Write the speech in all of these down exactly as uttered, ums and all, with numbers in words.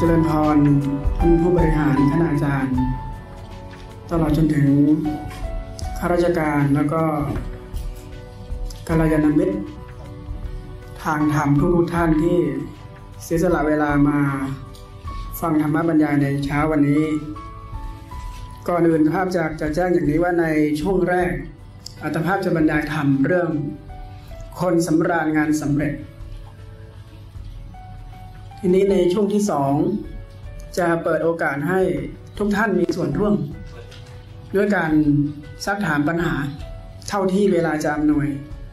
จริญพรท่านผู้บริหารคณาอาจารย์ตลอดจนถึงข้าราชการแล้วก็กัลยาณมิตรทางธรรมทุกท่านที่เสียสละเวลามาฟังธรรมบรรยายในเช้าวันนี้ก่อนอื่นภาพจากจะแจ้งอย่างนี้ว่าในช่วงแรกอาตภาพจะบรรยายธรรมเรื่องคนสำราญงานสำเร็จทีนี้ในช่วงที่สองจะเปิดโอกาสให้ทุกท่านมีส่วนร่วมด้วยการซักถามปัญหาเท่าที่เวลาจะอำนวย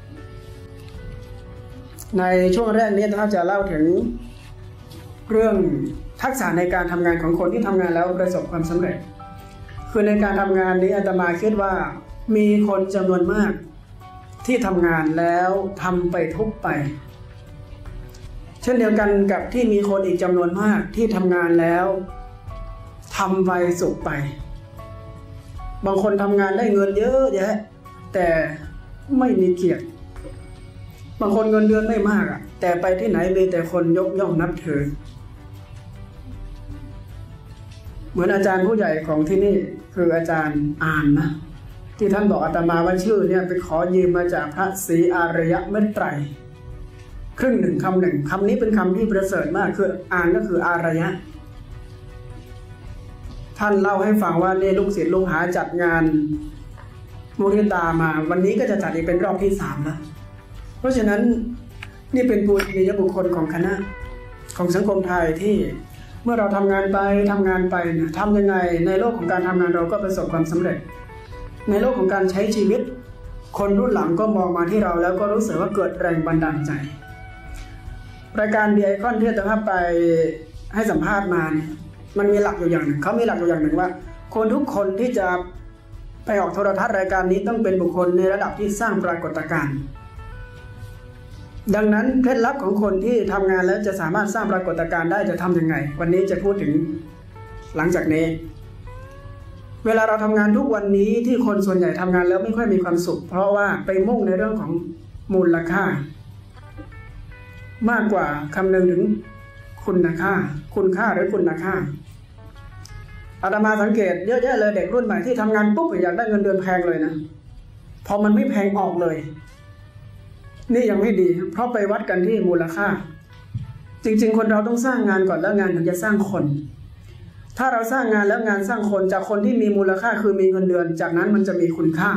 ในช่วงแรกนี้อาตภาพจะเล่าถึงเรื่องทักษะในการทำงานของคนที่ทำงานแล้วประสบความสำเร็จคือในการทำงานนี้อาตมาคิดว่ามีคนจำนวนมากที่ทำงานแล้วทำไปทุกไปเช่นเดียวกันกับที่มีคนอีกจำนวนมากที่ทำงานแล้วทำไปสุขไปบางคนทำงานได้เงินเยอะแยะแต่ไม่มีเกียรติบางคนเงินเดือนไม่มากอ่ะแต่ไปที่ไหนมีแต่คนยกย่องนับถือเหมือนอาจารย์ผู้ใหญ่ของที่นี่คืออาจารย์อานนะที่ท่านบอกอาตมาว่าชื่อเนี่ยไปขอยืมมาจากพระศรีอารยเมตไตรครึ่งหนึ่งคำหนึ่งคำนี้เป็นคำที่ประเสริฐมากคืออานก็คืออารยะท่านเล่าให้ฟังว่าเนี่ยลูกศิษย์ลูกหาจัดงานมุทิตามาวันนี้ก็จะจัดอีกเป็นรอบที่สามแล้วเพราะฉะนั้นนี่เป็นปูชนียบุคคลของคณะของสังคมไทยที่เมื่อเราทำงานไปทำงานไปเนี่ยทำยังไงในโลกของการทำงานเราก็ประสบความสำเร็จในโลกของการใช้ชีวิตคนรุ่นหลังก็มองมาที่เราแล้วก็รู้สึกว่าเกิดแรงบันดาลใจรายการดีไอคอนที่อาตมาไปให้สัมภาษณ์มาเนี่ยมันมีหลักอยู่อย่างหนึ่งเขามีหลักอยู่อย่างหนึ่งว่าคนทุกคนที่จะไปออกโทรทัศน์รายการนี้ต้องเป็นบุคคลในระดับที่สร้างปรากฏการณ์ดังนั้นเคล็ดลับของคนที่ทำงานแล้วจะสามารถสร้างปรากฏการณ์ได้จะทำยังไงวันนี้จะพูดถึงหลังจากนี้เวลาเราทำงานทุกวันนี้ที่คนส่วนใหญ่ทำงานแล้วไม่ค่อยมีความสุขเพราะว่าไปมุ่งในเรื่องของมูลค่ามากกว่าคำนึงถึงคุณค่าคุณค่าหรือคุณค่าอาตมาสังเกตเยอะแยะเลยเด็กรุ่นใหม่ที่ทำงานปุ๊บอยากได้เงินเดือนแพงเลยนะพอมันไม่แพงออกเลยนี่ยังไม่ดีเพราะไปวัดกันที่มูลค่าจริงๆคนเราต้องสร้างงานก่อนแล้วงานถึงจะสร้างคนถ้าเราสร้างงานแล้วงานสร้างคนจากคนที่มีมูลค่าคือมีเงินเดือนจากนั้นมันจะมีคุณค่า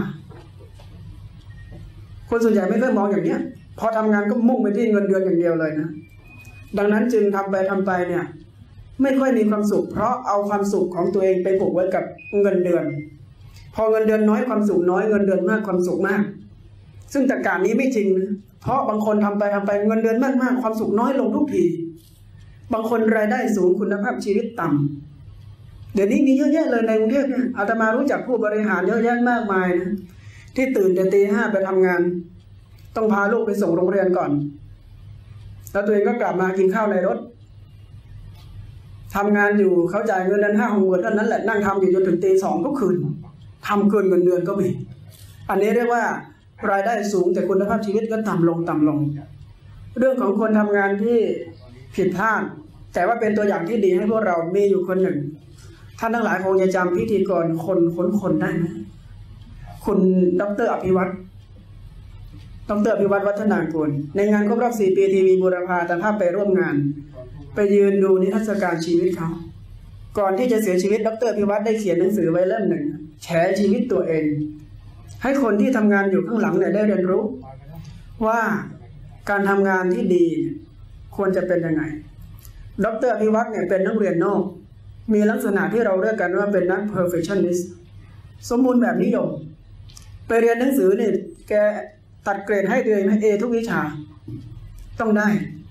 คนส่วนใหญ่ไม่เคยมองอย่างเนี้ยพอทำงานก็มุ่งไปที่เงินเดือนอย่างเดียวเลยนะดังนั้นจึงทำไปทำไปเนี่ยไม่ค่อยมีความสุขเพราะเอาความสุขของตัวเองไปผูกไว้กับเงินเดือนพอเงินเดือนน้อยความสุขน้อยเงินเดือนมากความสุขมากซึ่งตรรกะนี้ไม่จริงนะเพราะบางคนทำไปทำไปเงินเดือนมากมากความสุขน้อยลงทุกทีบางคนรายได้สูงคุณภาพชีวิตต่ำเดี๋ยวนี้มีเยอะแยะเลยในกรุงเทพเนี่ยอาตมารู้จักผู้บริหารเยอะแยะมากมายนะที่ตื่นแต่ตีห้าไปทำงานต้องพาลูกไปส่งโรงเรียนก่อนแล้วตัวเองก็กลับมากินข้าวในรถทำงานอยู่เขาจ่ายเงินเดือนห้าหกหมื่นเท่านั้นแหละนั่งทำอยู่จนถึงตีสองทุกคืนทำเกินเงินเดือนก็มีอันนี้เรียกว่ารายได้สูงแต่คุณภาพชีวิตก็ต่ำลงต่ำลงเรื่องของคนทำงานที่ผิดพลาดแต่ว่าเป็นตัวอย่างที่ดีให้พวกเรามีอยู่คนหนึ่งท่านทั้งหลายคงจะจำพิธีกรคนค้นคนได้ไหมคุณดร.อภิวัตรดร.อภิวัตรวัฒนากุลในงานครบรอบสี่ปีทีวีบูรพาอาตมาไปร่วมงานไปยืนดูนิทรรศการชีวิตเขาก่อนที่จะเสียชีวิตดร.อภิวัตรได้เขียนหนังสือไว้เล่มหนึ่งแฉชีวิตตัวเองให้คนที่ทำงานอยู่ข้างหลังเนี่ยได้เรียนรู้ว่าการทำงานที่ดีควรจะเป็นยังไงดร.อภิวัตรเนี่ยเป็นนักเรียนนอกมีลักษณะที่เราเรียกกันว่าเป็นนัก perfectionist สมบูรณ์แบบนิยมไปเรียนหนังสือเนี่ยแกตัดเกรดให้ตัวเองให้เอทุกวิชาต้องได้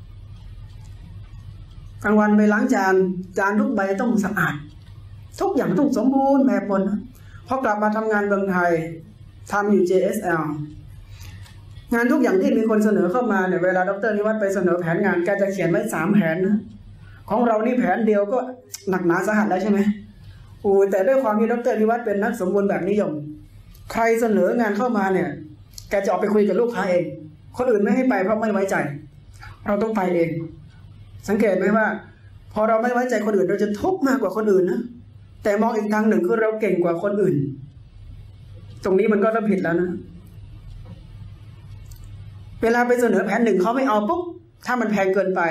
กลางวันไปล้างจานจานทุกใบต้องสะอาดทุกอย่างต้องสมบูรณ์แบบหมดพอกลับมาทำงานเมืองไทยทำอยู่ เจ เอส แอล งานทุกอย่างที่มีคนเสนอเข้ามาเนี่ยเวลาดร.นิวัฒน์ไปเสนอแผนงานแกจะเขียนไว้สามแผนนะของเรานี่แผนเดียวก็หนักหนาสาหัสแล้วใช่ไหมโอ้แต่ด้วยความที่ดร.นิวัฒน์เป็นนักสมบูรณ์แบบนิยมใครเสนองานเข้ามาเนี่ยแกจะออกไปคุยกับลูกค้าเองคนอื่นไม่ให้ไปเพราะไม่ไว้ใจเราต้องไปเองสังเกตไหมว่าพอเราไม่ไว้ใจคนอื่นเราจะทุกข์มากกว่าคนอื่นนะแต่มองอีกทางหนึ่งคือเราเก่งกว่าคนอื่นตรงนี้มันก็เริ่มผิดแล้วนะเวลาไปเสนอแผนหนึ่งเขาไม่เอาปุ๊บถ้ามันแพงเกินไป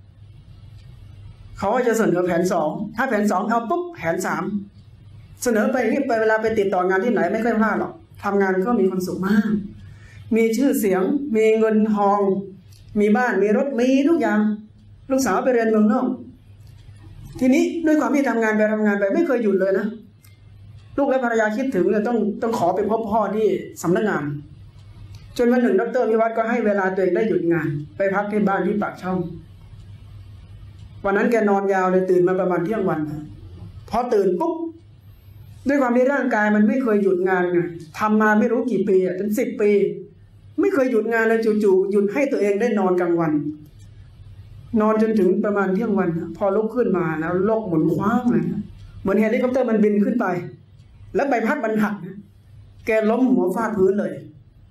เขาก็จะเสนอแผนสองถ้าแผนสองเอาปุ๊บแผนสามเสนอไปนี่ไปเวลาไปติดต่องานที่ไหนไม่ค่อยพลาดหรอกทำงานก็มีความสุขมากมีชื่อเสียงมีเงินทองมีบ้านมีรถมีทุกอย่างลูกสาวไปเรียนเมืองนอกทีนี้ด้วยความที่ทำงานไปทำงานไปไม่เคยหยุดเลยนะลูกและภรรยาคิดถึงเลยต้องต้องขอไปพบพ่อที่สำนักงานจนวันหนึ่งดร.วิวัฒน์ก็ให้เวลาตัวเองได้หยุดงานไปพักที่บ้านที่ปากช่องวันนั้นแกนอนยาวเลยตื่นมาประมาณเที่ยงวันพอตื่นปุ๊บด้วยความที่ร่างกายมันไม่เคยหยุดงานไงทำมาไม่รู้กี่ปีอ่ะเป็นสิบปีไม่เคยหยุดงานเลยจู่ๆหยุดให้ตัวเองได้นอนกลางวันนอนจนถึงประมาณเที่ยงวันพอลุกขึ้นมาแล้วโลกหมุนคว้างเลยเหมือนเฮลิคอปเตอร์มันบินขึ้นไปแล้วใบพัดมันหักแกล้มหัวฟาดพื้นเลย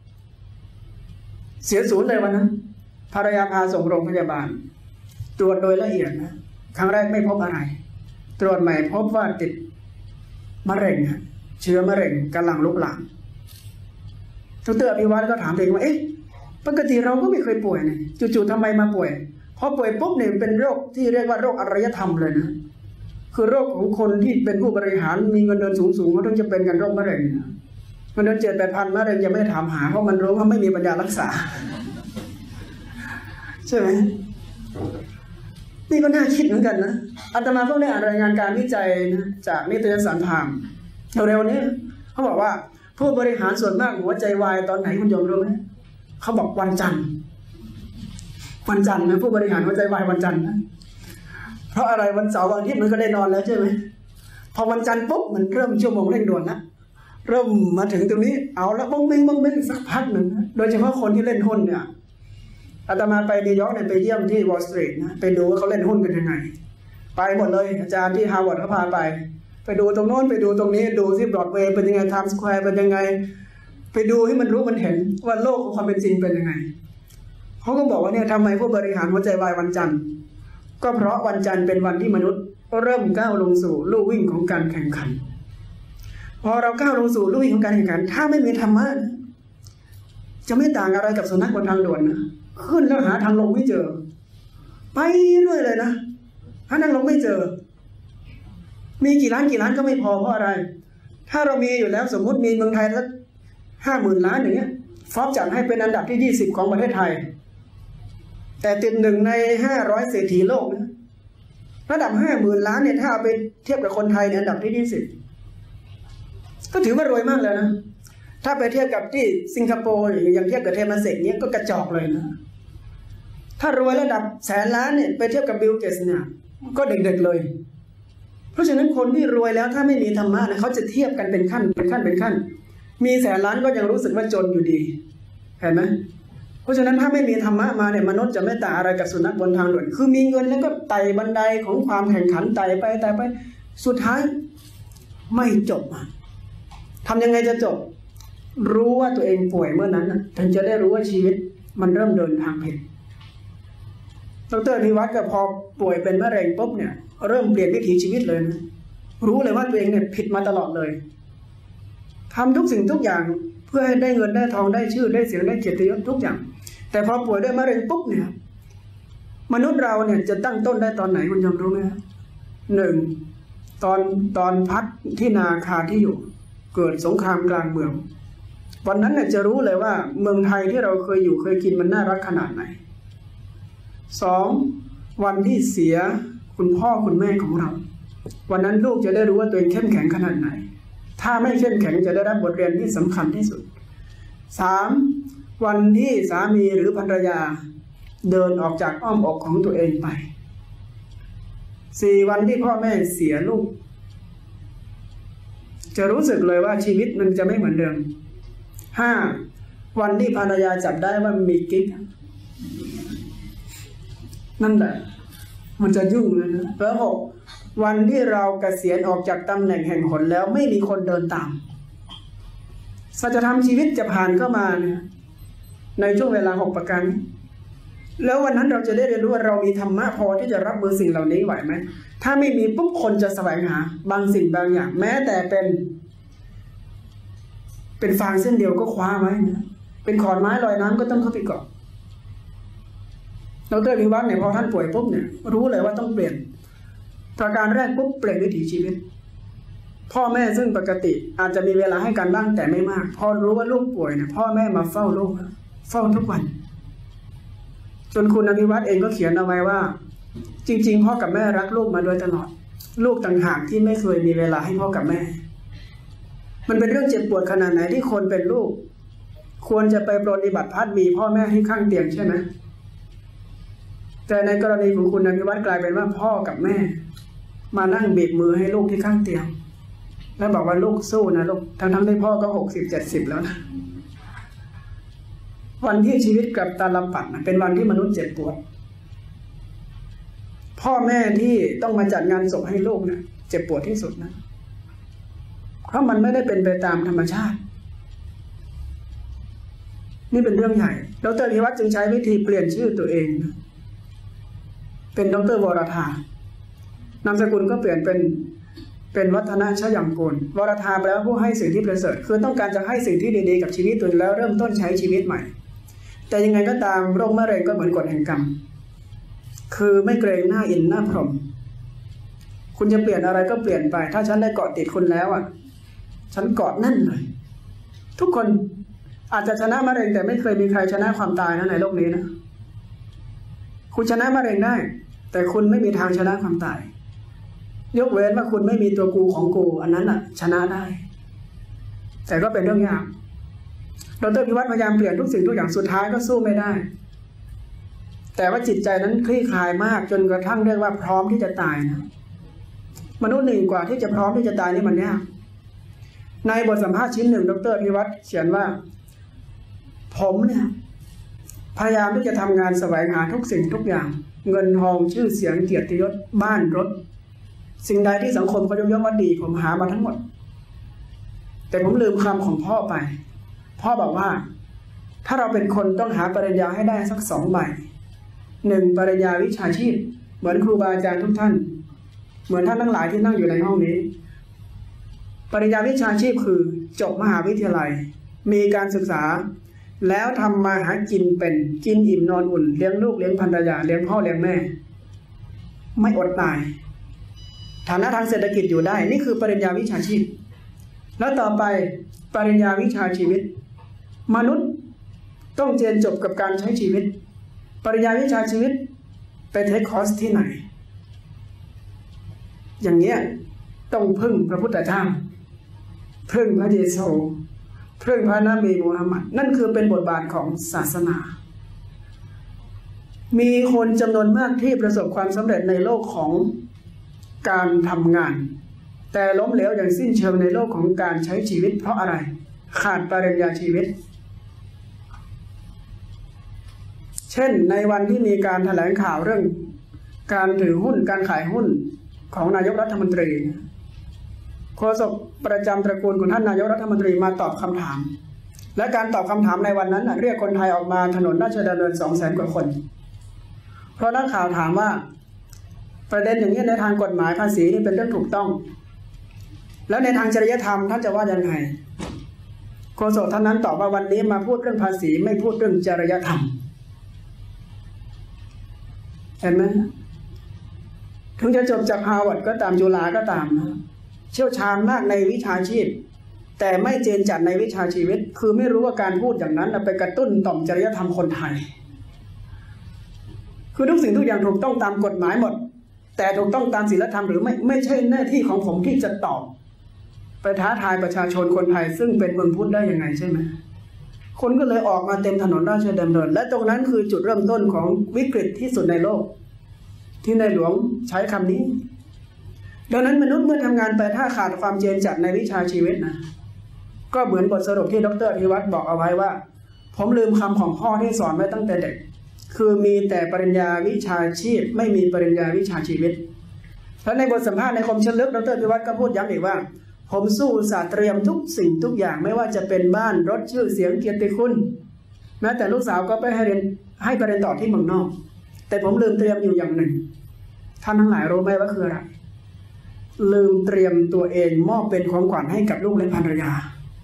เสียศูนย์เลยวันนั้นภรรยาพาส่งโรงพยาบาลตรวจโดยละเอียดนะครั้งแรกไม่พบอะไรตรวจใหม่พบว่าติดมะเร็งเชื้อมะเร็งกำลังลุกลามดร.อภิวัฒน์ก็ถามเองว่าเอ๊ะปกติเราก็ไม่เคยป่วยเนี่ยจู่ๆทำไมมาป่วยพอป่วยปุ๊บเนี่ยเป็นโรคที่เรียกว่าโรคอารยธรรมเลยนะคือโรคของคนที่เป็นผู้บริหารมีเงินเดือนสูงๆเขาต้องจะเป็นกันโรคมะเร็งเงินเดือนเจ็ดแปดพันมะเร็งยังไม่ถามหาเพราะมันรู้ว่าไม่มีปัญญารักษาใช่ไหมนี่ก็น่าคิดเหมือนกันนะอาตมาเพิ่งได้อ่านรายงานการวิจัยนะจากนิตยสารไทม์เร็วๆนี้เขาบอกว่าผู้บริหารส่วนมากหัวใจวายตอนไหนคุณโยมรู้ไหมเขาบอกวันจันทร์วันจันทร์นะผู้บริหารหัวใจวายวันจันทร์นะเพราะอะไรวันเสาร์วันอาทิตย์มันก็ได้นอนแล้วใช่ไหมพอวันจันทร์ปุ๊บมันเริ่มชั่วโมงเร่งด่วนละเริ่มมาถึงตรงนี้เอาละบ้งเบ้งบ้งเบ้งสักพักหนึ่งโดยเฉพาะคนที่เล่นหุ้นเนี่ยอาตมาไปนิวยอร์กเนี่ยไปเยี่ยมที่วอลล์สตรีทนะไปดูว่าเขาเล่นหุ้นกันยังไงไปหมดเลยอาจารย์ที่ฮาร์วาร์ดเขาพาไปไปดูตรงโน้นไปดูตรงนี้ดูที่บรอดเวย์เป็นยังไงไทม์สแควร์เป็นยังไงไปดูให้มันรู้มันเห็นว่าโลกของความเป็นจริงเป็นยังไงเขาก็บอกว่าเนี่ยทำไมผู้บริหารหัวใจวายวันจันทร์ก็เพราะวันจันทร์เป็นวันที่มนุษย์เริ่มก้าวลงสู่ลู่วิ่งของการแข่งขันพอเราก้าวลงสู่ลู่วิ่งของการแข่งขันถ้าไม่มีธรรมะจะไม่ต่างอะไรกับสุนัขบนทางด่วนนะขึ้นแล้วหาทางลงไม่เจอไปเรื่อยเลยนะหาทางลงไม่เจอมีกี่ล้านกี่ล้านก็ไม่พอเพราะอะไรถ้าเรามีอยู่แล้วสมมุติมีเมืองไทยสักห้าหมื่นล้านอย่างเงี้ยฟอร์บจัดให้เป็นอันดับที่ยี่สิบของประเทศไทยแต่ติดหนึ่งในห้าร้อยเศรษฐีโลกนะระดับห้าหมื่นล้านเนี่ยถ้าเอาไปเทียบกับคนไทยในอันดับที่ยี่สิบก็ถือว่ารวยมากแล้วนะถ้าไปเทียบกับที่สิงคโปร์อย่างเทียบกับเทมาเซกเนี้ยก็กระจอกเลยนะถ้ารวยระดับแสนล้านเนี่ยไปเทียบกับบิลเกตส์เนี่ยก็เด็กๆเลยเพราะฉะนั้นคนที่รวยแล้วถ้าไม่มีธรรมะนะเขาจะเทียบกันเป็นขั้นเป็นขั้นเป็นขั้นมีแสนล้านก็ยังรู้สึกว่าจนอยู่ดีเห็นไหมเพราะฉะนั้นถ้าไม่มีธรรมะมาเนี่ยมนุษย์จะไม่ต่างอะไรกับสุนัขบนทางด่วนคือมีเงินแล้วก็ไต่บันไดของความแข่งขันไต่ไปไต่ไปสุดท้ายไม่จบทำยังไงจะจบรู้ว่าตัวเองป่วยเมื่อนั้นนะถึงจะได้รู้ว่าชีวิตมันเริ่มเดินทางผิดดร.อภิวัฒน์ก็พอป่วยเป็นมะเร็งปุ๊บเนี่ยเริ่มเปลี่ยนวิถีชีวิตเลยนะรู้เลยว่าตัวเองเนี่ยผิดมาตลอดเลยทำทุกสิ่งทุกอย่างเพื่อให้ได้เงินได้ทองได้ชื่อได้เสียงได้เกียรติยศทุกอย่างแต่พอป่วยด้วยมะเร็งปุ๊บเนี่ยมนุษย์เราเนี่ยจะตั้งต้นได้ตอนไหนคุณยอมรู้ไหมหนึ่งตอนตอนพัดที่นาคาที่อยู่เกิดสงครามกลางเมืองวันนั้นเนี่ยจะรู้เลยว่าเมืองไทยที่เราเคยอยู่เคยกินมันน่ารักขนาดไหนสองวันที่เสียคุณพ่อคุณแม่ของเราวันนั้นลูกจะได้รู้ว่าตัวเองเข้มแข็งขนาดไหนถ้าไม่เข้มแข็งจะได้รับบทเรียนที่สำคัญที่สุดสามวันที่สามีหรือภรรยาเดินออกจากอ้อมอกของตัวเองไปสี่วันที่พ่อแม่เสียลูกจะรู้สึกเลยว่าชีวิตมันจะไม่เหมือนเดิมห้าวันที่ภรรยาจับได้ว่ามีกิ๊กนั่นแหละมันจะยุ่งเลยนะแล้วหกวันที่เราเกษียณออกจากตำแหน่งแห่งหนแล้วไม่มีคนเดินตามสัจธรรมชีวิตจะผ่านเข้ามาเนี่ยในช่วงเวลาหกประการแล้ววันนั้นเราจะได้เรียนรู้ว่าเรามีธรรมะพอที่จะรับมือสิ่งเหล่านี้ไหวไหมถ้าไม่มีปุ๊บคนจะแสวงหาบางสิ่งบางอย่างแม้แต่เป็นเป็นฟางเส้นเดียวก็คว้าไว้นะเป็นขอนไม้ลอยน้ำก็ต้องเข้าไปเกาะดร.วิวัฒน์เนี่ยพอท่านป่วยปุ๊บเนี่ยรู้เลยว่าต้องเปลี่ยนประการแรกปุ๊บเปลี่ยนวิถีชีวิตพ่อแม่ซึ่งปกติอาจจะมีเวลาให้กันบ้างแต่ไม่มากพอรู้ว่าลูกป่วยเนี่ยพ่อแม่มาเฝ้าลูกเฝ้าทุกวันจนคุณอภิวัฒน์เองก็เขียนเอาไว้ว่าจริงๆพ่อกับแม่รักลูกมาโดยตลอดลูกต่างหากที่ไม่เคยมีเวลาให้พ่อกับแม่มันเป็นเรื่องเจ็บปวดขนาดไหนที่คนเป็นลูกควรจะไปปรนนิบัติพัดมีพ่อแม่ที่ข้างเตียงใช่ไหมแต่ในกรณีของคุณอภิวัฒน์กลายเป็นว่าพ่อกับแม่มานั่งบีบมือให้ลูกที่ข้างเตียงแล้วบอกว่าลูกสู้นะลูกทั้งทั้งที่พ่อก็หกสิบเจ็ดสิบแล้วนะวันที่ชีวิตกับตาลปัดนะเป็นวันที่มนุษย์เจ็บปวดพ่อแม่ที่ต้องมาจัดงานศพให้ลูกนะเจ็บปวดที่สุดนะเพราะมันไม่ได้เป็นไปตามธรรมชาตินี่เป็นเรื่องใหญ่ดร.พิวัฒน์จึงใช้วิธีเปลี่ยนชื่อตัวเองนะเป็นดร.วรธานามสกุลก็เปลี่ยนเป็นเป็นวัฒนาชยังกูลวรธาแปลว่าผู้ให้สิ่งที่ประเสริฐคือต้องการจะให้สิ่งที่ดีๆกับชีวิตตัวเองแล้วเริ่มต้นใช้ชีวิตใหม่แต่ยังไงก็ตามโรคมะเร็งก็เหมือนกฎแห่งกรรมคือไม่เกรงหน้าอินหน้าพรหมคุณจะเปลี่ยนอะไรก็เปลี่ยนไปถ้าฉันได้เกาะติดคุณแล้วอ่ะฉันเกาะแน่นเลยทุกคนอาจจะชนะมะเร็งแต่ไม่เคยมีใครชนะความตายนะในโลกนี้นะคุณชนะมะเร็งได้แต่คุณไม่มีทางชนะความตายยกเว้นว่าคุณไม่มีตัวกูของกูอันนั้นอ่ะชนะได้แต่ก็เป็นเรื่องยากดร.พิวัฒน์พยายามเปลี่ยนทุกสิ่งทุกอย่างสุดท้ายก็สู้ไม่ได้แต่ว่าจิตใจนั้นคลี่คลายมากจนกระทั่งเรียกว่าพร้อมที่จะตายนะมนุษย์หนึ่งกว่าที่จะพร้อมที่จะตายนี่มันยากในบทสัมภาษณ์ชิ้นหนึ่งดร.พิวัฒน์เขียนว่าผมเนี่ยพยายามที่จะทำงานแสวงหาทุกสิ่งทุกอย่างเงินทองชื่อเสียงเกียรติยศบ้านรถสิ่งใดที่สังคมเขายกย่องว่าดีผมหามาทั้งหมดแต่ผมลืมคำของพ่อไปพ่อบอกว่าถ้าเราเป็นคนต้องหาปริญญาให้ได้สักสองใบหนึ่งปริญญาวิชาชีพเหมือนครูบาอาจารย์ทุกท่านเหมือนท่านทั้งหลายที่นั่งอยู่ในห้องนี้ปริญญาวิชาชีพคือจบมหาวิทยาลัยมีการศึกษาแล้วทำมาหากินเป็นกินอิ่มนอนอุ่นเลี้ยงลูกเลี้ยงภรรยาเลี้ยงพ่อเลี้ยงแม่ไม่อดตายฐานะทางเศรษฐกิจอยู่ได้นี่คือปริญญาวิชาชีพแล้วต่อไปปริญญาวิชาชีวิตมนุษย์ต้องเรียนจบกับการใช้ชีวิตปริญญาวิชาชีวิตไปเทคคอร์สที่ไหนอย่างเงี้ยต้องพึ่งพระพุทธเจ้าพึ่งพระเยซูพึ่งพระนบีมูฮัมหมัดนั่นคือเป็นบทบาทของศาสนามีคนจำนวนมากที่ประสบความสำเร็จในโลกของการทำงานแต่ล้มเหลวอย่างสิ้นเชิงในโลกของการใช้ชีวิตเพราะอะไรขาดปริญญาชีวิตเช่นในวันที่มีการแถลงข่าวเรื่องการถือหุ้นการขายหุ้นของนายกรัฐมนตรีโฆษกประจำตระกูลของท่านนายกรัฐมนตรีมาตอบคำถามและการตอบคำถามในวันนั้นเรียกคนไทยออกมาถนนราชดำเนินสองแสนกว่าคนเพราะนักข่าวถามว่าประเด็นอย่างนี้ในทางกฎหมายภาษีนี่เป็นเรื่องถูกต้องแล้วในทางจริยธรรมท่านจะว่ายังไงโฆษกท่านนั้นตอบว่าวันนี้มาพูดเรื่องภาษีไม่พูดเรื่องจริยธรรมเห็นไหมถึงจะจบจากฮาร์วาร์ดก็ตามจุฬาก็ตามนะเชี่ยวชาญมากในวิชาชีพแต่ไม่เจนจัดในวิชาชีวิตคือไม่รู้ว่าการพูดอย่างนั้นไปกระตุ้นต่อมจริยธรรมคนไทยคือทุกสิ่งทุกอย่างถูกต้องตามกฎหมายหมดแต่ถูกต้องตามศีลธรรมหรือไม่ไม่ใช่หน้าที่ของผมที่จะตอบไปท้าทายประชาชนคนไทยซึ่งเป็นเมืองพุทธได้ยังไงใช่ไหมคนก็เลยออกมาเต็มถนนราชดำเนินและตรงนั้นคือจุดเริ่มต้นของวิกฤตที่สุดในโลกที่ในหลวงใช้คำนี้ดังนั้นมนุษย์เมื่อทำงานไปถ้าขาดความเจนจัดในวิชาชีวิตนะก็เหมือนบทสรุปที่ดร.พิวัฒน์บอกเอาไว้ว่าผมลืมคำของพ่อที่สอนไว้ตั้งแต่เด็กคือมีแต่ปริญญาวิชาชีพไม่มีปริญญาวิชาชีวิตและในบทสัมภาษณ์ในคมเชิงลึกดร.พิวัฒน์ก็พูดย้ำอีกว่าผมสู้ศาสตร์เตรียมทุกสิ่งทุกอย่างไม่ว่าจะเป็นบ้านรถชื่อเสียงเกียรติคุณแม้แต่ลูกสาวก็ไปให้เรียนให้ไปเรียนต่อที่เมืองนอกแต่ผมลืมเตรียมอยู่อย่างหนึ่งท่านทั้งหลายรู้ไหมว่าคืออะไรลืมเตรียมตัวเองมอบเป็นของขวัญให้กับลูกและภรรยา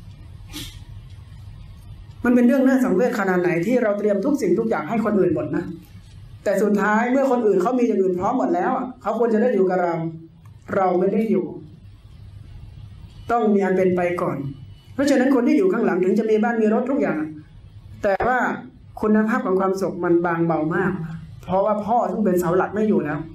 มันเป็นเรื่องน่าสังเวชขนาดไหนที่เราเตรียมทุกสิ่งทุกอย่างให้คนอื่นหมดนะแต่สุดท้ายเมื่อคนอื่นเขามีอย่างอื่นพร้อมหมดแล้วเขาควรจะได้อยู่กับเราเราไม่ได้อยู่ต้องมีอันเป็นไปก่อนเพราะฉะนั้นคนที่อยู่ข้างหลังถึงจะมีบ้านมีรถทุกอย่างแต่ว่าคุณภาพของความสุขมันบางเบามากเพราะว่าพ่อซึ่งเป็นเสาหลักไม่อยู่แล้ว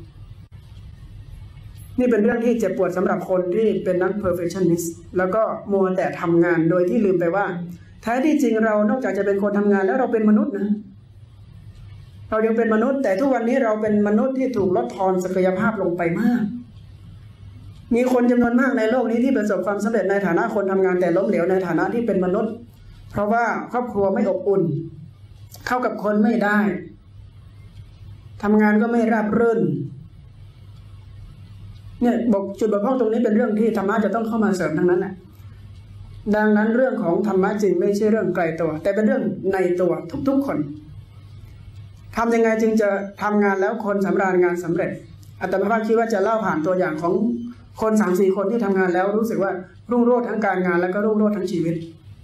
นี่เป็นเรื่องที่เจ็บปวดสำหรับคนที่เป็นนัก perfectionist แล้วก็มัวแต่ทำงานโดยที่ลืมไปว่าแท้ที่จริงเรานอกจากจะเป็นคนทำงานแล้วเราเป็นมนุษย์นะเรายังเป็นมนุษย์แต่ทุกวันนี้เราเป็นมนุษย์ที่ถูกลดทอนศักยภาพลงไปมากมีคนจำนวนมากในโลกนี้ที่ประสบความสำเร็จในฐานะคนทำงานแต่ล้มเหลวในฐานะที่เป็นมนุษย์เพราะว่าครอบครัวไม่อบอุ่นเข้ากับคนไม่ได้ทำงานก็ไม่ราบรื่นเนี่ยบอกจุดบกพร่องตรงนี้เป็นเรื่องที่ธรรมะจะต้องเข้ามาเสริมทั้งนั้นแหละดังนั้นเรื่องของธรรมะจริงไม่ใช่เรื่องไกลตัวแต่เป็นเรื่องในตัวทุกๆคนทำยังไงจึงจะทำงานแล้วคนสำราญงานสำเร็จอาตมาภาพคิดว่าจะเล่าผ่านตัวอย่างของคนสามสี่คนที่ทำงานแล้วรู้สึกว่ารุ่งโรจน์ทั้งการงานแล้วก็รุ่งโรจน์ทั้งชีวิต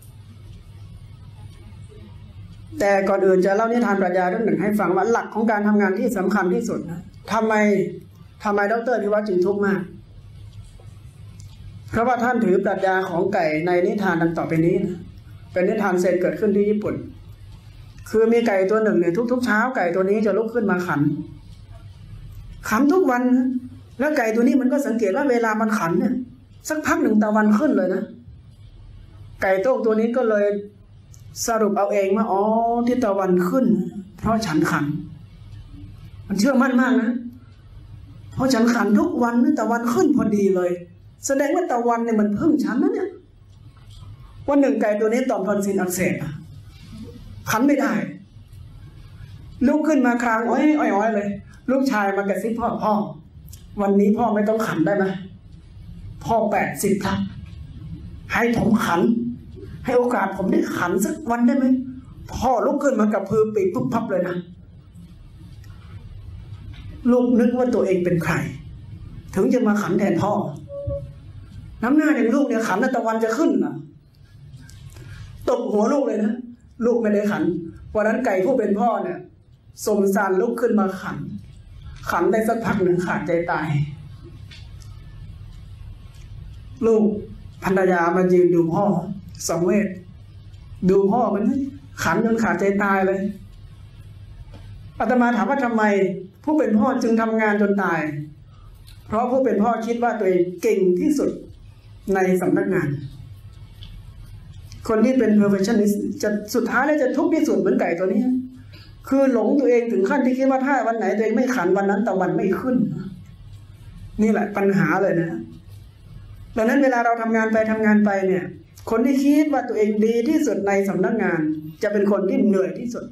แต่ก่อนอื่นจะเล่านิทานปรัชญาเรื่องหนึ่งให้ฟังว่าหลักของการทำงานที่สำคัญที่สุดนะทำไมทำไมดร.พิวัตรจึงทุกข์มากเพราะว่าท่านถือปรัชญาของไก่ในนิทานดังต่อไปนี้นะเป็นนิทานเซนเกิดขึ้นที่ญี่ปุ่นคือมีไก่ตัวหนึ่งเนี่ยทุกๆเช้าไก่ตัวนี้จะลุกขึ้นมาขันขันทุกวันแล้วไก่ตัวนี้มันก็สังเกตว่าเวลามันขันเนี่ยสักพักหนึ่งตะวันขึ้นเลยนะไก่โต้งตัวนี้ก็เลยสรุปเอาเองว่าอ๋อที่ตะวันขึ้นเพราะฉันขันมันเชื่อมั่นมากนะเพราะฉันขันทุกวันนี่ตะวันขึ้นพอดีเลยแสดงว่าตะวันเนี่ยมันพึ่งฉันนะเนี่ยวันหนึ่งไก่ตัวนี้ต่อมทอนซิลอักเสบขันไม่ได้ลุกขึ้นมาครางอ้อยอ้อยอ้อยเลยลูกชายมากระซิบพ่อพ่อวันนี้พ่อไม่ต้องขันได้ไหมพ่อแปดสิบครับให้ผมขันให้โอกาสผมได้ขันสักวันได้ไหมพ่อลุกขึ้นมากับพือปีกปุ๊บพับเลยนะลูกนึกว่าตัวเองเป็นใครถึงจะมาขันแทนพ่อน้ำหน้าอย่างลูกเนี่ยขันตะวันจะขึ้นนะตบหัวลูกเลยนะลูกไม่ได้ขันวันนั้นไก่ผู้เป็นพ่อเนี่ยสมสารลุกขึ้นมาขันขันได้สักพักหนึ่งขาดใจตายลูกภรรยามายืนดูพ่อสังเวชดูพ่อมันขันจนขาดใจตายเลยอาตมาถามว่าทำไมผู้เป็นพ่อจึงทำงานจนตายเพราะผู้เป็นพ่อคิดว่าตัวเองเก่งที่สุดในสำนักงานคนที่เป็น perfectionist จะสุดท้ายแล้วจะทุกข์ที่สุดเหมือนไก่ตัวนี้คือหลงตัวเองถึงขั้นที่คิดว่าถ้าวันไหนตัวเองไม่ขันวันนั้นตะวันไม่ขึ้นนี่แหละปัญหาเลยนะดังนั้นเวลาเราทำงานไปทำงานไปเนี่ยคนที่คิดว่าตัวเองดีที่สุดในสำนักงานจะเป็นคนที่เหนื่อยที่สุด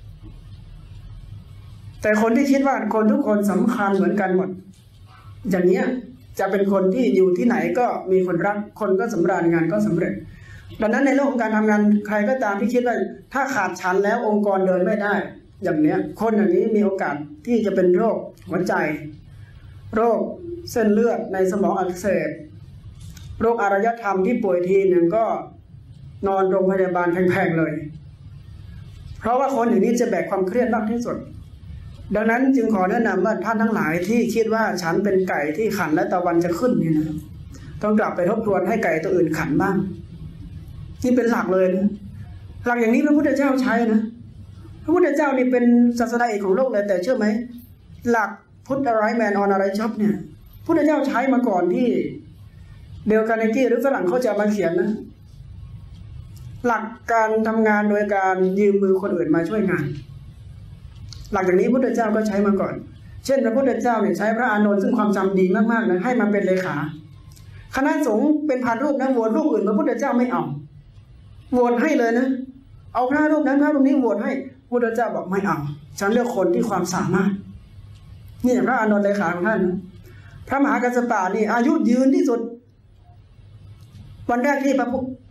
แต่คนที่คิดว่าคนทุกคนสำคัญเหมือนกันหมดอย่างเนี้ยจะเป็นคนที่อยู่ที่ไหนก็มีคนรักคนก็สำราญงานก็สำเร็จดังนั้นในโลกของการทำงานใครก็ตามที่คิดว่าถ้าขาดฉันแล้วองค์กรเดินไม่ได้อย่างเนี้ยคนอย่างนี้มีโอกาสที่จะเป็นโรคหัวใจโรคเส้นเลือดในสมองอักเสบโรคอารยธรรมที่ป่วยทีหนึ่งก็นอนโรงพยาบาลแพงๆเลยเพราะว่าคนอย่างนี้จะแบกความเครียดมากที่สุดดังนั้นจึงขอแนะนำว่าท่านทั้งหลายที่คิดว่าฉันเป็นไก่ที่ขันและตะวันจะขึ้นนี่นะต้องกลับไปทบทวนให้ไก่ตัวอื่นขันบ้างนี่เป็นหลักเลยนะหลักอย่างนี้พระพุทธเจ้าใช้นะพระพุทธเจ้านี่เป็นศาสดาเอกของโลกเลยแต่เชื่อไหมหลักพุทธไรแมนออนอะไรช็อปเนี่ยพระพุทธเจ้าใช้มาก่อนที่เดลคาร์เนกี้หรือฝรั่งเขาจะมาเขียนนะหลักการทำงานโดยการยืมมือคนอื่นมาช่วยงานหลักอย่างนี้พระพุทธเจ้าก็ใช้มาก่อนเช่นพระพุทธเจ้าเนี่ยใช้พระอานนท์ซึ่งความจำดีมากๆนะให้มาเป็นเลขาคณะสงฆ์เป็นพันรูปนะโหวตรูปอื่นพระพุทธเจ้าไม่เอาโหวตให้เลยนะเอาพระรูปนั้นพระรูปนี้โหวตให้พระพุทธเจ้าบอกไม่เอาฉันเลือกคนที่ความสามารถนี่พระอานนท์เลขาของท่านนะพระมหากัสสปะนี่อายุยืนที่สุดวันแรกที่พระ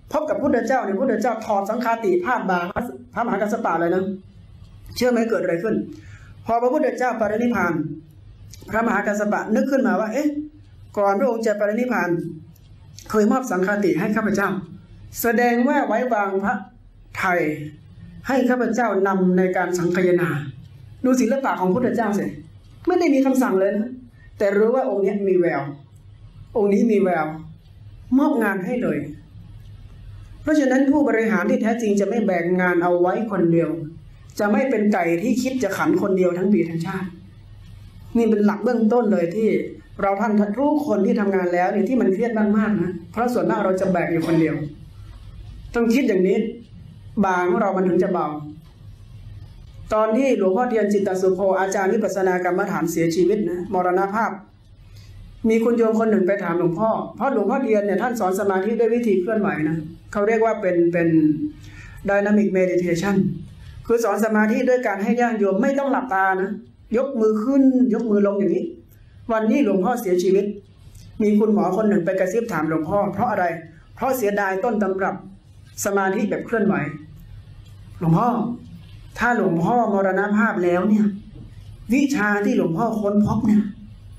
พบกับพุทธเจ้าเนี่ยพุทธเจ้าถอดสังฆาติภาพบาพระมหากัสสปะเลยนะเชื่อไหมเกิดอะไรขึ้นพอพระพุทธเจ้าปรินิพพานพระมหากัสสปะนึกขึ้นมาว่าเอ๊ะก่อนพระองค์จะปรินิพพานเคยมอบสังฆาติให้ข้าพเจ้าแสดงว่าไว้วางพระไทยให้ข้าพเจ้านำในการสังคายนาดูศิลปะของพุทธเจ้าสิไม่ได้มีคำสั่งเลยนะแต่รู้ว่าองค์นี้มีแววองค์นี้มีแววมอบงานให้เลยเพราะฉะนั้นผู้บริหารที่แท้จริงจะไม่แบ่งงานเอาไว้คนเดียวจะไม่เป็นไก่ที่คิดจะขันคนเดียวทั้งปีทั้งชาตินี่เป็นหลักเบื้องต้นเลยที่เราท่านทุกคนที่ทำงานแล้วเนี่ยที่มันเครียดมากๆนะเพราะส่วนมากเราจะแบกอยู่คนเดียวต้องคิดอย่างนี้บางของเรามันถึงจะเบาตอนที่หลวงพ่อเทียนจิตตสุโภอาจารย์วิปัสสนากรรมฐานเสียชีวิตนะมรณภาพมีคุณโยมคนหนึ่งไปถามหลวงพ่อเพราะหลวงพ่อเทียนเนี่ยท่านสอนสมาธิด้วยวิธีเคลื่อนไหวนะเขาเรียกว่าเป็นเป็น dynamic meditation คือสอนสมาธิด้วยการให้ญาติโยมไม่ต้องหลับตานะยกมือขึ้นยกมือลงอย่างนี้วันนี้หลวงพ่อเสียชีวิตมีคุณหมอคนหนึ่งไปกระซิบถามหลวงพ่อเพราะอะไรเพราะเสียดายต้นตำรับสมาธิแบบเคลื่อนไหวหลวงพ่อถ้าหลวงพ่อมรณภาพแล้วเนี่ยวิชาที่หลวงพ่อค้นพบเนี่ย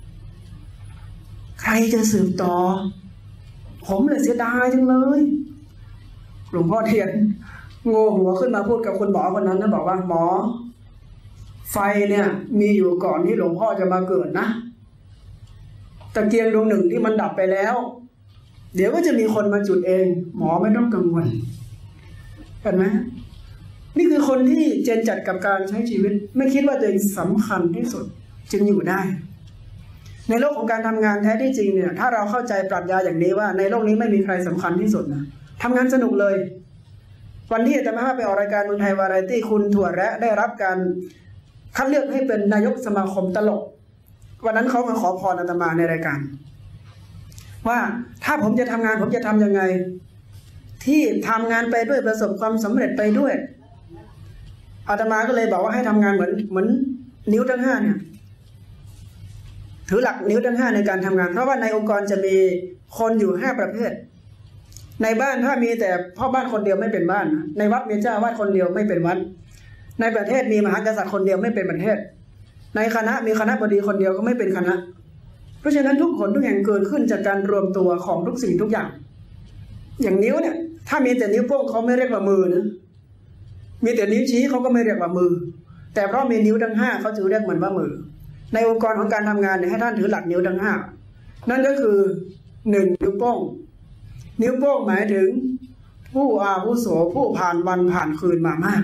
ใครจะสืบต่อผมเลยเสียดายจังเลยหลวงพ่อเทียนโง่หัวขึ้นมาพูดกับคุณหมอคนนั้นนะบอกว่าหมอไฟเนี่ยมีอยู่ก่อนที่หลวงพ่อจะมาเกิดนะตะเกียงดวงหนึ่งที่มันดับไปแล้วเดี๋ยวก็จะมีคนมาจุดเองหมอไม่ต้องกังวลเห็นไหมนี่คือคนที่เจนจัดกับการใช้ชีวิตไม่คิดว่าตัวเองสำคัญที่สุดจึงอยู่ได้ในโลกของการทำงานแท้ที่จริงเนี่ยถ้าเราเข้าใจปรัชญาอย่างนี้ว่าในโลกนี้ไม่มีใครสำคัญที่สุดนะทำงานสนุกเลยวันที่อาจารย์มหาไปออกรายการเมืองไทยวาไรตี้คุณถั่วแระได้รับการคัดเลือกให้เป็นนายกสมาคมตลกวันนั้นเขามาขอพรอาตมาในรายการว่าถ้าผมจะทำงานผมจะทำยังไงที่ทำงานไปด้วยประสบความสำเร็จไปด้วยอาตมาก็เลยบอกว่าให้ทำงานเหมือนเหมือนนิ้วทั้งห้าเนี่ยถือหลักนิ้วทั้งห้าในการทำงานเพราะว่าในองค์กรจะมีคนอยู่ห้าประเภทในบ้านถ้ามีแต่พ่อบ้านคนเดียวไม่เป็นบ้านในวัดมีเจ้าวาดคนเดียวไม่เป็นวัดในประเทศมีมหากษัตริย์คนเดียวไม่เป็นประเทศในคณะมีคณะบดีคนเดียวก็ไม่เป็นคณะเพราะฉะนั้นทุกคนทุกแห่งเกิดขึ้นจากการรวมตัวของทุกสิ่งทุกอย่างอย่างนิ้วเนี่ยถ้ามีแต่นิ้วโป้งเขาไม่เรียกว่ามือนะมีแต่นิ้วชี้เขาก็ไม่เรียกว่ามือแต่เพราะมีนิ้วทั้งห้าเขาจึงเรียกเหมือนว่ามือในองค์กรของการทำงานเนี่ยให้ท่านถือหลักนิ้วทั้งห้านั่นก็คือหนึ่งนิ้วโป้งนิ้วโป้งหมายถึงผู้อาวุโสผู้ผ่านวันผ่านคืนมามาก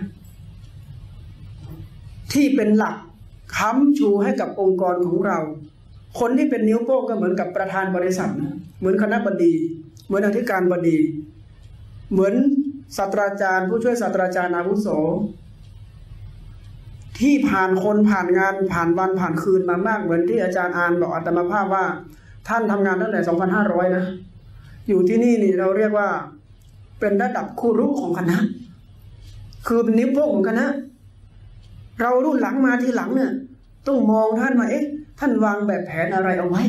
ที่เป็นหลักค้ำชูให้กับองค์กรของเราคนที่เป็นนิ้วโป้งก็เหมือนกับประธานบริษัทนะเหมือนคณบดีเหมือนอธิการบดีเหมือนศาสตราจารย์ผู้ช่วยศาสตราจารย์อาวุโสที่ผ่านคนผ่านงานผ่านวันผ่านคืนมามากเหมือนที่อาจารย์อานบอกอาตมาภาพว่าท่านทำงานตั้งแต่สองพันห้าร้อยนะอยู่ที่นี่นี่เราเรียกว่าเป็นระดับครูรุของคณะคือเป็นนิ้วโป้งของคณะเรารุ่นหลังมาทีหลังเนี่ยต้องมองท่านว่าเอ๊ะท่านวางแบบแผนอะไรเอาไว้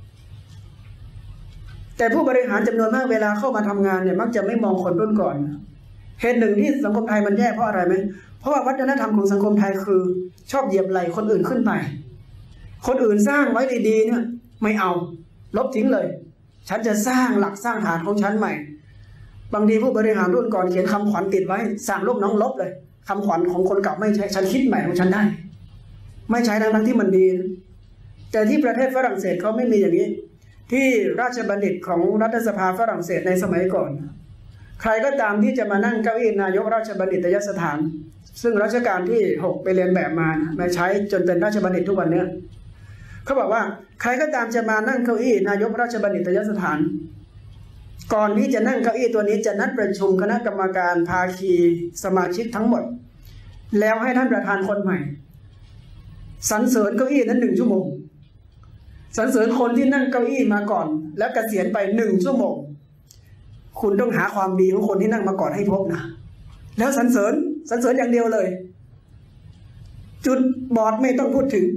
แต่ผู้บริหารจำนวนมากเวลาเข้ามาทำงานเนี่ยมักจะไม่มองคนรุ่นก่อนเหตุหนึ่งที่สังคมไทยมันแย่เพราะอะไรไหมเพราะว่าวัฒนธรรมของสังคมไทยคือชอบเหยียบไหล่คนอื่นขึ้นไปคนอื่นสร้างไว้ดีๆเนี่ยไม่เอาลบทิ้งเลยฉันจะสร้างหลักสร้างฐานของฉันใหม่บางทีผู้บริหารรุ่นก่อนเขียนคำขวัญติดไว้สร้างลูกน้องลบเลยคำขวัญของคนเก่าไม่ใช่ฉันคิดใหม่ของฉันได้ไม่ใช้ทั้งที่มันดีแต่ที่ประเทศฝรั่งเศสเขาไม่มีอย่างนี้ที่ราชบัณฑิตของรัฐสภาฝรั่งเศสในสมัยก่อนใครก็ตามที่จะมานั่งเก้าอี้นายกราชบัณฑิตยสถานซึ่งรัชกาลที่หกไปเรียนแบบมามาใช้จนเป็นราชบัณฑิตทุกวันนี้เขาบอกว่าใครก็ตามจะมานั่งเก้าอี้นายกราชบัณฑิตยสถานก่อนที่จะนั่งเก้าอี้ตัวนี้จะนัดประชุมคณะกรรมการภาคีสมาชิกทั้งหมดแล้วให้ท่านประธานคนใหม่สรรเสริญเก้าอี้นั้นหนึ่งชั่วโมงสรรเสริญคนที่นั่งเก้าอี้มาก่อนแล้วเกษียณไปหนึ่งชั่วโมงคุณต้องหาความดีของคนที่นั่งมาก่อนให้พบนะแล้วสรรเสริญสรรเสริญอย่างเดียวเลยจุดบอดไม่ต้องพูดถึง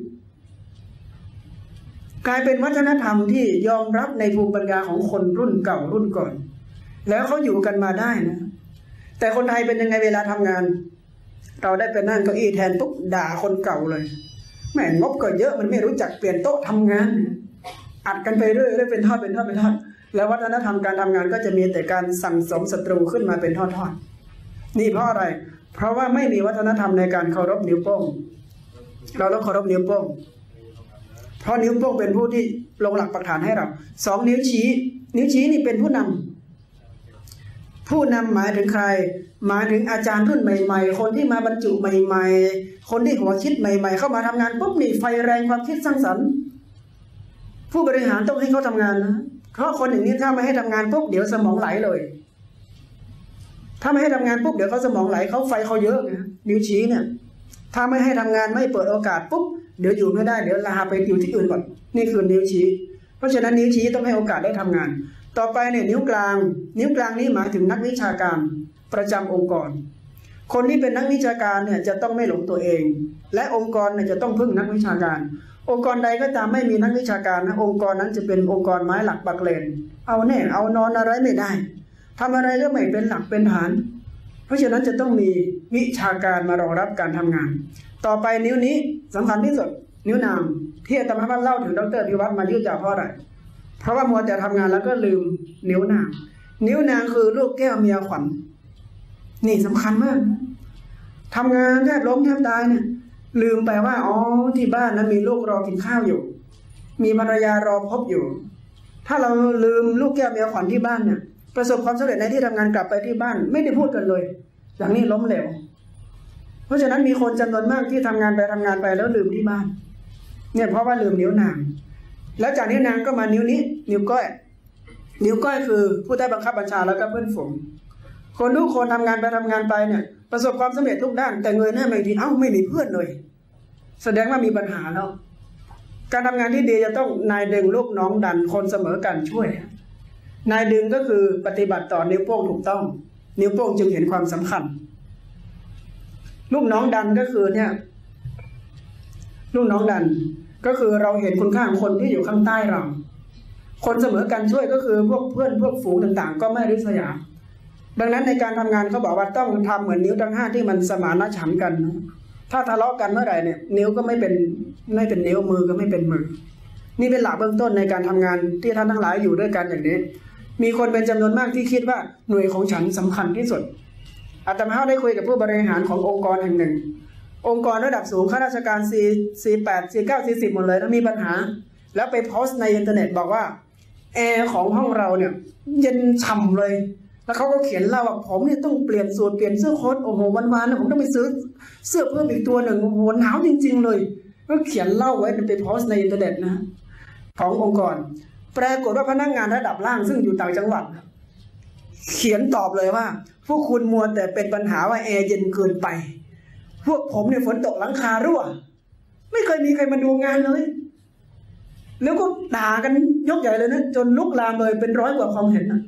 กลายเป็นวัฒนธรรมที่ยอมรับในภูมิปัญญาของคนรุ่นเก่ารุ่นก่อนแล้วเขาอยู่กันมาได้นะแต่คนไทยเป็นยังไงเวลาทำงานเราได้ไปนั่งเก้าอี้แทนปุ๊บด่าคนเก่าเลยแม่งบก็เยอะมันไม่รู้จักเปลี่ยนโต๊ะทำงานอัดกันไปเรื่อยๆเป็นทอดเป็นทอดเป็นทอดแล้ววัฒนธรรมการทำงานก็จะมีแต่การสั่งสมศัตรูขึ้นมาเป็นทอดๆนี่เพราะอะไรเพราะว่าไม่มีวัฒนธรรมในการเคารพนิ้วโป้งเราต้องเคารพนิ้วโป้งเพราะนิ้วโป้งเป็นผู้ที่ลงหลักปักฐานให้เราสองนิ้วชี้นิ้วชี้นี่เป็นผู้นำผู้นำหมายถึงใครหมายถึงอาจารย์รุ่นใหม่ๆคนที่มาบรรจุใหม่ๆคนที่หัวคิดใหม่ๆเข้ามาทำงานปุ๊บนี่ไฟแรงความคิดสร้างสรรค์ผู้บริหารต้องให้เขาทำงานนะเพราะคนอย่างนี้ถ้าไม่ให้ทำงานปุ๊บเดี๋ยวสมองไหลเลยถ้าไม่ให้ทำงานปุ๊บเดี๋ยวเขาสมองไหลเขาไฟเขาเยอะนะนิ้วชี้เนี่ยถ้าไม่ให้ทำงานไม่เปิดโอกาสปุ๊บเดี๋ยวอยู่ไม่ได้เดี๋ยวลาไปอยู่ที่อื่นก่อนนี่คือนิ้วชี้เพราะฉะนั้นนิ้วชี้ต้องให้โอกาสได้ทำงานต่อไปเนี่ยนิ้วกลางนิ้วกลางนี้หมายถึงนักวิชาการประจำองค์กรคนที่เป็นนักวิชาการเนี่ยจะต้องไม่หลงตัวเองและองค์กรเนี่ยจะต้องพึ่งนักวิชาการองค์กรใดก็ตามไม่มีนักวิชาการนะองค์กรนั้นจะเป็นองค์กรไม้หลักปักเลนเอาแน่เอานอนอะไรไม่ได้ทำอะไรก็ไม่เป็นหลักเป็นฐานเพราะฉะนั้นจะต้องมีวิชาการมารองรับการทำงานต่อไปนิ้วนี้สำคัญที่สุดนิ้วนางที่อาตมาเล่าถึงดร.พิวัตรมายืดยาวเพราะอะไรเพราะว่ามัวแต่ทำงานแล้วก็ลืมนิ้วนางนิ้วนางคือลูกแก้วเมียขวัญนี่สำคัญมากทำงานแทบล้มแทบตายเนี่ยลืมไปว่าอ๋อที่บ้านนั้นมีลูกรอกินข้าวอยู่มีภรรยารอพบอยู่ถ้าเราลืมลูกแก้วเมียขวัญที่บ้านเนี่ยประสบความสำเร็จในที่ทำงานกลับไปที่บ้านไม่ได้พูดกันเลยอย่างนี้ล้มเหลวเพราะฉะนั้นมีคนจำนวนมากที่ทำงานไปทำงานไปแล้วลืมที่บ้านเนี่ยเพราะว่าลืมนิ้วนางแล้วจากนิ้วนางก็มานิ้วนี้นิ้วก้อยนิ้วก้อยคือผู้ใต้บังคับบัญชาแล้วก็เพื่อนฝูงคนทุกคนทำงานไปทำงานไปเนี่ยประสบความสำเร็จทุกด้านแต่เงินหน้าไม่ดีเอ้าไม่มีเพื่อนเลยแสดงว่ามีปัญหาแล้วการทำงานที่ดีจะต้องนายดึงลูกน้องดันคนเสมอกันช่วยนายดึงก็คือปฏิบัติต่อนิ้วโป้งถูกต้องนิ้วโป้งจึงเห็นความสำคัญลูกน้องดันก็คือเนี่ยลูกน้องดันก็คือเราเห็นคุณค่าของคนที่อยู่ข้างใต้เราคนเสมอกันช่วยก็คือพวกเพื่อนพวกฝูงต่างๆก็ไม่ริษยาดังนั้นในการทำงานเขาบอกว่าต้องทำเหมือนนิ้วทั้งห้าที่มันสมานฉันท์กันถ้าทะเลาะกันเมื่อไหร่เนี่ยนิ้วก็ไม่เป็นไม่เป็นนิ้วมือก็ไม่เป็นมือนี่เป็นหลักเบื้องต้นในการทำงานที่ท่านทั้งหลายอยู่ด้วยกันอย่างนี้มีคนเป็นจำนวนมากที่คิดว่าหน่วยของฉันสำคัญที่สุดอาตมาได้คุยกับผู้บริหารขององค์กรแห่งหนึ่งองค์กรระดับสูงข้าราชการ C ซี แปด ซี เก้า ซี สิบ หมดเลยแล้วมีปัญหาแล้วไปโพสต์ในอินเทอร์เน็ตบอกว่าแอร์ของห้องเราเนี่ยเย็นฉ่ำเลยแล้วเขาก็เขียนเล่าว่าผมเนี่ยต้องเปลี่ยนสูตรเปลี่ยนเสื้อโค้ทโอ้โหวันๆนะผมต้องไปซื้อเสื้อเพิ่มอีกตัวหนึ่งโอ้โหหนาวจริงๆเลยก็เขียนเล่าไว้ไปโพสต์ในอินเทอร์เน็ตนะขององค์กรปรากฏว่าพนักงานระดับล่างซึ่งอยู่ต่างจังหวัดเขียนตอบเลยว่าพวกคุณมัวแต่เป็นปัญหาว่าแอร์เย็นเกินไปพวกผมเนี่ยฝนตกหลังคารั่วไม่เคยมีใครมาดูงานเลยแล้วก็ด่ากันยกใหญ่เลยนะจนลุกลามเลยเป็นร้อยกว่าความเห็นนะ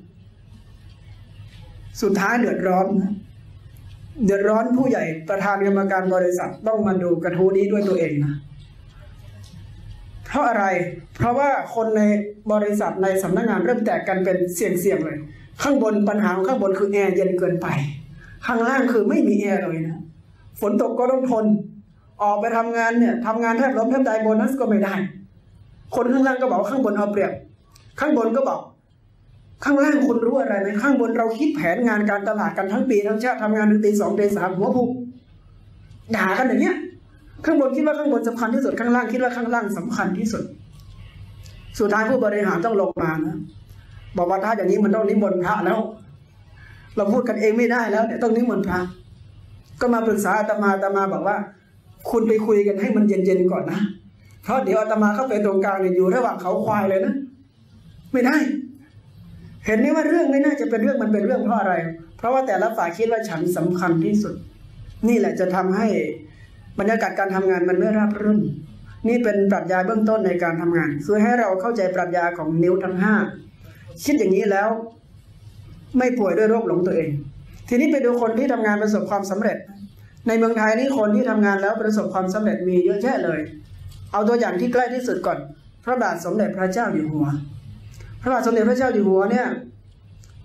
สุดท้ายเดือดร้อนนะเดือดร้อนผู้ใหญ่ประธานกรรมการบริษัทต้องมาดูกระทู้นี้ด้วยตัวเองนะเพราะอะไรเพราะว่าคนในบริษัทในสำนักงานเริ่มแตกกันเป็นเสี่ยงๆเลยข้างบนปัญหาข้างบนคือแอร์เย็นเกินไปข้างล่างคือไม่มีแอร์เลยนะฝนตกก็ต้องทนออกไปทำงานเนี่ยทำงานแทบล้มแทบตายโบนัสก็ไม่ได้คนข้างล่างก็บอกข้างบนเอาเปรียบข้างบนก็บอกข้างล่างคุณรู้อะไรไหมข้างบนเราคิดแผนงานการตลาดกันทั้งปีทั้งชาติทำงานถึงตีสองตีสามหัวผูกด่ากันอย่างเงี้ยข้างบนคิดว่าข้างบนสำคัญที่สุดข้างล่างคิดว่าข้างล่างสำคัญที่สุดสุดท้ายผู้บริหารต้องลงมานะบอกว่าถ้าอย่างนี้มันต้องนิมนต์พระแล้วเราพูดกันเองไม่ได้แล้วเนี่ยต้องนิมนต์พระก็มาปรึกษาอาตมาอาตมาบอกว่าคุณไปคุยกันให้มันเย็นๆก่อนนะเพราะเดี๋ยวอาตมาเข้าไปตรงกลางเนี่ยอยู่ระหว่างเขาควายเลยนะไม่ได้เห็นไหมว่าเรื่องไม่น่าจะเป็นเรื่องมันเป็นเรื่องเพราะอะไรเพราะว่าแต่ละฝ่ายคิดว่าฉันสำคัญที่สุดนี่แหละจะทำให้บรรยากาศการทำงานมันไม่ราบรื่นนี่เป็นปรัชญาเบื้องต้นในการทำงานคือให้เราเข้าใจปรัชญาของนิ้วทั้งห้าคิดอย่างนี้แล้วไม่ป่วยด้วยโรคหลงตัวเองทีนี้ไปดูคนที่ทำงานประสบความสำเร็จในเมืองไทยนี่คนที่ทำงานแล้วประสบความสำเร็จมีเยอะแยะเลยเอาตัวอย่างที่ใกล้ที่สุดก่อนพระบาทสมเด็จพระเจ้าอยู่หัวพระบาทสมเด็จพระเจ้าอยู่หัวเนี่ย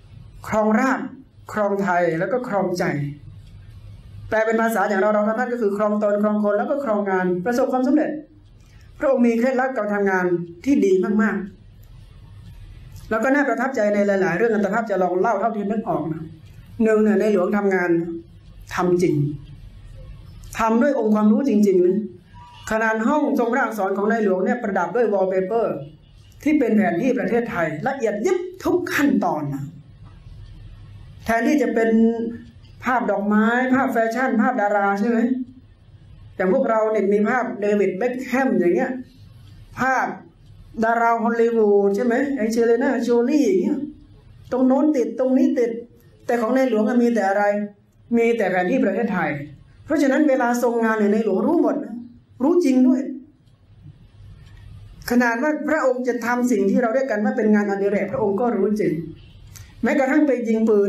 ครองราชย์ครองไทยแล้วก็ครองใจแปลเป็นภาษาอย่างเราเราท่านก็คือครองตนครองคนแล้วก็ครองงานประสบความสำเร็จพระองค์มีเคล็ดลับการทำงานที่ดีมากๆแล้วก็น่าประทับใจในหลายๆเรื่องอันตรภาพจะลองเล่าเท่าที่นึกออกนะหนึ่งเนี่ยในหลวงทำงานทำจริงทำด้วยองค์ความรู้จริงๆนะขนาดห้องทรงร่างสอนของในหลวงเนี่ยประดับด้วยวอลเปเปอร์ที่เป็นแผนที่ประเทศไทยละเอียดยิบทุกขั้นตอนนะแทนที่จะเป็นภาพดอกไม้ภาพแฟชั่นภาพดาราใช่ไหมอย่างพวกเราเนี่ยมีภาพเดวิดเบ็คแฮมอย่างเงี้ยภาพดาราฮอลลีวูดใช่ไหมไอเชเลน่าโจลี่อย่างเงี้ยตรงโน้นติดตรงนี้ติดแต่ของในหลวงมีแต่อะไรมีแต่แผนที่ประเทศไทยเพราะฉะนั้นเวลาทรงงานในหลวงรู้หมดนะรู้จริงด้วยขนาดว่าพระองค์จะทำสิ่งที่เราเรียกกันว่าเป็นงานอดิเรกพระองค์ก็รู้จริงแม้กระทั่งไปยิงปืน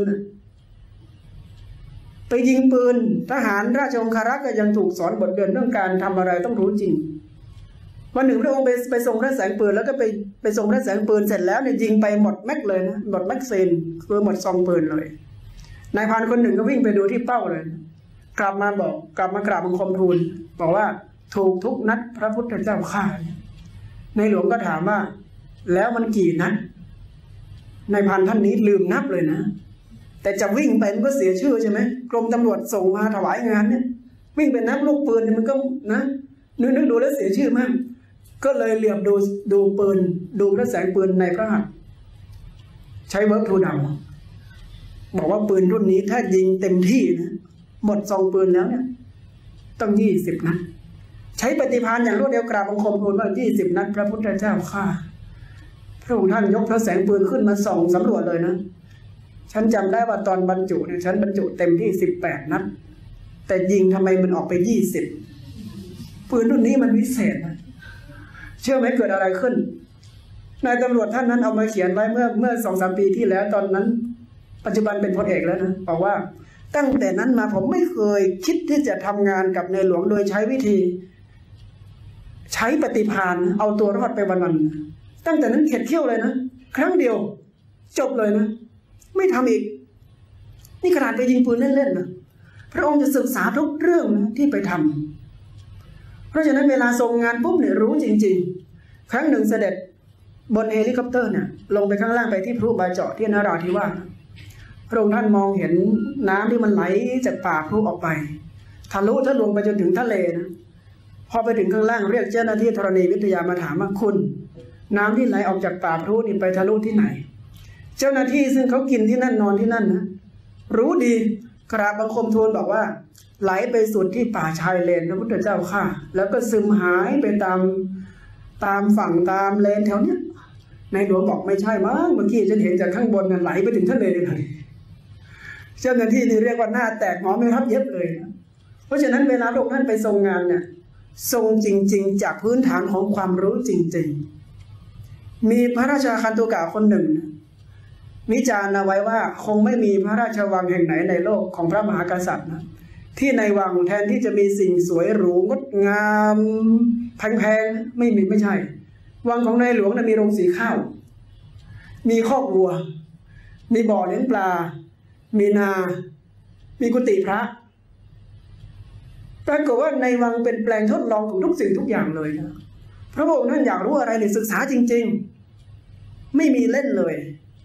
ไปยิงปืนทหารราชองครักษ์ก็ยังถูกสอนบทเรียนเรื่องการทำอะไรต้องรู้จริงวันหนึ่งพระองค์ไปไปส่งพระแสงปืนแล้วก็ไปไปส่งพระแสงปืนเสร็จแล้วเนี่ยยิงไปหมดแม็กเลยนะหมดแม็กซีนคือหมดซองปืนเลยนายพรานคนหนึ่งก็วิ่งไปดูที่เป้าเลยกลับมาบอกกลับมากราบบังคมทูลบอกว่าถูกทุกนัดพระพุทธเจ้าฆ่าในหลวงก็ถามว่าแล้วมันกี่นัดนายพรานท่านนี้ลืมนับเลยนะแต่จะวิ่งไปมันก็เสียชื่อใช่ไหมกรมตำรวจส่งมาถวายงานเนี่ยวิ่งไปนับลูกปืนมันก็นะนึกนึกดูแล้วเสียชื่อมากก็เลยเหลือบดูดูปืนดูพระแสงปืนในพระหัตถ์ใช้เวิร์กทูดาวบอกว่าปืนรุ่นนี้ถ้ายิงเต็มที่นะหมดซองปืนแล้วเนี่ยต้องยี่สิบนัดใช้ปฏิภาณอย่างรวดเร็วกราบบังคมทูลว่ายี่สิบนัดพระพุทธเจ้าฆ่าพระองค์ท่านยกพระแสงปืนขึ้นมาส่องสำรวจเลยนะฉันจำได้ว่าตอนบรรจุเนี่ยฉันบรรจุเต็มที่สิบแปดนัดแต่ยิงทำไมมันออกไปยี่สิบปืนรุ่นนี้มันวิเศษนะเชื่อไหมเกิดอะไรขึ้นนายตำรวจท่านนั้นเอามาเขียนไว้เมื่อเมื่อสองสามปีที่แล้วตอนนั้นปัจจุบันเป็นพลเอกแล้วนะบอกว่าตั้งแต่นั้นมาผมไม่เคยคิดที่จะทำงานกับในหลวงโดยใช้วิธีใช้ปฏิภาณเอาตัวรอดไปวันๆตั้งแต่นั้นเข็ดเขี้ยวเลยนะครั้งเดียวจบเลยนะไม่ทำอีกนี่ขนาดไปยิงปืนเล่นๆนะพระองค์จะศึกษาทุกเรื่องนะที่ไปทำเพราะฉะนั้นเวลาทรงงานปุ๊บเนี่ยรู้จริงๆครั้งหนึ่งเสด็จบนเฮลิคอปเตอร์เนี่ยลงไปข้างล่างไปที่พลุบาเจาะที่นราธิวาสพระองค์ท่านมองเห็นน้ำที่มันไหลจากปากพลุออกไปทะลุทะลวงไปจนถึงทะเลนะพอไปถึงข้างล่างเรียกเจ้าหน้าที่ธรณีวิทยามาถามว่าคุณน้ำที่ไหลออกจากปากพลุนี่ไปทะลุที่ไหนเจ้าหน้าที่ซึ่งเขากินที่นั่นนอนที่นั่นนะรู้ดีกราบบังคมทูลบอกว่าไหลไปสุดที่ป่าชายเลนพระพุทธเจ้าข้าแล้วก็ซึมหายไปตามตามฝั่งตามเลนแถวเนี้ยในหลวงบอกไม่ใช่มั้งเมื่อกี้ฉันเห็นจากข้างบนน่ะไหลไปถึงทะเลเลยเจ้าหน้าที่นี่เรียกว่าหน้าแตกหมอไม่รับเย็บเลยนะเพราะฉะนั้นเวลาพระองค์ท่านไปทรงงานเนี่ยทรงจริงๆจากพื้นฐานของความรู้จริงๆมีพระราชาคันตุกะคนหนึ่งนะวิจารณ์เอาไว้ว่าคงไม่มีพระราชวังแห่งไหนในโลกของพระมหากษัตริย์นะที่ในวังแทนที่จะมีสิ่งสวยหรูงดงามแพงๆไม่มีไม่ใช่วังของในหลวงนะมีโรงสีข้าวมีคอกวัวมีบ่อเลี้ยงปลามีนามีกุฏิพระปรากฏว่าในวังเป็นแปลงทดลองของทุกสิ่งทุกอย่างเลยนะพระองค์ท่านอยากรู้อะไรเนี่ยศึกษาจริงๆไม่มีเล่นเลย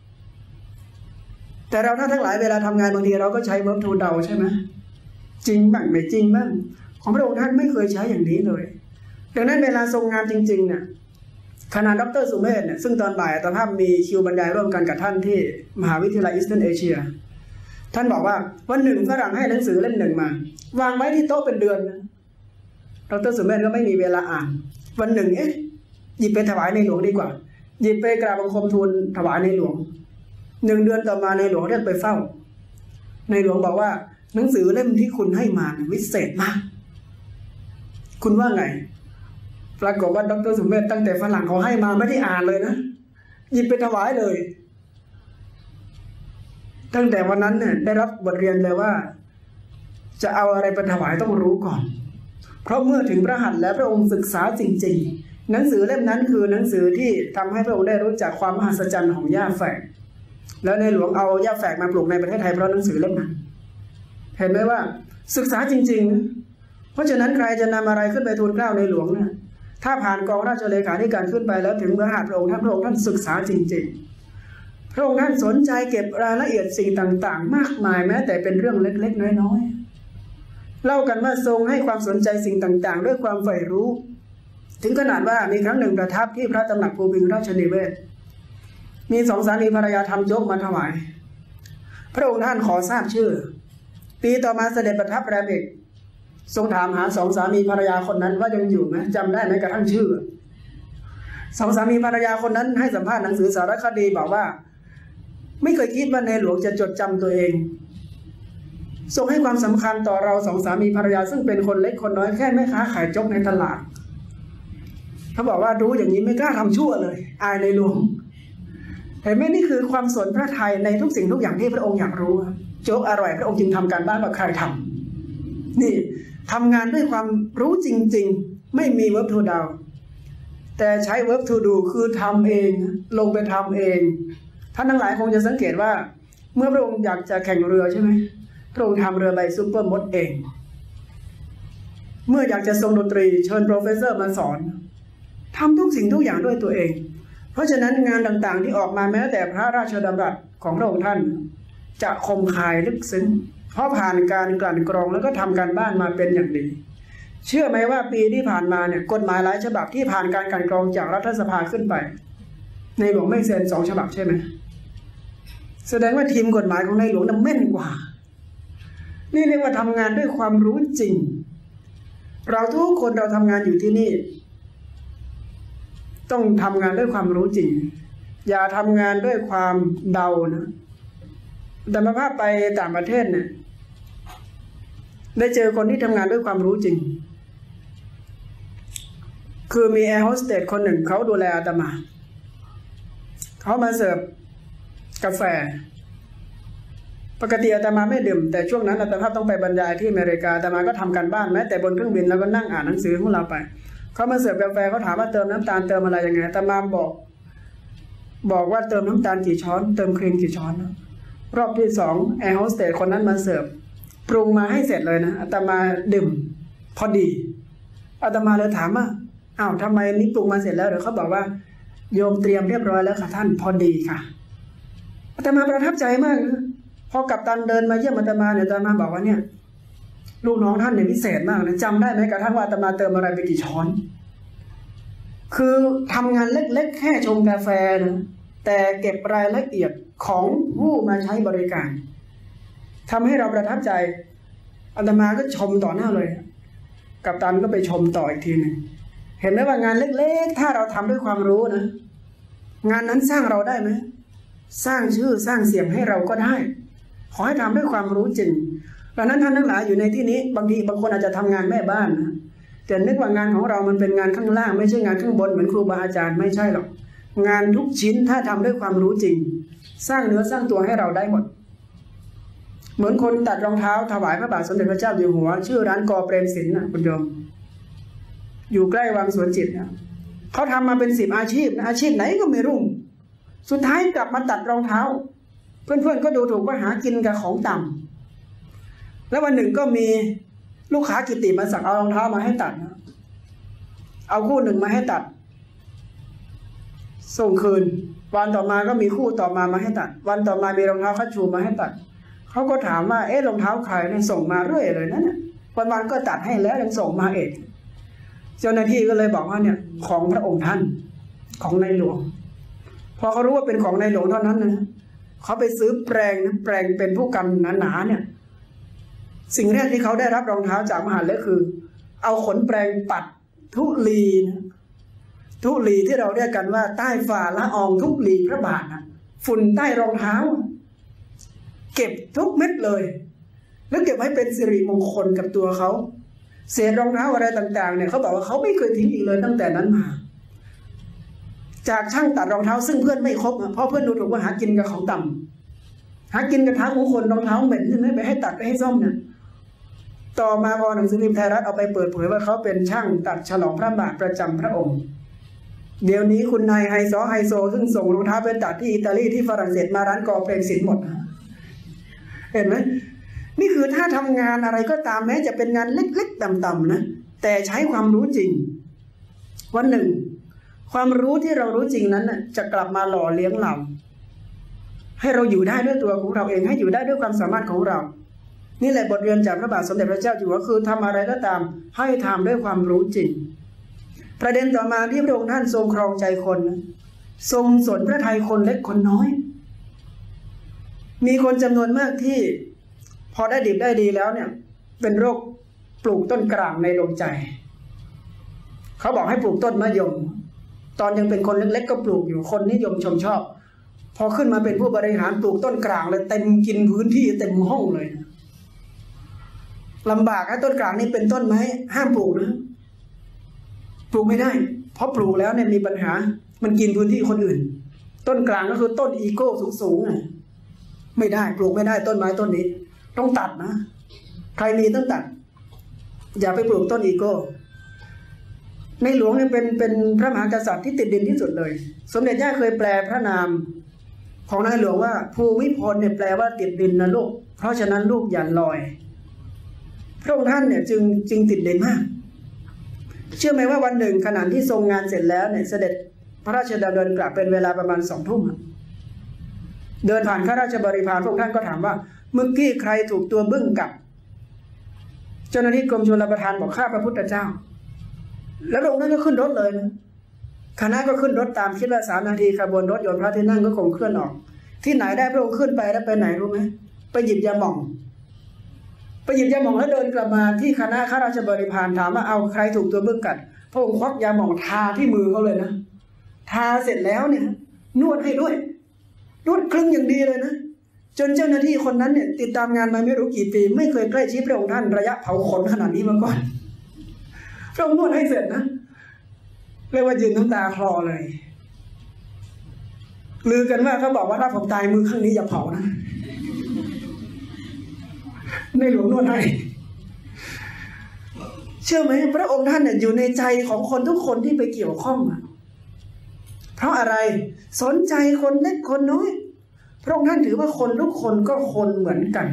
แต่เราท่านทั้งหลายเวลาทำงานบางทีเราก็ใช้เวิร์บทูเดาใช่ไหมจริงบ้างไม่จริงบ้างของพระองค์ท่านไม่เคยใช้อย่างนี้เลยดังนั้นเวลาทรงงานจริงๆเนี่ยคณะดร.สุเมธเนี่ยซึ่งตอนบ่ายอาตมามีคิวบรรยายร่วมกันกับท่านที่มหาวิทยาลัยอีสเทิร์นเอเชียท่านบอกว่าวันหนึ่งฝรั่งให้หนังสือเล่มหนึ่งมาวางไว้ที่โต๊ะเป็นเดือนนะดร.สุเมธก็ไม่มีเวลาอ่านวันหนึ่งเอ๊ะหยิบไปถวายในหลวงดีกว่าหยิบไปกราบบังคมทูลถวายในหลวงหนึ่งเดือนต่อมาในหลวงเรียกไปเฝ้าในหลวงบอกว่าหนังสือเล่มที่คุณให้มาวิเศษมากคุณว่าไงปรากฏว่าดร.สุเมธตั้งแต่ฝรั่งเขาให้มาไม่ได้อ่านเลยนะหยิบไปถวายเลยตั้งแต่วันนั้นเนี่ยได้รับบทเรียนเลยว่าจะเอาอะไรไปถวายต้องรู้ก่อนเพราะเมื่อถึงพระหัตถ์แล้วพระองค์ศึกษาจริงๆหนังสือเล่มนั้นคือหนังสือที่ทำให้พระองค์ได้รู้จักความมหัศจรรย์ของหญ้าแฝกแล้วในหลวงเอาหญ้าแฝกมาปลูกในประเทศไทยเพราะหนังสือเล่มนั้นเห็นไหมว่าศึกษาจริงๆเพราะฉะนั้นใครจะนำอะไรขึ้นไปทูลเกล้าในหลวงเนี่ยถ้าผ่านกองราชเลขาธิการขึ้นไปแล้วถึงเมื่อหาพระองค์ท่านพระองค์ท่านศึกษาจริงๆพระองค์ท่านสนใจเก็บรายละเอียดสิ่งต่างๆมากมายแม้แต่เป็นเรื่องเล็กๆน้อยๆเล่ากันว่าทรงให้ความสนใจสิ่งต่างๆด้วยความใฝ่รู้ถึงขนาดว่ามีครั้งหนึ่งประทับที่พระตำหนักภูพิงราชนิเวศมีสองสามีภรรยาทำโจ๊กมาถวายพระองค์ท่านขอทราบชื่อปีต่อมาเสด็จประทับแรมอีกทรงถามหาสองสามีภรรยาคนนั้นว่ายังอยู่ไหมจำได้ไหมกระทั่งชื่อสองสามีภรรยาคนนั้นให้สัมภาษณ์หนังสือสารคดีบอกว่าไม่เคยคิดว่าในหลวงจะจดจำตัวเองทรงให้ความสำคัญต่อเราสองสามีภรรยาซึ่งเป็นคนเล็กคนน้อยแค่แม่ค้าขายโจ๊กในตลาดเขาบอกว่ารู้อย่างนี้ไม่กล้าทำชั่วเลยอายในหลวงเห็นไหมนี่คือความสนพระทัยในทุกสิ่งทุกอย่างที่พระองค์อยากรู้โจ๊กอร่อยพระองค์จึงทำการบ้านว่าใครทำนี่ทำงานด้วยความรู้จริงๆไม่มี verb to do แต่ใช้ verb to do คือทำเองลงไปทำเองท่านทั้งหลายคงจะสังเกตว่าเมื่อพระองค์อยากจะแข่งเรือใช่ไหมพระองค์ทำเรือใบซูเปอร์มดเองเมื่ออยากจะทรงดนตรีเชิญโปรเฟสเซอร์มาสอนทำทุกสิ่งทุกอย่างด้วยตัวเองเพราะฉะนั้นงานต่างๆที่ออกมาแม้แต่พระราชดำรัสของพระองค์ท่านจะคมคายลึกซึ้งเพราะผ่านการกลั่นกรองแล้วก็ทำการบ้านมาเป็นอย่างดีเชื่อไหมว่าปีที่ผ่านมาเนี่ยกฎหมายหลายฉบับที่ผ่านการกลั่นกรองจากรัฐสภาขึ้นไปในหลวงไม่เซ็นสองฉบับใช่ไหมแสดงว่าทีมกฎหมายของในหลวงนั้นแม่นกว่านี่เรียกว่าทำงานด้วยความรู้จริงเราทุกคนเราทำงานอยู่ที่นี่ต้องทำงานด้วยความรู้จริงอย่าทำงานด้วยความเดานะแต่มาภาพไปต่างประเทศเนี่ยได้เจอคนที่ทำงานด้วยความรู้จริงคือมีแอร์โฮสเตสคนหนึ่งเขาดูแลอาตมาเขามาเสิร์ฟกาแฟปกติอาตมาไม่ดื่มแต่ช่วงนั้นอาตมาต้องไปบรรยายที่อเมริกาอาตมาก็ทำการบ้านแม้แต่บนเครื่องบินแล้วก็นั่งอ่านหนังสือของเราไปเขามาเสิร์ฟกาแฟเขาถามว่าเติมน้ำตาลเติมอะไรยังไงอาตมาบอกบอกว่าเติมน้ำตาลกี่ช้อนเติมครีมกี่ช้อนรอบที่สองแอร์โฮสเตสคนนั้นมาเสิร์ฟปรุงมาให้เสร็จเลยนะอาตมาดื่มพอดีอาตมาเลยถามว่าอ้าวทำไมนี่ปรุงมาเสร็จแล้วเดี๋ยวเขาบอกว่าโยมเตรียมเรียบร้อยแล้วค่ะท่านพอดีค่ะอาตมาประทับใจมากนะพอกัปตันเดินมาเยี่ยมอาตมาเนี่ยอาตมาบอกว่าเนี่ยลูกน้องท่านเนี่ยพิเศษมากนะจำได้ไหมกระทั่งว่าอาตมาเติมอะไรไปกี่ช้อนคือทำงานเล็กๆแค่ชงกาแฟนะแต่เก็บรายละเอียดของผู้มาใช้บริการทำให้เราประทับใจอาตมาก็ชมต่อหน้าเลยกัปตันก็ไปชมต่ออีกทีหนึ่งเห็นไหมว่างานเล็กๆถ้าเราทำด้วยความรู้นะงานนั้นสร้างเราได้ไหมสร้างชื่อสร้างเสียงให้เราก็ได้ขอให้ทำด้วยความรู้จริงดังนั้นท่านทั้งหลายอยู่ในที่นี้บางทีบางคนอาจจะทำงานแม่บ้านนะแต่นึกว่างานของเรามันเป็นงานข้างล่างไม่ใช่งานข้างบนเหมือนครูบาอาจารย์ไม่ใช่หรอกงานทุกชิ้นถ้าทำด้วยความรู้จริงสร้างเนื้อสร้างตัวให้เราได้หมดเหมือนคนตัดรองเท้าถวายพระบาทสมเด็จพระเจ้าอยู่หัวชื่อร้านกอเปรมศิลป์นะคุณโยมอยู่ใกล้วังสวนจิตนะเขาทำมาเป็นสิบอาชีพนะอาชีพไหนก็ไม่รุ่งสุดท้ายกลับมาตัดรองเท้าเพื่อนๆก็ดูถูกว่าหากินกับของต่ำแล้ววันหนึ่งก็มีลูกค้ากิติมาสั่งเอารองเท้ามาให้ตัดนะเอาคู่หนึ่งมาให้ตัดส่งคืนวันต่อมาก็มีคู่ต่อมามาให้ตัดวันต่อมามีรองเท้าคัชชูมาให้ตัดเขาก็ถามว่าเอ๊ะรองเท้าใครเนี่ยส่งมาเรื่อยเลยนะเนี่ยวันๆก็ตัดให้แล้วยังส่งมาเองเจ้าหน้าที่ก็เลยบอกว่าเนี่ยของพระองค์ท่านของในหลวงพอเขารู้ว่าเป็นของในหลวงเท่านั้นนะเขาไปซื้อแปรงนะแปรงเป็นผู้กันหนาๆเนี่ยสิ่งแรกที่เขาได้รับรองเท้าจากมหาเลยคือเอาขนแปรงปัดทุลีนะทุลีที่เราเรียกกันว่าใต้ฝ่าละอองทุลีพระบาทนะฝุ่นใต้รองเท้าเก็บทุกเม็ดเลยแล้วเก็บไว้เป็นสิริมงคลกับตัวเขาเศษรองเท้าอะไรต่างๆเนี่ยเขาบอกว่าเขาไม่เคยทิ้งอีกเลยตั้งแต่นั้นมาจากช่างตัดรองเท้าซึ่งเพื่อนไม่ครบเพราะเพื่อนดูถูกว่าหากินกับของต่ำหากินกับเท้าของคนรองเท้าเหม็นใช่ไหมไปให้ตัดไปให้ซ่อมเนี่ยต่อมาพอหนังสือพิมพ์ไทยรัฐเอาไปเปิดเผยว่าเขาเป็นช่างตัดฉลองพระบาทประจำพระองค์เดี๋ยวนี้คุณนายไฮโซไฮโซซึ่งส่งรองเท้าไปตัดที่อิตาลีที่ฝรั่งเศสมาร้านกอเปรมศิลป์หมดเห็นไหมนี่คือถ้าทำงานอะไรก็ตามแม้จะเป็นงานเล็กๆต่ำๆนะแต่ใช้ความรู้จริงวันหนึ่งความรู้ที่เรารู้จริงนั้นจะกลับมาหล่อเลี้ยงเราให้เราอยู่ได้ด้วยตัวของเราเองให้อยู่ได้ด้วยความสามารถของเรานี่แหละบทเรียนจากพระบาทสมเด็จพระเจ้าอยู่หัวคือทำอะไรก็ตามให้ทำด้วยความรู้จริงประเด็นต่อมาที่พระองค์ท่านทรงครองใจคนทรงสนพระทัยคนเล็กคนน้อยมีคนจำนวนมากที่พอได้ดิบได้ดีแล้วเนี่ยเป็นโรคปลูกต้นกลางในดวงใจเขาบอกให้ปลูกต้นมะยมตอนยังเป็นคนเล็กๆก็ปลูกอยู่คนนิยมชมชอบพอขึ้นมาเป็นผู้บริหารปลูกต้นกลางเลยเต็มกินพื้นที่เต็มห้องเลยลำบากนะต้นกลางนี่เป็นต้นไม้ห้ามปลูกนะปลูกไม่ได้เพราะปลูกแล้วเนี่ยมีปัญหามันกินพื้นที่คนอื่นต้นกลางก็คือต้นอีโก้สูงๆอ่ะไม่ได้ปลูกไม่ได้ต้นไม้ต้นนี้ต้องตัดนะใครมีต้องตัดอย่าไปปลูกต้นอีโก้ในหลวงเนี่ยเป็นเป็นพระมหากษัตริย์ที่ติดดินที่สุดเลยสมเด็จย่าเคยแปลพระนามของนายหลวงว่าภูมิพลเนี่ยแปลว่าติดดินนะลูกเพราะฉะนั้นลูกอย่าลอยพระองค์ท่านเนี่ยจึงจึงติดดินมากเชื่อไหมว่าวันหนึ่งขณะที่ทรงงานเสร็จแล้วเนี่ยเสด็จพระราชดำเนินกลับเป็นเวลาประมาณสองทุ่มเดินผ่านข้าราชบริพารพระองค์ท่านก็ถามว่าเมื่อกี้ใครถูกตัวบึ้งกัดเจ้าหน้าที่กรมชลประทานบอกข้าพระพุทธเจ้าแล้วพระองค์ท่านก็ขึ้นรถเลยนะคณะก็ขึ้นรถตามคิดว่าสามนาทีขบวนรถยนต์พระที่นั่งก็คงเคลื่อนออกที่ไหนได้พระองค์ขึ้นไปแล้วไปไหนรู้ไหมไปหยิบยาหม่องไปหยิบยาหม่องแล้วเดินกลับมาที่คณะข้าราชบริพารถามว่าเอาใครถูกตัวบึ้งกัดพระองค์ควักยาหม่องทาที่มือเขาเลยนะทาเสร็จแล้วเนี่ยนวดให้ด้วยนวดครึ่งอย่างดีเลยนะจนเจ้าหน้าที่คนนั้นเนี่ยติดตามงานมาไม่รู้กี่ปีไม่เคยใกล้ชิดพระองค์ท่านระยะเผาขนขนาดนี้มาก่อนพระองค์นวดให้เสร็จนะเรียกว่ายืนน้ำตาคลอเลยลือกันว่าเขาบอกว่าถ้าผมตายมือข้างนี้อย่าเผานะในหลวงนวดให้เชื่อไหมพระองค์ท่านเนี่ยอยู่ในใจของคนทุกคนที่ไปเกี่ยวข้องเพราะอะไรสนใจคนเล็กคนน้อยพระองค์ท่านถือว่าคนทุกคนก็คนเหมือนกัน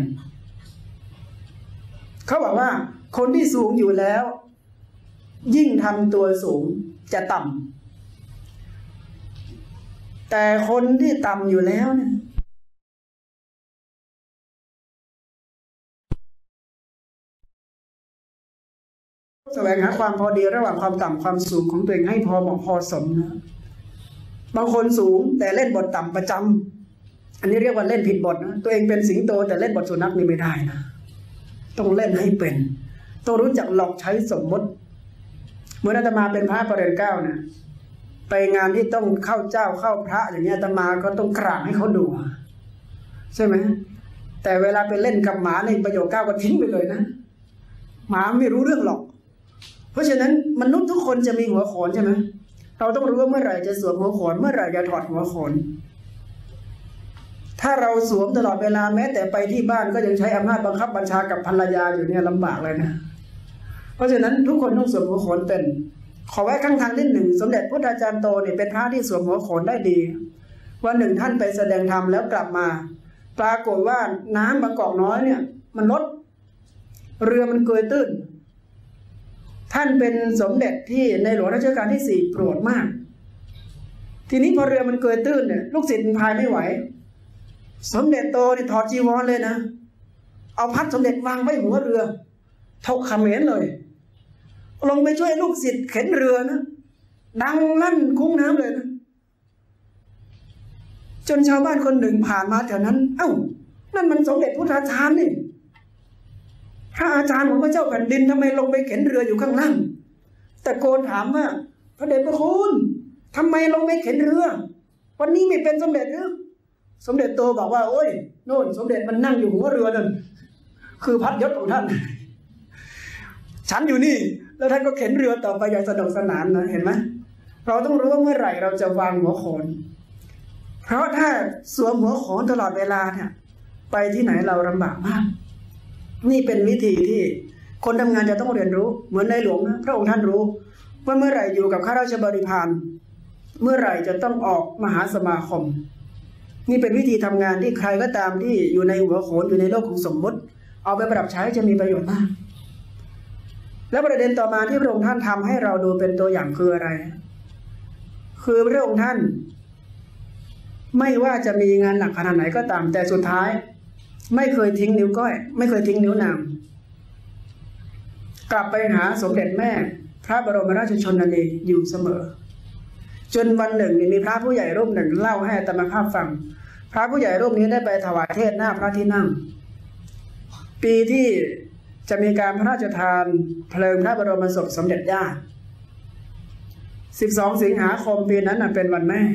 เขาบอกว่าคนที่สูงอยู่แล้วยิ่งทำตัวสูงจะต่ำแต่คนที่ต่ำอยู่แล้วเนี่ยแสวงหาความพอดีระหว่างความต่ำความสูงของตัวเองให้พอเหมาะพอสมนะบางคนสูงแต่เล่นบทต่ำประจำอันนี้เรียกว่าเล่นผิดบทนะตัวเองเป็นสิงโตแต่เล่นบทสุนัขนี่ไม่ได้นะต้องเล่นให้เป็นต้องรู้จักหลอกใช้สมมติเมื่ออาตมาเป็นพระประเรียนเก้าเนี่ยไปงานที่ต้องเข้าเจ้าเข้าพระอย่างเงี้ยอาตมาก็ต้องกราบให้เขาดูใช่ไหมแต่เวลาไปเล่นกับหมาในประโยคเก้าก็ทิ้งไปเลยนะหมาไม่รู้เรื่องหรอกเพราะฉะนั้นมนุษย์ทุกคนจะมีหัวโขนใช่ไหมเราต้องรู้ว่าเมื่อไหร่จะสวมหัวโขนเมื่อไหร่จะถอดหัวโขนถ้าเราสวมตลอดเวลาแม้แต่ไปที่บ้านก็ยังใช้อำนาจบังคับบัญชากับภรรยาอยู่เนี่ยลำบากเลยนะเพราะฉะนั้นทุกคนต้องสวมหัวโขนเป็นขอไว้ข้างทางที่หนึ่งสมเด็จพุทธาจารย์โตเนี่ยเป็นพระที่สวมหัวโขนได้ดีวันหนึ่งท่านไปแสดงธรรมแล้วกลับมาปรากฏว่าน้ำบางกอกน้อยเนี่ยมันลดเรือมันเกยตื้นท่านเป็นสมเด็จที่ในหลวงรัชกาลที่สี่โปรดมากทีนี้พอเรือมันเกยตื้นเนี่ยลูกศิษย์พายไม่ไหวสมเด็จโตนี่ถอดจีวรเลยนะเอาพัดสมเด็จวางไว้หัวเรือทกเขมรเลยลงไปช่วยลูกศิษย์เข็นเรือนะดังลั่นคุ้งน้ำเลยนะจนชาวบ้านคนหนึ่งผ่านมาแถวนั้นเอ้านั่นมันสมเด็จพุทธาจารย์นี่พระอาจารย์ของพระเจ้าแผ่นดินทำไมลงไปเข็นเรืออยู่ข้างล่างแต่โกนถามว่าพระเดชพระคุณทำไมลงไปเข็นเรือวันนี้ไม่เป็นสมเด็จหรือสมเด็จโตบอกว่าโอ้ยโน่นสมเด็จมันนั่งอยู่หัวเรือนั่นคือพัดยศของท่านฉันอยู่นี่แล้วท่านก็เข็นเรือต่อไปอย่างสนุกสนานนะเห็นไหมเราต้องรู้ว่าเมื่อไหร่เราจะวางหัวโขนเพราะถ้าสวมหัวโขนตลอดเวลาเนี่ยไปที่ไหนเราลำบากมากนี่เป็นวิธีที่คนทำงานจะต้องเรียนรู้เหมือนในหลวงนะพระองค์ท่านรู้ว่าเมื่อไหร่อยู่กับข้าราชบริพารเมื่อไหร่จะต้องออกมหาสมาคมนี่เป็นวิธีทำงานที่ใครก็ตามที่อยู่ในหัวโขนอยู่ในโลกของสมมติเอาไปปรับใช้จะมีประโยชน์มากและประเด็นต่อมาที่พระองค์ท่านทำให้เราดูเป็นตัวอย่างคืออะไรคือพระองค์ท่านไม่ว่าจะมีงานหนักขนาดไหนก็ตามแต่สุดท้ายไม่เคยทิ้งนิ้วก้อยไม่เคยทิ้งนิ้วนางกลับไปหาสมเด็จแม่พระบรมราชชนนีอยู่เสมอจนวันหนึ่งมีพระผู้ใหญ่รูปหนึ่งเล่าให้อาตมาภาพฟังพระผู้ใหญ่รูปนี้ได้ไปถวายเทศน์หน้าพระที่นั่งปีที่จะมีการพระราชทานเพลิงพระบรมศพสมเด็จย่าสิบสองสิงหาคมปีนั้นเป็นวันแม่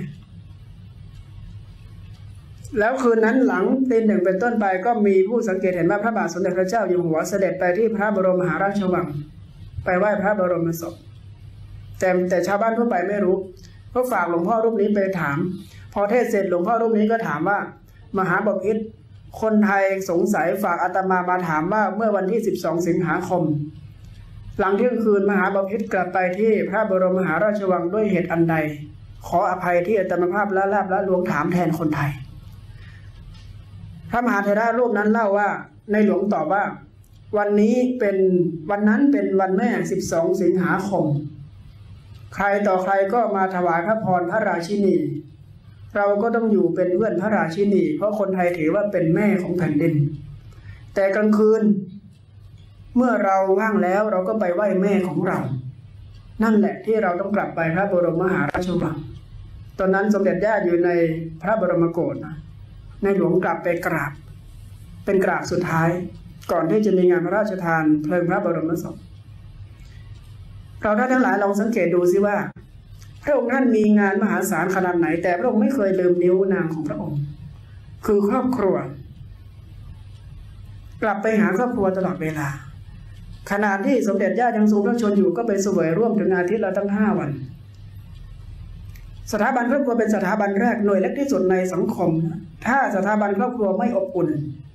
แล้วคืนนั้นหลังตีหนึ่งเป็นต้นไปก็มีผู้สังเกตเห็นว่าพระบาทสมเด็จพระเจ้าอยู่หัวเสด็จไปที่พระบรมมหาราชวังไปไหว้พระบรมศพแต่แต่ชาวบ้านทั่วไปไม่รู้ก็ฝากหลวงพ่อรูปนี้ไปถามพอเทศเสร็จหลวงพ่อรูปนี้ก็ถามว่ามหาบพิตรคนไทยสงสัยฝากอาตมามาถามว่าเมื่อวันที่สิบสองสิงหาคมหลังเที่ยงคืนมหาบพิตรกลับไปที่พระบรมมหาราชวังด้วยเหตุอันใดขออภัยที่อาตมาภาพละลาบละลวงถามแทนคนไทยพระมหาเถระรูปนั้นเล่าว่าในหลวงตอบว่าวันนี้เป็นวันนั้นเป็นวันแม่สิบสองสิงหาคมใครต่อใครก็มาถวายพระพรพระราชินีเราก็ต้องอยู่เป็นเพื่อนพระราชินีเพราะคนไทยถือว่าเป็นแม่ของแผ่นดินแต่กลางคืนเมื่อเราว่างแล้วเราก็ไปไหว้แม่ของเรานั่นแหละที่เราต้องกลับไปพระบรมมหาราชวังตอนนั้นสมเด็จย่าอยู่ในพระบรมโกศนะในหลวงกลับไปกราบเป็นกราบสุดท้ายก่อนที่จะมีงานพระราชทานเพลิงพระบรมศพเราท่านทั้งหลายลองสังเกตดูสิว่าพระองค์ท่านมีงานมหาศาลขนาดไหนแต่พระองค์ไม่เคยลืมนิ้วนางของพระองค์คือครอบครัวกลับไปหาครอบครัวตลอดเวลาขณะที่สมเด็จย่ายังทรงพระชนอยู่ก็ไปเสวยร่วมถึงอาทิตย์ละตั้งห้าวันสถาบันครอบครัวเป็นสถาบันแรกหน่วยเล็กที่สุดในสังคมถ้าสถาบันครอบครัวไม่อบอุ่น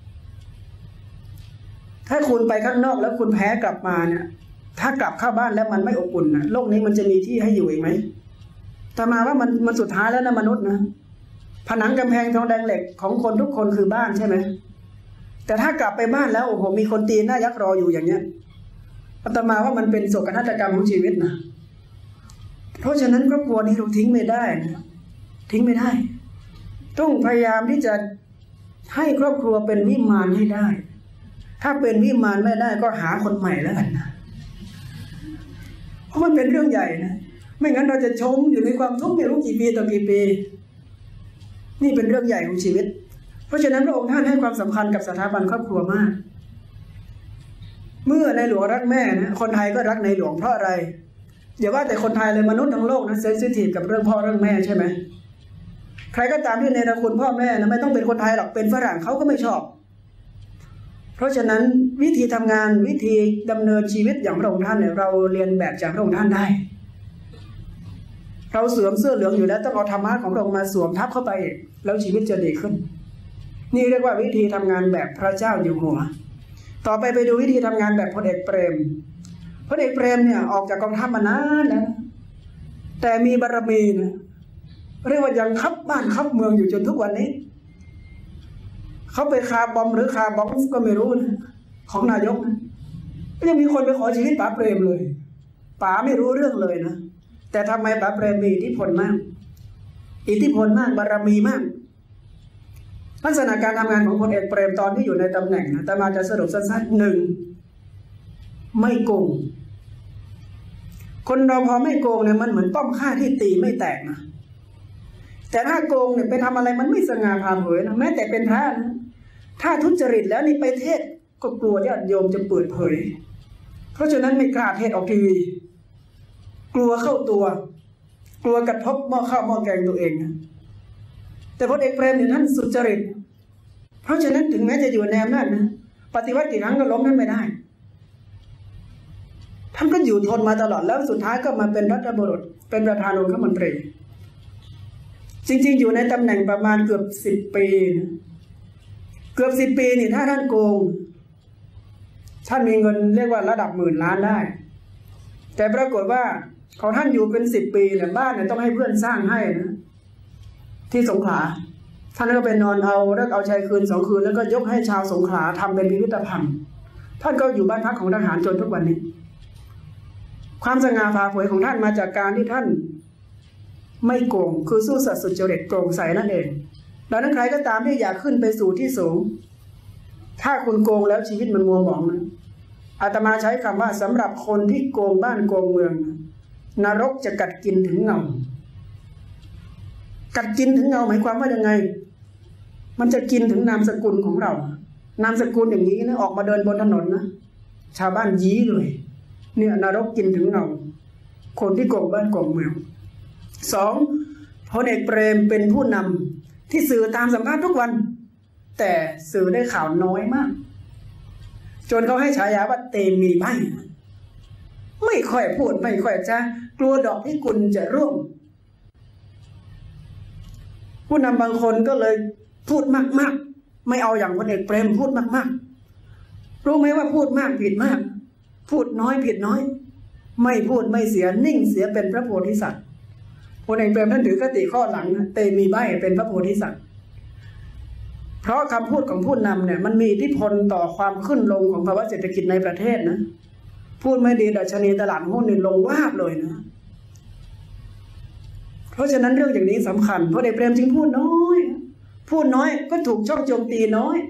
ถ้าคุณไปข้างนอกแล้วคุณแพ้กลับมาเนี่ยถ้ากลับเข้าบ้านแล้วมันไม่อบอุ่นนะโลกนี้มันจะมีที่ให้อยู่อีกไหมแต่มาว่ามันมันสุดท้ายแล้วนะมนุษย์นะผนังกำแพงทองแดงเหล็กของคนทุกคนคือบ้านใช่ไหมแต่ถ้ากลับไปบ้านแล้วโอ้โหมีคนตีหน้ายักษ์รออยู่อย่างเนี้ยอาตมาว่ามันเป็นโศกนาฏกรรมของชีวิตนะเพราะฉะนั้นครอบครัวนี้เราทิ้งไม่ได้นะทิ้งไม่ได้ต้องพยายามที่จะให้ครอบครัวเป็นวิมานให้ได้ถ้าเป็นวิมานไม่ได้ก็หาคนใหม่แล้วกันนะเพราะมันเป็นเรื่องใหญ่นะไม่งั้นเราจะชมอยู่ในความทุกข์ไม่รู้กี่ปีต่อกี่ปีนี่เป็นเรื่องใหญ่ของชีวิตเพราะฉะนั้นพระองค์ท่านให้ความสำคัญกับสถาบันครอบครัวมากเมื่อในหลวงรักแม่นะคนไทยก็รักในหลวงเพราะอะไรอย่าว่าแต่คนไทยเลยมนุษย์ทั้งโลกนะเซนซิทีฟกับเรื่องพ่อเรื่องแม่ใช่ไหมใครก็ตามที่ในตระกูลพ่อแม่นะไม่ต้องเป็นคนไทยหรอกเป็นฝรั่งเขาก็ไม่ชอบเพราะฉะนั้นวิธีทำงานวิธีดำเนินชีวิตอย่างพระองค์ท่านเนี่ยเราเรียนแบบจากพระองค์ท่านได้เราสวมเสื้อเหลืองอยู่แล้วต้องเอาธรรมะของพระองค์มาสวมทับเข้าไปแล้วชีวิตจะดีขึ้นนี่เรียกว่าวิธีทำงานแบบพระเจ้าอยู่หัวต่อไปไปดูวิธีทำงานแบบพลเอกเปรมพลเอกเปรมเนี่ยออกจากกองทัพมานานแล้วแต่มีบารมีนะเรียกว่ายังคับบ้านคับเมืองอยู่จนทุกวันนี้เขาไปคาบอมหรือคาบอมก็ไม่รู้นะของนายกนะยังมีคนไปขอชีวิตป๋าเปรมเลยป๋าไม่รู้เรื่องเลยนะแต่ทำไมป๋าเปรมมีอิทธิพลมากอิทธิพลมากบารมีมากลักษณะการทำงานของพลเอกเปรมตอนที่อยู่ในตำแหน่งนะแต่มาจะสรุปสั้นๆหนึ่งไม่โกงคนเราพอไม่โกงเนี่ยมันเหมือนป้อมข้าที่ตีไม่แตกนะแต่ถ้าโกงเนี่ยไปทำอะไรมันไม่สง่าผ่าเผยนะแม้แต่เป็นพระนะถ้าทุจริตแล้วนี่ไปเทศก็กลัวญาติโยมจะเปิดเผยเพราะฉะนั้นไม่กล้าเทศออกทีวีกลัวเข้าตัวกลัวกระทบหม้อข้าวหม้อแกงตัวเองนะแต่พลเอกเปรมเนี่ยท่านสุจริตเพราะฉะนั้นถึงแม้จะอยู่ในอำนาจนะปฏิวัติกี่ครั้งก็ล้มท่านไม่ได้ท่านก็อยู่ทนมาตลอดแล้วสุดท้ายก็มาเป็นรัฐบุรุษเป็นประธานองคมนตรีจริงๆอยู่ในตำแหน่งประมาณเกือบสิบปีนะเกือบสิบปีนี่ถ้าท่านโกงท่านมีเงินเรียกว่าระดับหมื่นล้านได้แต่ปรากฏว่าพอท่านอยู่เป็นสิบปีเนี่ยบ้านเนี่ยต้องให้เพื่อนสร้างให้นะที่สงขลาท่านก็ไปนอนเอาแล้วเอาชายคืนสองคืนแล้วก็ยกให้ชาวสงขลาทำเป็นพิพิธภัณฑ์ท่านก็อยู่บ้านพักของทหารจนทุกวันนี้ความสง่าผ่าเผยของท่านมาจากการที่ท่านไม่โกงคือซื่อสัตย์สุจริตโปร่งใสนั่นเองดังนั้นใครก็ตามที่อยากขึ้นไปสู่ที่สูงถ้าคุณโกงแล้วชีวิตมันมัวหมองนะอาตมาใช้คำว่าสำหรับคนที่โกงบ้านโกงเมืองนรกจะกัดกินถึงเงากัดกินถึงเงาหมายความว่ายังไงมันจะกินถึงนามสกุลของเรานามสกุลอย่างนี้นะออกมาเดินบนถนนนะชาวบ้านยี้เลยเนี่ยนรกกินถึงเงาคนที่โกงบ้านโกงเมืองสองพลเอกเปรมเป็นผู้นำที่สื่อตามสัมภาษณ์ทุกวันแต่สื่อได้ข่าวน้อยมากจนเขาให้ฉายาว่าเตมีใบไม่ค่อยพูดไม่ค่อยจะกลัวดอกพิกุลจะร่วงผู้นำบางคนก็เลยพูดมากๆไม่เอาอย่างพลเอกเปรมพูดมากๆรู้ไหมว่าพูดมากผิดมากพูดน้อยผิดน้อยไม่พูดไม่เสียนิ่งเสียเป็นพระโพธิสัตว์พลเอกเปรมท่านถือคติข้อหลังนะเตมีใบเป็นพระโพธิสัตว์เพราะคำพูดของผู้นำเนี่ยมันมีอิทธิพลต่อความขึ้นลงของภาวะเศรษฐกิจในประเทศนะพูดไม่ดีดัชนีตลาดหุ้นนี่ลงวาบเลยนะเพราะฉะนั้นเรื่องอย่างนี้สำคัญพลเอกเปรมจึงพูดน้อยพูดน้อยก็ถูกช่องโจมตีน้อย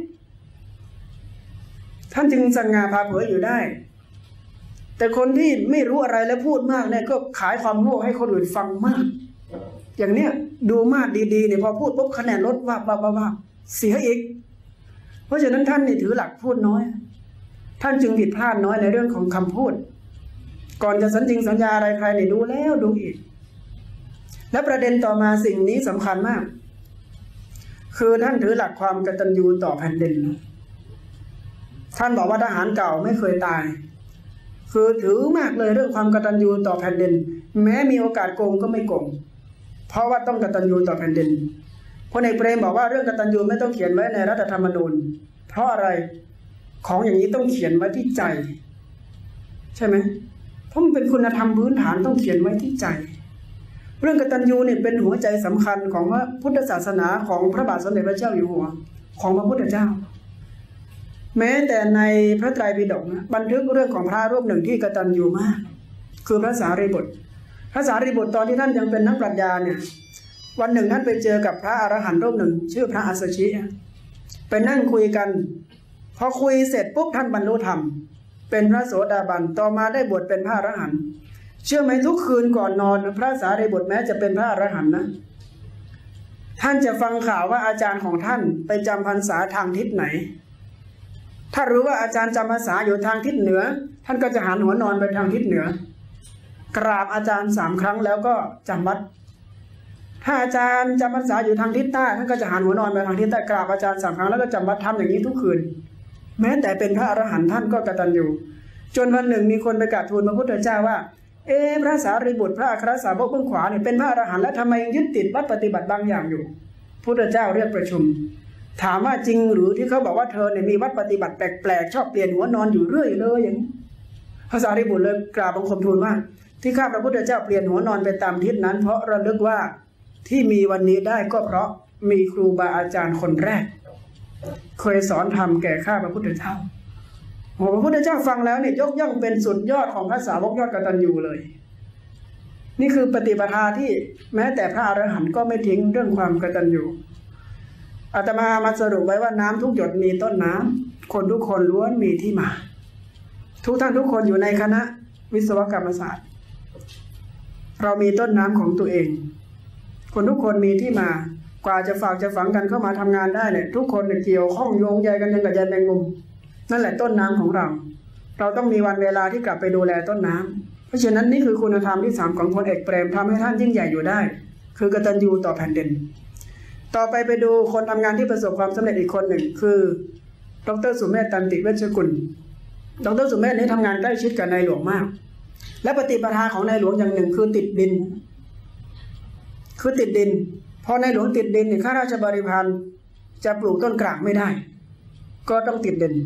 ท่านจึงสง่าผ่าเผยอยู่ได้แต่คนที่ไม่รู้อะไรและพูดมากเนี่ยก็ขายความโง่ให้คนอื่นฟังมากอย่างเนี้ยดูมากดีๆเนี่ยพอพูดปุ๊บคะแนนลดว่าว่าว่าว่าเสียอีกเพราะฉะนั้นท่านนี่ถือหลักพูดน้อยท่านจึงผิดพลาดน้อยในเรื่องของคำพูดก่อนจะสัญญิงสัญญาอะไรใครเนี่ยดูแล้วดูอีกและประเด็นต่อมาสิ่งนี้สำคัญมากคือท่านถือหลักความกตัญญูต่อแผ่นดินท่านบอกว่าทหารเก่าไม่เคยตายคือถือมากเลยเรื่องความกตัญญูต่อแผ่นดินแม้มีโอกาสโกงก็ไม่โกงเพราะว่าต้องกตัญญูต่อแผ่นดินพลเอกเปรมบอกว่าเรื่องกตัญญูไม่ต้องเขียนไว้ในรัฐธรรมนูญเพราะอะไรของอย่างนี้ต้องเขียนไว้ที่ใจใช่ไหมเพราะมันเป็นคุณธรรมพื้นฐานต้องเขียนไว้ที่ใจเรื่องกตัญญูเนี่ยเป็นหัวใจสำคัญของพระพุทธศาสนาของพระบาทสมเด็จพระเจ้าอยู่หัวของพระพุทธเจ้าแม้แต่ในพระไตรปิฎกนะบันทึกเรื่องของพระรูปหนึ่งที่กตัญญูมากคือพระสารีบุตรพระสารีบุตรตอนที่ท่านยังเป็นนักปรัชญาเนี่ยวันหนึ่งท่านไปเจอกับพระอรหันต์รูปหนึ่งชื่อพระอัสสชิไปนั่งคุยกันพอคุยเสร็จปุ๊บท่านบรรลุธรรมเป็นพระโสดาบันต่อมาได้บวชเป็นพระอรหันต์เชื่อไหมทุกคืนก่อนนอนพระสารีบุตรแม้จะเป็นพระอรหันต์นะท่านจะฟังข่าวว่าอาจารย์ของท่านไปจำพรรษาทางทิศไหนถ้ารู้ว่าอาจารย์จำพรรษาอยู่ทางทิศเหนือท่านก็จะหันหัวนอนไปทางทิศเหนือกราบอาจารย์สามครั้งแล้วก็จำวัดถ้าอาจารย์จำพรรษาอยู่ทางทิศใต้ท่านก็จะหันหัวนอนไปทางทิศใต้กราบอาจารย์สามครั้งแล้วก็จำวัดทำอย่างนี้ทุกคืนแม้แต่เป็นพระอรหันต์ท่านก็กตัญญูจนวันหนึ่งมีคนไปกราบทูลพระพุทธเจ้าว่าเอ๊ะพระสารีบุตรพระอัครสาวกเบื้องขวาเนี่ยเป็นพระอรหันต์แล้วทำไมยังยึดติดวัดปฏิบัติบางอย่างอยู่พุทธเจ้าเรียกประชุมถามว่าจริงหรือที่เขาบอกว่าเธอเนี่ยมีวัดปฏิบัติแปลกๆชอบเปลี่ยนหัวนอนอยู่เรื่อยเลยอย่างนี้พระสารีบุตรเลยกราบบังคมทูลว่าที่ข้าพระพุทธเจ้าเปลี่ยนหัวนอนไปตามทิศนั้นเพราะระลึกว่าที่มีวันนี้ได้ก็เพราะมีครูบาอาจารย์คนแรกเคยสอนธรรมแก่ข้าพระพุทธเจ้าโอ้พระพุทธเจ้าฟังแล้วเนี่ยยกย่องเป็นสุดยอดของพระสาวกยอดกตัญญูเลยนี่คือปฏิปทาที่แม้แต่พระอรหันต์ก็ไม่ทิ้งเรื่องความกตัญญูอาตมามาสรุปไว้ว่าน้ำทุกหยดมีต้นน้ำคนทุกคนล้วนมีที่มาทุกท่านทุกคนอยู่ในคณะวิศวกรรมศาสตร์เรามีต้นน้ำของตัวเองคนทุกคนมีที่มากว่าจะฝากจะฝังกันเข้ามาทำงานได้เนี่ยทุกคนเนี่ยเกี่ยวข้องโยงใยกันยังกับใยแมงมุมนั่นแหละต้นน้ำของเราเราต้องมีวันเวลาที่กลับไปดูแลต้นน้ำเพราะฉะนั้นนี่คือคุณธรรมที่สามของพลเอกเปรมทำให้ท่านยิ่งใหญ่อยู่ได้คือกตัญญูต่อแผ่นดินต่อไปไปดูคนทำงานที่ประสบความสำเร็จอีกคนหนึ่งคือดร.สุเมธ ตันติเวชกุลดร.สุเมธนี้ทำงานใกล้ชิดกับนายหลวงมากและปฏิปทาของนายหลวงอย่างหนึ่งคือติดดินคือติดดินพอนายหลวงติดดินเนี่ยข้าราชบริพารจะปลูกต้นกลางไม่ได้ก็ต้องติดดิน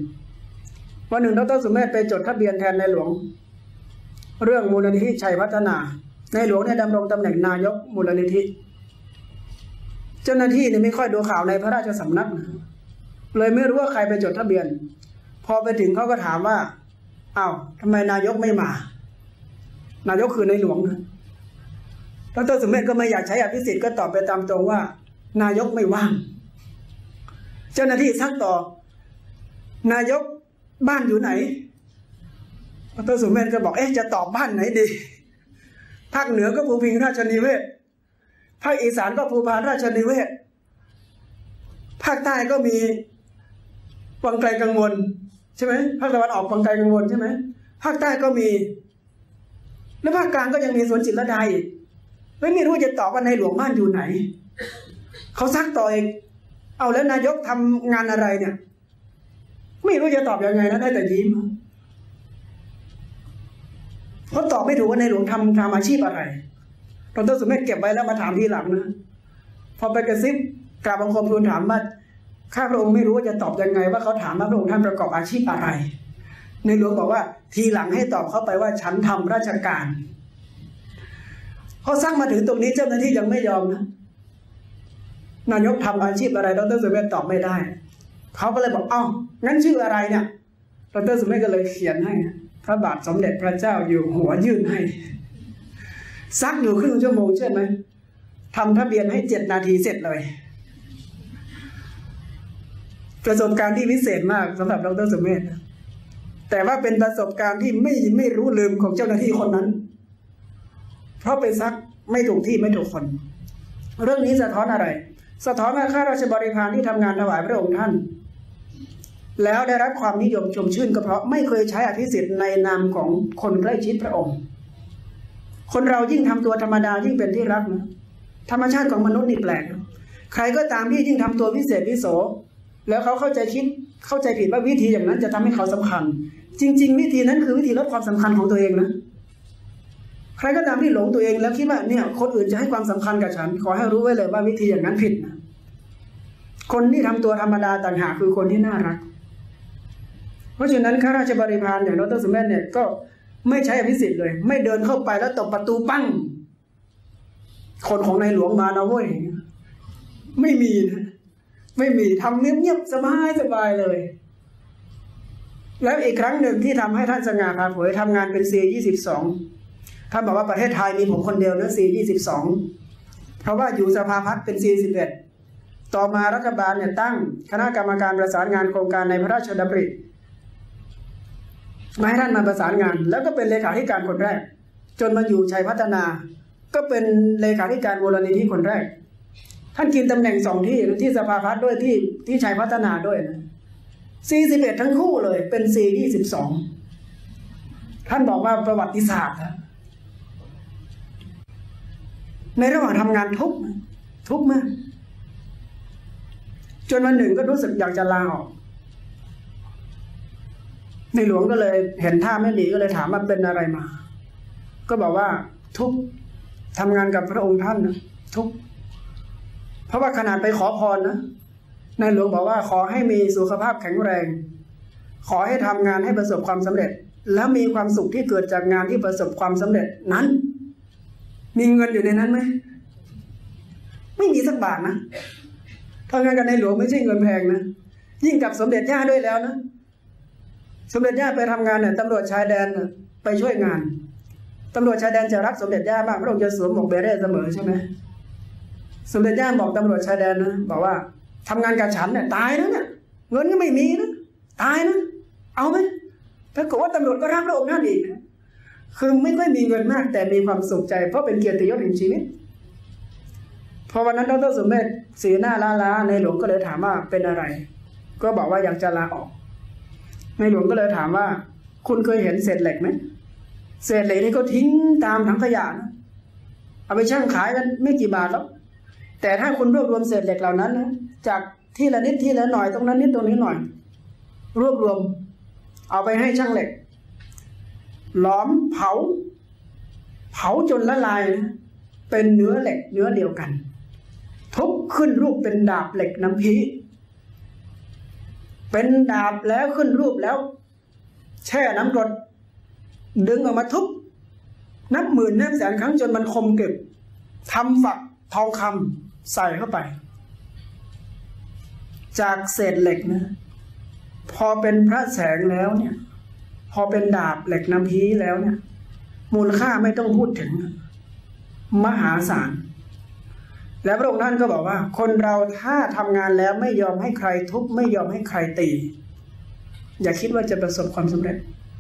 วันหนึ่งดร.สุเมธไปจดทะเบียนแทนนายหลวงเรื่องมูลนิธิชัยพัฒนาในหลวงเนี่ยดำรงตำแหน่งนายกมูลนิธิเจ้าหน้าที่เนี่ยไม่ค่อยดูข่าวในพระราชสำนักเลยไม่รู้ว่าใครไปจดทะเบียนพอไปถึงเขาก็ถามว่าอ้าวทำไมนายกไม่มานายกคือในหลวงนะดร.สุเมธก็ไม่อยากใช้อภิสิทธิ์ก็ตอบไปตามตรงว่านายกไม่ว่างเจ้าหน้าที่ซักต่อนายกบ้านอยู่ไหนดร.สุเมธก็บอกเอ๊ะจะตอบบ้านไหนดีภาคเหนือก็ภูพิงราชนิเวศภาคอีสานก็ภูพานราชนิเวศภาคใต้ก็มีวังไกลกังวลใช่ไหมภาคตะวันออกวังไกลกังวลใช่ไหมภาคใต้ก็มีและภาคกลางก็ยังมีสวนจิตรลดาอีกไม่รู้จะตอบว่าในหลวงบ้านอยู่ไหนเขาซักต่อเองเอาแล้วนายกทำงานอะไรเนี่ยไม่รู้จะตอบยังไงนะได้แต่ยิ้มเพราะตอบไม่ถูกว่าในหลวงทำทำอาชีพอะไรดร.สุเมธเก็บไว้แล้วมาถามทีหลังนะพอไปกระซิบกราบบังคมทูลถามว่าข้าพระองค์ไม่รู้ว่าจะตอบยังไงว่าเขาถามว่าพระองค์ท่านประกอบอาชีพอะไรในหลวงบอกว่าทีหลังให้ตอบเข้าไปว่าฉันทำราชการพอสร้างมาถึงตรงนี้เจ้าหน้าที่ยังไม่ยอมนะนายกทำอาชีพอะไรดร.สุเมธตอบไม่ได้เขาก็เลยบอกเอ้างั้นชื่ออะไรเนี่ยดร.สุเมธก็เลยเขียนให้พระบาทสมเด็จพระเจ้าอยู่หัวยื่นให้ซักอยู่ครึ่งชั่วโมงเชื่อไหมทำทะเบียนให้เจ็ดนาทีเสร็จเลยประสบการณ์ที่พิเศษมากสำหรับดร.สุเมธแต่ว่าเป็นประสบการณ์ที่ไม่ไม่รู้ลืมของเจ้าหน้าที่คนนั้นเพราะไปซักไม่ถูกที่ไม่ถูกคนเรื่องนี้สะท้อนอะไรสะท้อนว่าข้าราชบริพารที่ทำงานถวายพระองค์ท่านแล้วได้รับความนิยมชมชื่นก็เพราะไม่เคยใช้อภิสิทธิ์ในนามของคนใกล้ชิดพระองค์คนเรายิ่งทำตัวธรรมดายิ่งเป็นที่รักนะธรรมชาติของมนุษย์นี่แปลกใครก็ตามที่ยิ่งทำตัวพิเศษพิโสแล้วเขาเข้าใจคิดเข้าใจผิดว่าวิธีอย่างนั้นจะทำให้เขาสำคัญจริงๆวิธีนั้นคือวิธีลดความสำคัญของตัวเองนะใครก็ตามที่หลงตัวเองแล้วคิดว่าเนี่ยคนอื่นจะให้ความสำคัญกับฉันขอให้รู้ไว้เลยว่าวิธีอย่างนั้นผิดนะคนที่ทำตัวธรรมดาต่างหากคือคนที่น่ารักเพราะฉะนั้นข้าราชบริพารอย่างดร.สุเมธเนี่ยก็ไม่ใช้อภิสิทธิ์เลยไม่เดินเข้าไปแล้วตบประตูปั้งคนของในหลวงมานะเว้ยไม่มีนะไม่มีทำเงียบๆสบายสบายเลยแล้วอีกครั้งหนึ่งที่ทำให้ท่านสง่าผ่าเผยทำงานเป็น ซี ยี่สิบสองท่านบอกว่าประเทศไทยมีผมคนเดียวนะ ซี ยี่สิบสองเพราะว่าอยู่สภาพัฒน์เป็น ซี สิบเอ็ดต่อมารัฐบาลเนี่ยตั้งคณะกรรมการประสานงานโครงการในพระราชดำริมาให้ท่านมาประสานงานแล้วก็เป็นเลขาธิการคนแรกจนมาอยู่ชัยพัฒนาก็เป็นเลขาธิการมูลนิธิคนแรกท่านกินตำแหน่งสองที่ที่สภาพัฒน์ด้วยที่ที่ชัยพัฒนาด้วยนะ ซี สิบเอ็ดทั้งคู่เลยเป็น ซี ยี่สิบสองท่านบอกว่าประวัติศาสตร์นะในระหว่างทำงานทุกทุกมากจนวันหนึ่งก็รู้สึกอยากจะลาออกในหลวงก็เลยเห็นท่าไม่ดีก็เลยถามว่าเป็นอะไรมาก็บอกว่าทุกทำงานกับพระองค์ท่านนะทุกเพราะว่าขนาดไปขอพรนะในหลวงบอกว่าขอให้มีสุขภาพแข็งแรงขอให้ทำงานให้ประสบความสำเร็จแล้วมีความสุขที่เกิดจากงานที่ประสบความสำเร็จนั้นมีเงินอยู่ในนั้นไหมไม่มีสักบาทนะทำงานกับในหลวงไม่ใช่เงินแพงนะยิ่งกับสมเด็จย่าด้วยแล้วนะสมเด็จย่าไปทำงานเนี่ยตำรวจชายแดนไปช่วยงานตำรวจชายแดนจะรักสมเด็จย่ามากพระองค์จะสวมหมวกเบเร่เสมอใช่ไหมสมเด็จย่าบอกตำรวจชายแดนนะบอกว่าทำงานกับฉันเนี่ยตายแล้วเนี่ยเงินก็ไม่มีนะตายนะเอาไหมปรากฏว่าตำรวจก็รักพระองค์ท่านอีกนะคือไม่ค่อยมีเงินมากแต่มีความสุขใจเพราะเป็นเกียรติยศแห่งชีวิตพอวันนั้นดร.สุเมธสีหน้าล้าๆในหลวงก็เลยถามว่าเป็นอะไรก็บอกว่าอยากจะลาออกในหลวงก็เลยถามว่าคุณเคยเห็นเศษเหล็กไหมเศษเหล็กนี่ก็ทิ้งตามถังขยะนะเอาไปชั่งขายกันไม่กี่บาทแล้วแต่ถ้าคุณรวบรวมเศษเหล็กเหล่านั้นนะจากที่ละนิดที่ละหน่อยตรงนั้นนิดตรงนี้หน่อยรวบรวมเอาไปให้ช่างเหล็กหลอมเผาเผาจนละลายนะเป็นเนื้อเหล็กเนื้อเดียวกันทุบขึ้นรูปเป็นดาบเหล็กน้ำพีเป็นดาบแล้วขึ้นรูปแล้วแช่น้ำกรดดึงออกมาทุบนับหมื่นนับแสนครั้งจนมันคมกริบทำฝักทองคำใส่เข้าไปจากเศษเหล็กนะพอเป็นพระแสงแล้วเนี่ยพอเป็นดาบเหล็กน้ำพีแล้วเนี่ยมูลค่าไม่ต้องพูดถึงมหาศาลและพระองค์ท่านก็บอกว่าคนเราถ้าทำงานแล้วไม่ยอมให้ใครทุบไม่ยอมให้ใครตีอย่าคิดว่าจะประสบความสำเร็จ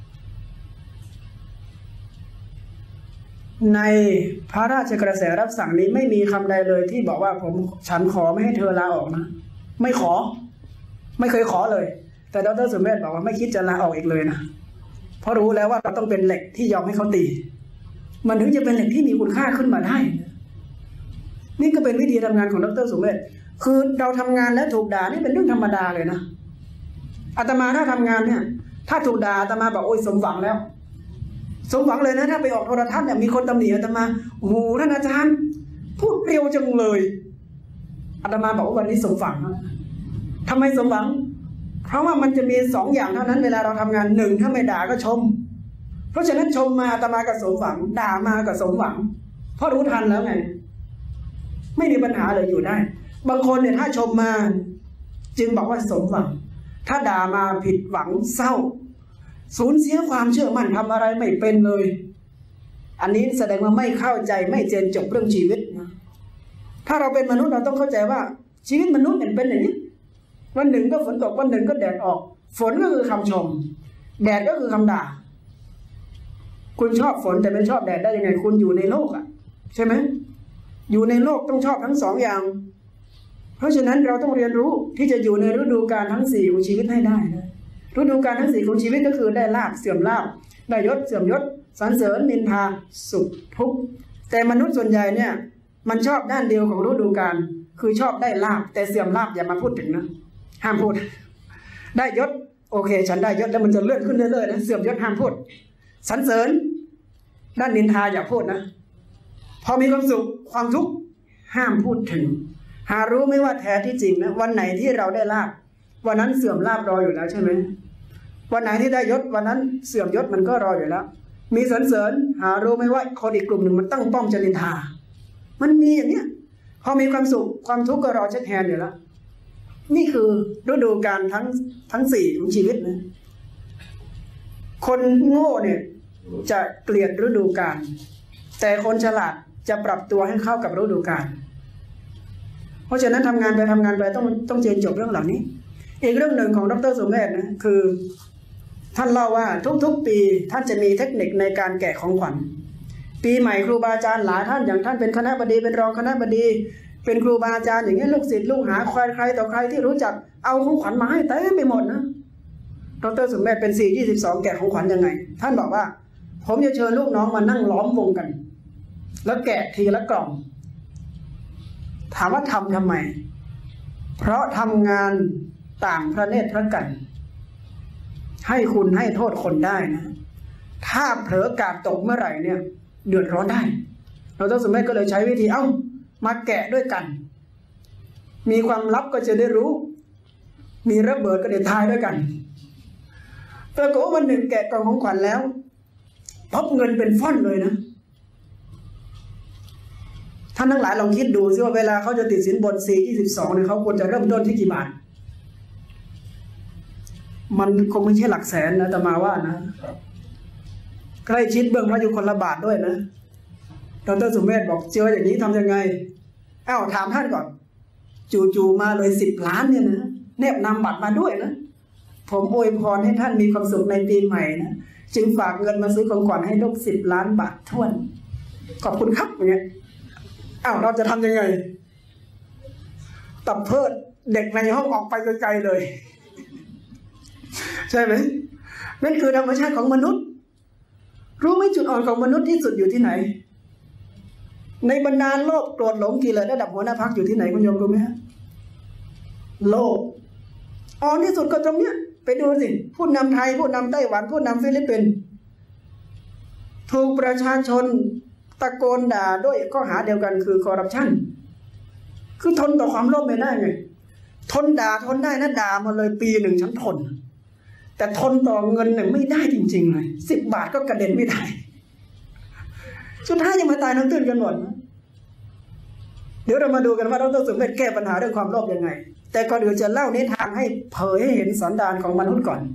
ในพระราชกระแสรับสั่งนี้ไม่มีคำใดเลยที่บอกว่าผมฉันขอไม่ให้เธอลาออกนะไม่ขอไม่เคยขอเลยแต่ดร.สุเมธบอกว่าไม่คิดจะลาออกอีกเลยนะเพราะรู้แล้วว่าเราต้องเป็นเหล็กที่ยอมให้เขาตีมันถึงจะเป็นเหล็กที่มีคุณค่าขึ้นมาได้นี่ก็เป็นวิธีทำงานของดร.สุเมธคือเราทำงานแล้วถูกด่านี่เป็นเรื่องธรรมดาเลยนะอาตมาถ้าทำงานเนี่ยถ้าถูกด่าอาตมาบอกโอ้ยสมหวังแล้วสมหวังเลยนะถ้าไปออกโทรทัศน์เนี่ยมีคนตำหนิอาตมาโอ้โหท่านอาจารย์พูดเร็วจังเลยอาตมาบอกว่าวันนี้สมหวังทำไมสมหวังเพราะว่ามันจะมีสองอย่างเท่านั้นเวลาเราทำงานหนึ่งถ้าไม่ด่าก็ชมเพราะฉะนั้นชมมาอาตมากับสมหวังด่ามากับสมหวังเพราะรู้ทันแล้วไงไม่มีปัญหาเลยอยู่ได้บางคนเนี่ยถ้าชมมาจึงบอกว่าสมหวังถ้าด่ามาผิดหวังเศร้าสูญเสียความเชื่อมั่นทำอะไรไม่เป็นเลยอันนี้แสดงว่าไม่เข้าใจไม่เจนจบเรื่องชีวิตนะถ้าเราเป็นมนุษย์เราต้องเข้าใจว่าชีวิตมนุษย์เป็นอย่างนี้วันหนึ่งก็ฝนตกวันหนึ่งก็แดดออกฝนก็คือคำชมแดดก็คือคำด่าคุณชอบฝนแต่ไม่ชอบแดดได้ยังไงคุณอยู่ในโลกอ่ะใช่ไหมอยู่ในโลกต้องชอบทั้งสองอย่างเพราะฉะนั้นเราต้องเรียนรู้ที่จะอยู่ในฤดูกาลทั้งสี่ของชีวิตให้ได้นะฤดูกาลทั้งสี่ของชีวิตก็คือได้ลาภเสื่อมลาภได้ยศเสื่อมยศสรรเสริญนินทาสุขทุกข์แต่มนุษย์ส่วนใหญ่เนี่ยมันชอบด้านเดียวของฤดูกาลคือชอบได้ลาภแต่เสื่อมลาภอย่ามาพูดถึงนะห้ามพูดได้ยศโอเคฉันได้ยศแล้วมันจะเลื่อนขึ้นเรื่อยๆนะเสื่อมยศห้ามพูดสรรเสริญด้านนินทาอย่าพูดนะพอมีความสุขความทุกข์ห้ามพูดถึงหารู้ไหมว่าแท้ที่จริงนะวันไหนที่เราได้ลาภวันนั้นเสื่อมลาภรออยู่แล้วใช่ไหมวันไหนที่ได้ยศวันนั้นเสื่อมยศมันก็รออยู่แล้วมีสรรเสริญหารู้ไหมว่าคนอีกกลุ่มหนึ่งมันตั้งป้อมจะนินทามันมีอย่างเนี้ยพอมีความสุขความทุกข์ก็รอเช็คแฮนด์อยู่แล้วนี่คือฤดูกาลทั้งทั้งสี่ของชีวิตนะคนโง่เนี่ยจะเกลียดฤดูกาลแต่คนฉลาดจะปรับตัวให้เข้ากับฤดูกาลเพราะฉะนั้นทำงานไปทำงานไปต้องต้องเจนจบเรื่องเหล่านี้อีกเรื่องหนึ่งของดร.สุเมธนะคือท่านเล่าว่าทุกๆปีท่านจะมีเทคนิคในการแกะของขวัญปีใหม่ครูบาอาจารย์หลายท่านอย่างท่านเป็นคณบดีเป็นรองคณบดีเป็นครูบาอาจารย์อย่างนี้ลูกศิษย์ลูกหาใครใครต่อใครที่รู้จักเอาของขวัญมาให้เต็มไปหมดนะดร.สุเมธเป็นสี่ยี่สิบสองแกะของขวัญยังไงท่านบอกว่าผมจะเชิญลูกน้องมานั่งล้อมวงกันแล้วแกะทีละกล่องถามว่าทำทำไมเพราะทำงานต่างพระเนตรพระกันให้คุณให้โทษคนได้นะถ้าเผลอกาดตกเมื่อไหร่เนี่ยเดือดร้อนได้เราต้องสมัยก็เลยใช้วิธีเอ้ามาแกะด้วยกันมีความลับก็จะได้รู้มีระเบิดก็ได้ทายด้วยกันปรากฏว่าวันหนึ่งแกะกล่องของขวัญแล้วพบเงินเป็นฟ่อนเลยนะท่านทั้งหลายลองคิดดูซิว่าเวลาเขาจะติดสินบนสี่ยี่สิบสองเนี่ยเขาควรจะเริ่มต้นที่กี่บาทมันคงไม่ใช่หลักแสนนะแต่มาว่านะใกล้ชิดเบื้องพระยุคลบาทด้วยนะดร.สุเมธบอกเจออย่างนี้ทำยังไงอ้าวถามท่านก่อนจู่ๆมาเลยสิบล้านเนี่ยนะแนบนำบัตรมาด้วยนะผมอวยพรให้ท่านมีความสุขในปีใหม่นะจึงฝากเงินมาซื้อของขวัญให้ลูกสิบล้านบาทท้วนขอบคุณครับอย่างเงี้ยอ้าวเราจะทำยังไงตับเพิดเด็กในห้องออกไปไกลๆเลยใช่ไหมนั่นคือธรรมชาติของมนุษย์รู้ไหมจุดอ่อนของมนุษย์ที่สุดอยู่ที่ไหนในบรรดาโลภโกรธหลงกิเลสระดับหัวหน้าพรรคอยู่ที่ไหนคุณโยมรู้ไหมฮะโลภอ่อนที่สุดก็ตรงเนี้ยไปดูสิผู้นำไทยผู้นำไต้หวันผู้นำฟิลิปปินส์ถูกประชาชนตะโกนด่าด้วยข้อหาเดียวกันคือคอร์รัปชันคือทนต่อความโลภไม่ได้ไงทนด่าทนได้นะด่ามาเลยปีหนึ่งฉันทนแต่ทนต่อเงินเนี่ยไม่ได้จริงๆเลยสิบบาทก็กระเด็นไม่ได้สุดท้ายยังมาตายน้ำตื้นกันหมดนะเดี๋ยวเรามาดูกันว่าดร.สุเมธแก้ปัญหาเรื่องความโลภยังไงแต่ก่อนอื่นจะเล่านิทานให้เผยให้เห็นสันดานของมนุษย์ก่อน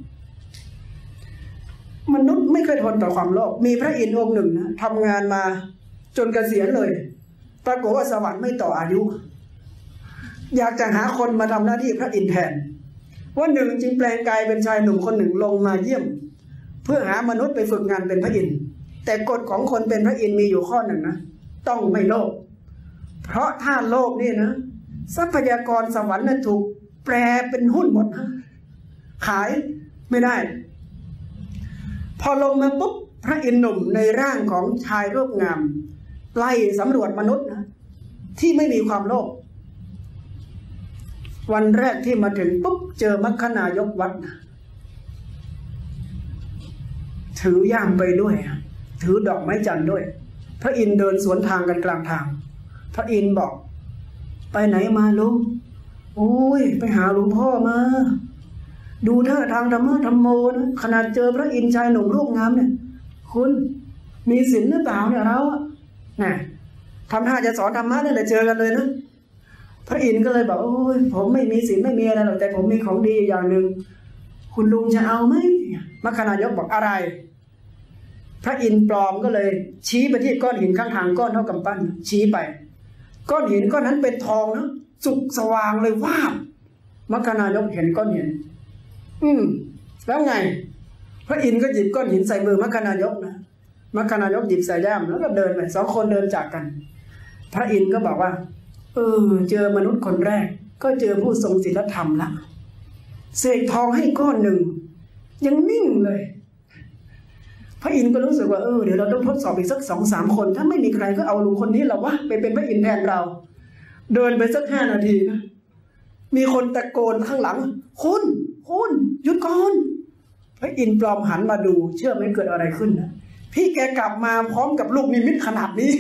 มนุษย์ไม่เคยทนต่อความโลภมีพระอินทร์องค์หนึ่งนะทำงานมาจนเกษียณเลยปรากฏว่าสวรรค์ไม่ต่ออายุอยากจะหาคนมาทำหน้าที่พระอินทร์แทนวันหนึ่งจึงแปลงกายเป็นชายหนุ่มคนหนึ่งลงมาเยี่ยมเพื่อหามนุษย์ไปฝึกงานเป็นพระอินทร์แต่กฎของคนเป็นพระอินทร์มีอยู่ข้อหนึ่งนะต้องไม่โลภเพราะถ้าโลภนี่นะทรัพยากรสวรรค์นั้นถูกแปรเป็นหุ้นหมดนะขายไม่ได้พอลงมาปุ๊บพระอินทร์หนุ่มในร่างของชายรูปงามไล่สำรวจมนุษย์นะที่ไม่มีความโลภวันแรกที่มาถึงปุ๊บเจอมัคคณายกวัดนะถือย่างไปด้วยถือดอกไม้จันทร์ด้วยพระอินทร์เดินสวนทางกันกลางทางพระอินทร์บอกไปไหนมาลุงโอ้ยไปหาหลวงพ่อมาดูท่าทางธรรมะธรรมโมนะขนาดเจอพระอินทร์ชายหนุ่มรูปงามเนี่ยคุณมีศีลหรือเปล่าเนี่ยเราน่ะทำท่าจะสอนธรรมะเนี่ยเจอกันเลยนะพระอินทร์ก็เลยบอกโอ้ยผมไม่มีศีลไม่มีอะไรหรอกแต่ผมมีของดีอย่างหนึ่งคุณลุงจะเอาไหมมัคคณายกบอกอะไรพระอินทร์ปลอมก็เลยชี้ไปที่ก้อนหินข้างทางก้อนเท่ากำปั้นชี้ไปก้อนหินก้อนนั้นเป็นทองนะสุกสว่างเลยว่ามัคคณายกเห็นก้อนหินอืมแล้วไงพระอินทร์ก็หยิบก้อนหินใส่มือมัคคณายกนะมัคคณายกหยิบใส่ย่ามแล้วก็เดินไปสองคนเดินจากกันพระอินทร์ก็บอกว่าเออเจอมนุษย์คนแรกก็เจอผู้ทรงศีลธรรมละเสกทองให้ก้อนหนึ่งยังนิ่งเลยพระอินทร์ก็รู้สึกว่าเออเดี๋ยวเราต้องทดสอบอีกสักสองสามคนถ้าไม่มีใครก็เอาลุงคนนี้เราวะไปเป็นพระอินทร์แทนเราเดินไปสักห้านาทีนะมีคนตะโกนข้างหลังคุณคุณหยุดก่อนพระอินทร์ปลอมหันมาดูเชื่อไหมเกิดอะไรขึ้นนะพี่แกกลับมาพร้อมกับลูกนิมิตขนาดนี้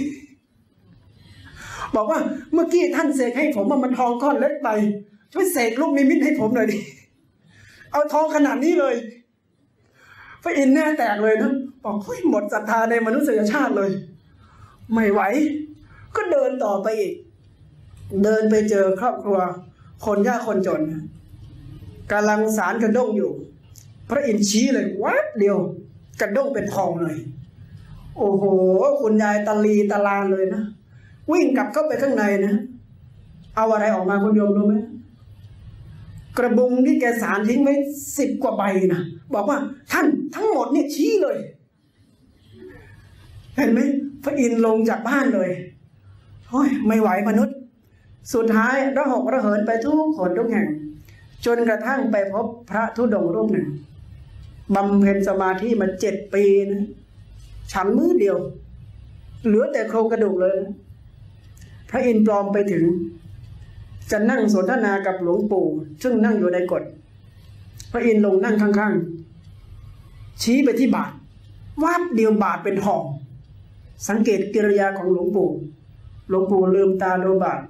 บอกว่าเมื่อกี้ท่านเสกให้ผมว่ามันทองก้อนเล็กไปช่วยเสกลูกนิมิตให้ผมหน่อยดิเอาทองขนาดนี้เลยพระอินทร์แน่แตกเลยนะบอกเฮ้ยหมดศรัทธาในมนุษยชาติเลยไม่ไหวก็เดินต่อไปอีกเดินไปเจอครอบครัวคนยากคนจนกำลังสารกระด้งอยู่พระอินทร์ชี้เลยวัดเดียวกระด้งเป็นทองเลยโอ้โหคุณยายตะลีตะลานเลยนะวิ่งกลับเข้าไปข้างในนะเอาอะไรออกมาคุณโยมรู้ไหมกระบุงที่แกสารทิ้งไว้สิบกว่าใบนะบอกว่าท่านทั้งหมดเนี่ยชี้เลยเห็นไหมพระอินทร์ลงจากบ้านเลยโอ้ยไม่ไหวมนุษย์สุดท้ายระหกระเหินไปทุกคนทุกแห่งจนกระทั่งไปพบพระธุดงค์รูปหนึ่งบำเพ็ญสมาธิมาเจ็ดปีนะฉันมื้อเดียวเหลือแต่โครงกระดูกเลยนะพระอินทร์ปลอมไปถึงจะนั่งสนทนากับหลวงปู่ซึ่งนั่งอยู่ในกฎพระอินทร์ลงนั่งข้างๆชี้ไปที่บาทวาบเดียวบาทเป็นทองสังเกตกิริยาของหลวงปู่หลวงปู่ลืมตาดูบาท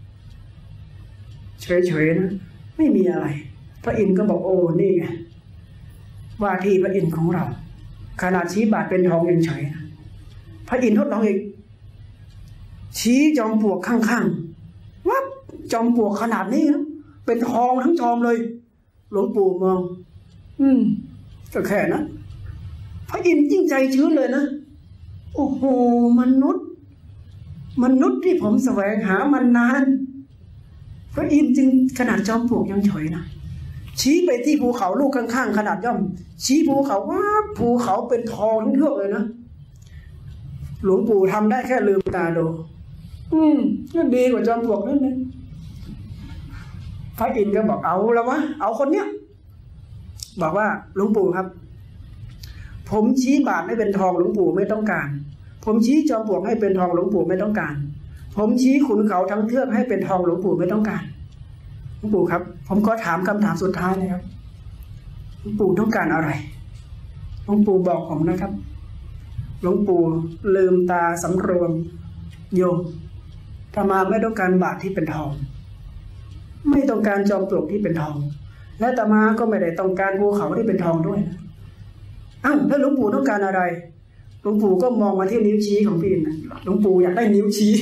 เฉยๆนะไม่มีอะไรพระอินทร์ก็บอกโอ้นี่ไงว่าที่พระอินทร์ของเราขนาดชี้บาทเป็นทองยังเฉยนะพระอินทร์ทดลองอีกชี้จอมปลวกข้างๆวับจอมปลวกขนาดนี้นะเป็นทองทั้งจอมเลยหลวงปู่มองอืมก็แค่นั้นพระอินทร์ยิ่งใจชื้นเลยนะโอ้โหมนุษย์มนุษย์ที่ผมแสวงหามานานพระอินทร์จึงขนาดจอมปลวกยังเฉยนะชี้ไปที่ภูเขาลูกข้างๆขนาดย่อมชี้ภูเขาว่าภูเขาเป็นทองทั้งเทือกเลยนะหลวงปู่ทำได้แค่ลืมตาดูอืมก็ดีกว่าจอมปลวกนั่นเองพระอินทร์ก็บอกเอาแล้ววะเอาคนเนี้ยบอกว่าหลวงปู่ครับผมชี้บาทให้เป็นทองหลวงปู่ไม่ต้องการผมชี้จอมปลวกให้เป็นทองหลวงปู่ไม่ต้องการผมชี้ขุนเขาทั้งเทือกให้เป็นทองหลวงปู่ไม่ต้องการหลวงปู่ครับผมก็ถามคำถามสุดท้ายเลยครับหลวงปู่ต้องการอะไรหลวงปู่บอกผมนะครับหลวงปู่ลืมตาสำรวมโยมอาตมาไม่ต้องการบาทที่เป็นทองไม่ต้องการจอมปลวกที่เป็นทองและอาตมาก็ไม่ได้ต้องการภูเขาที่เป็นทองด้วยนะอ้าวแล้วหลวงปู่ต้องการอะไรหลวงปู่ก็มองมาที่นิ้วชี้ของพี่นะหลวงปู่อยากได้นิ้วชี้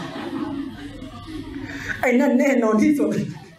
ไอ้นั่นแน่นอนที่สุด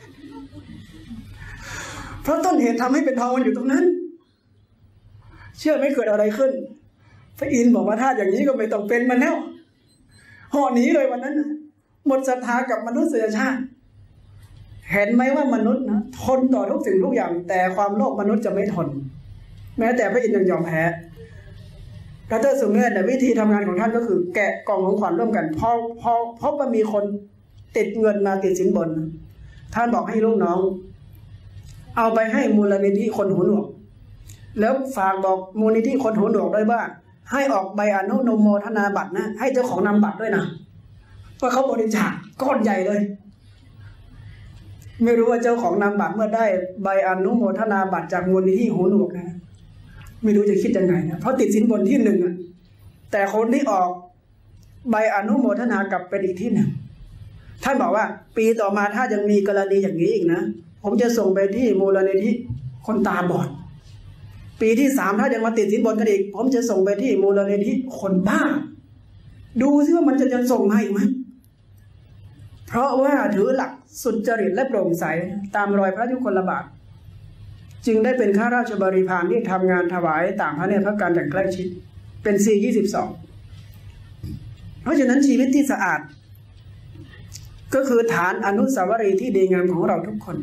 เพราะต้นเหตุทำให้เป็นทองมันอยู่ตรงนั้นเชื่อไม่เกิดอะไรขึ้นพระอินทร์บอกว่าถ้าอย่างนี้ก็ไม่ต้องเป็นมันแล้วห่อหนีเลยวันนั้นนะหมดศรัทธากับมนุษยชาติเห็นไหมว่ามนุษย์นะทนต่อทุกสิ่งทุกอย่างแต่ความโลภมนุษย์จะไม่ทนแม้แต่พระอินทร์ยังยอมแพ้ดร.สุเมธแต่วิธีทำงานของท่านก็คือแกะกล่องของขวัญร่วมกันพอพอพบว่ามีคนติดเงินมาติดสินบนท่านบอกให้ลูกน้องเอาไปให้มูลนิธิคนหูหนวกแล้วฝากบอกมูลนิธิคนหูหนวกด้วยว่าให้ออกใบอนุโมทนาบัตรนะให้เจ้าของนำบัตรด้วยนะเพราะเขาบริจาคก้อนใหญ่เลยไม่รู้ว่าเจ้าของนำบัตรเมื่อได้ใบอนุโมทนาบัตรจากมูลนิธิหูหนวกนะไม่รู้จะคิดยังไงนะเพราะติดสินบนที่หนึ่งอ่ะแต่คนที่ออกใบอนุโมทนากับเป็นอีกที่หนึ่งท่านบอกว่าปีต่อมาถ้ายังมีกรณีอย่างนี้อีกนะผมจะส่งไปที่มูลนิธิคนตาบอดปีที่สามถ้ายังมาติดสินบนกันอีกผมจะส่งไปที่มูลนิธิคนบ้าดูซิว่ามันจะยังส่งมาอีกไหมเพราะว่าถือหลักสุจริตและโปร่งใสตามรอยพระยุคลบาทจึงได้เป็นข้าราชบริพารที่ทำงานถวายต่างพระเนตรพระกันอย่างใกล้ชิดเป็น ซี ยี่สิบสอง เพราะฉะนั้นชีวิตที่สะอาดก็คือฐานอนุสาวรีย์ที่ดีงามของเราทุกคน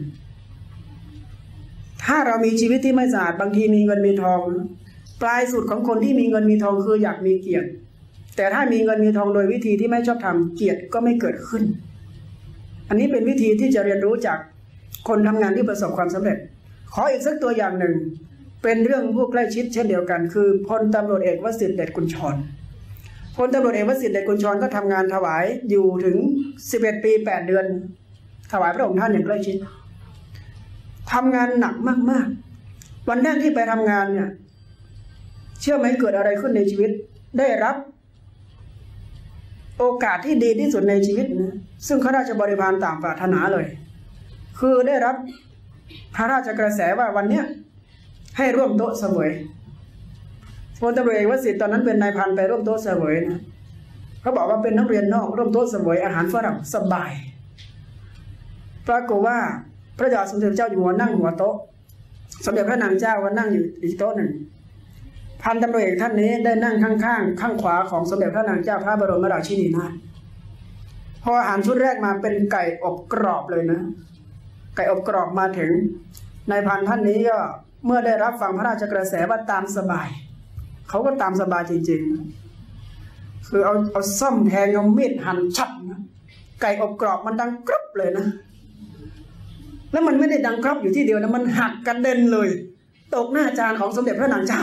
ถ้าเรามีชีวิตที่ไม่สะอาดบางทีมีเงินมีทองปลายสุดของคนที่มีเงินมีทองคืออยากมีเกียรติแต่ถ้ามีเงินมีทองโดยวิธีที่ไม่ชอบทำเกียรติก็ไม่เกิดขึ้นอันนี้เป็นวิธีที่จะเรียนรู้จากคนทำงานที่ประสบความสำเร็จขออีกสักตัวอย่างหนึ่งเป็นเรื่องผู้ใกล้ชิดเช่นเดียวกันคือพลตำรวจเอกวสิทธิ์เดชกุลชรพลตำรวจเอกวสิทธิ์เดชกุลชรก็ทำงานถวายอยู่ถึงสิบเอ็ดปีแปดเดือนถวายพระองค์ท่านอย่างใกล้ชิดทำงานหนักมากๆวันแรกที่ไปทำงานเนี่ยเชื่อไหมเกิดอะไรขึ้นในชีวิตได้รับโอกาสที่ดีที่สุดในชีวิตนะซึ่งข้าราชบริพารต่างปรารถนาเลยคือได้รับพระราชกระแสว่าวันเนี้ยให้ร่วมโต๊ะเสวยพลตำรวจเอกวสิทธิ์ตอนนั้นเป็นนายพันไปร่วมโต๊ะเสวยนะเขาบอกว่าเป็นนักเรียนนอกร่วมโต๊ะเสวยอาหารฝรั่งสบายปรากฏว่าพระเจ้าสมเด็จเจ้าอยู่หัวนั่งหัวโต๊ะสมเด็จพระนางเจ้าก็นั่งอยู่อีกโต๊ะหนึ่งพันตำรวจเอกท่านนี้ได้นั่งข้างๆข้างขวาของสมเด็จพระนางเจ้าพระบรมราชินีนาถพออาหารชุดแรกมาเป็นไก่อบกรอบเลยนะไก่อบกรอบมาถึงนายพันท่านนี้ก็เมื่อได้รับฟังพระราชกระแสว่าตามสบายเขาก็ตามสบายจริงๆคือเอาเอาซ่อมแทงเอามีดหั่นฉับนะไก่อบกรอบมันดังกรึบเลยนะแล้วมันไม่ได้ดังกรับอยู่ที่เดียวนะมันหักกระเด็นเลยตกหน้าจานของสมเด็จพระนางเจ้า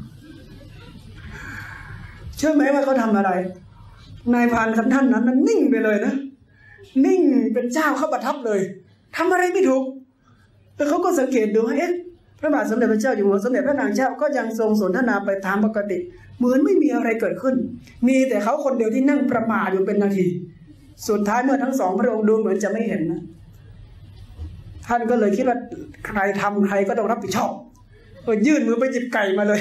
เชื่อไหมว่าเขาทำอะไรนายพรานท่านนั้นมันนิ่งไปเลยนะนิ่งเป็นเจ้าเข้าประทับเลยทำอะไรไม่ถูกแต่เขาก็สังเกตดูว่าเอ๊ะพระบาทสมเด็จพระเจ้าอยู่หัวสมเด็จพระนางเจ้าก็ยังทรงสนทนาไปตามปกติเหมือนไม่มีอะไรเกิดขึ้นมีแต่เขาคนเดียวที่นั่งประหม่าอยู่เป็นนาทีสุดท้ายเมื่อทั้งสองพระองค์ดูเหมือนจะไม่เห็นนะท่านก็เลยคิดว่าใครทำใครก็ต้องรับผิดชอบก็ยื่นมือไปหยิบไก่มาเลย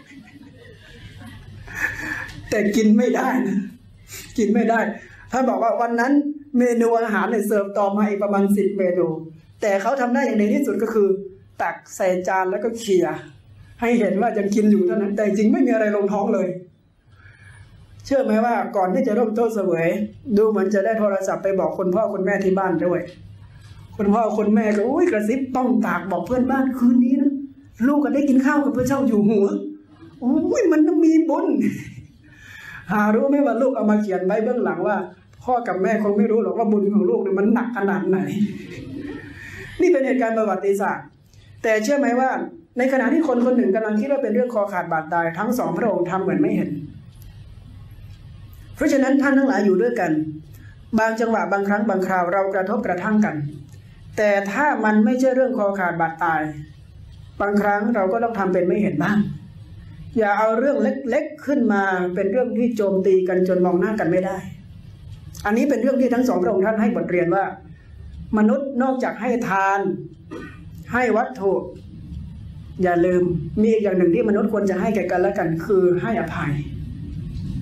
แต่กินไม่ได้นะกินไม่ได้ท่านบอกว่าวันนั้นเมนูอาหารเนี่ยเสิร์ฟต่อมาอีกประมาณสิบเมนูแต่เขาทำได้อย่างดีที่สุดก็คือตักใส่จานแล้วก็เขี่ยให้เห็นว่ายังกินอยู่เท่านั้นแต่จริงไม่มีอะไรลงท้องเลยเชื่อไหมว่าก่อนที่จะร่วมโต๊ะเสวยดูเหมือนจะได้โทรศัพท์ไปบอกคุณพ่อคุณแม่ที่บ้านด้วยคุณพ่อคุณแม่ก็อุ้ยกระซิบต้องตากบอกเพื่อนบ้านคืนนี้นะลูกก็ได้กินข้าวกับพระเจ้าอยู่หัวอุ้ยมันต้องมีบุญหารู้ไหมว่าลูกเอามาเขียนไว้เบื้องหลังว่าพ่อกับแม่คงไม่รู้หรอกว่าบุญของลูกเนี่ยมันหนักขนาดไหนนี่เป็นเหตุการณ์ประวัติศาสตร์แต่เชื่อไหมว่าในขณะที่คนคนหนึ่งกำลังคิดว่าเป็นเรื่องคอขาดบาดตายทั้งสองพระองค์ทำเหมือนไม่เห็นเพราะฉะนั้นท่านทั้งหลายอยู่ด้วยกันบางจังหวะบางครั้งบางคราวเรากระทบกระทั่งกันแต่ถ้ามันไม่ใช่เรื่องคอขาดบาดตายบางครั้งเราก็ต้องทำเป็นไม่เห็นบ้างอย่าเอาเรื่องเล็กๆขึ้นมาเป็นเรื่องที่โจมตีกันจนมองหน้ากันไม่ได้อันนี้เป็นเรื่องที่ทั้งสองพระองค์ท่านให้บทเรียนว่ามนุษย์นอกจากให้ทานให้วัตถุอย่าลืมมีอีกอย่างหนึ่งที่มนุษย์ควรจะให้แก่กันและกันคือให้อภัย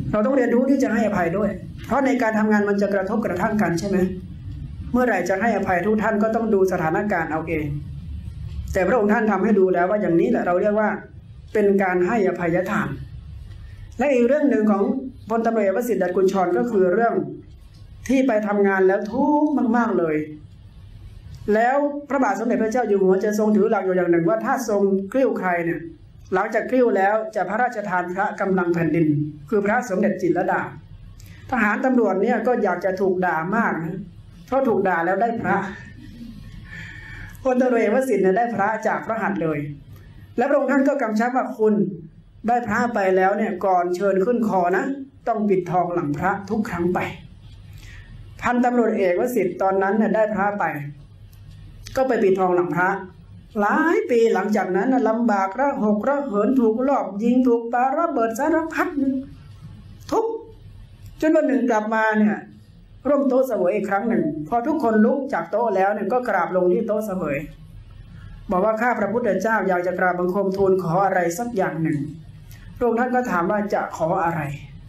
เราต้องเรียนรู้ที่จะให้อภัยด้วยเพราะในการทำงานมันจะกระทบกระทั่งกันใช่ไหมเมื่อไหร่จะให้อภัยทุกท่านก็ต้องดูสถานการณ์เอาเองแต่พระองค์ท่านทำให้ดูแล้วว่าอย่างนี้แหละเราเรียกว่าเป็นการให้อภัยทานและอีกเรื่องหนึ่งของพลตำรวจเอกวสิทธิ์ ดัตกุลชรก็คือเรื่องที่ไปทำงานแล้วทุกข์มากๆเลยแล้วพระบาทสมเด็จพระเจ้าอยู่หัวจะทรงถือหลักอยู่อย่างหนึ่งว่าถ้าทรงกลิ้วใครเนี่ยหลังจากกลิ้วแล้วจะพระราชทานพระกำลังแผ่นดินคือพระสมเด็จจิตรลดาทหารตำรวจเนี่ยก็อยากจะถูกด่ามากนะเพราะถูกด่าแล้วได้พระพลตำรวจเอกวสิทธิ์เนี่ยได้พระจากพระหัตถ์เลยและพระองค์ท่านก็กำชับว่าคุณได้พระไปแล้วเนี่ยก่อนเชิญขึ้นคอนะต้องปิดทองหลังพระทุกครั้งไปพันตำรวจเอกวสิทธิ์ตอนนั้นเนี่ยได้พระไปก็ไปปิดทองหลังพระหลายปีหลังจากนั้นลำบากระหกระเหินถูกลอบยิงถูกปาระเบิดสารพัดทุกจนวันหนึ่งกลับมาเนี่ยร่วมโต๊ะเสวยอีกครั้งหนึ่งพอทุกคนลุกจากโต๊ะแล้วเนี่ยก็กราบลงที่โต๊ะเสวยบอกว่าข้าพระพุทธเจ้าอยากจะกราบบังคมทูลขออะไรสักอย่างหนึ่งพระองค์ท่านก็ถามว่าจะขออะไร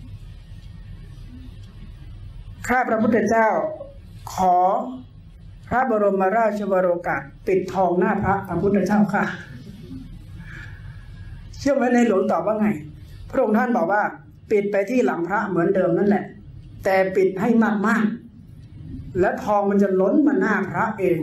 ข้าพระพุทธเจ้าขอพระบรมราชวโรกาสปิดทองหน้าพระพระพุทธเจ้าค่ะเชื่อไหมในหลวงตอบว่าไงพระองค์ท่านบอกว่าปิดไปที่หลังพระเหมือนเดิมนั่นแหละแต่ปิดให้มากๆและทองมันจะล้นมาหน้าพระเอง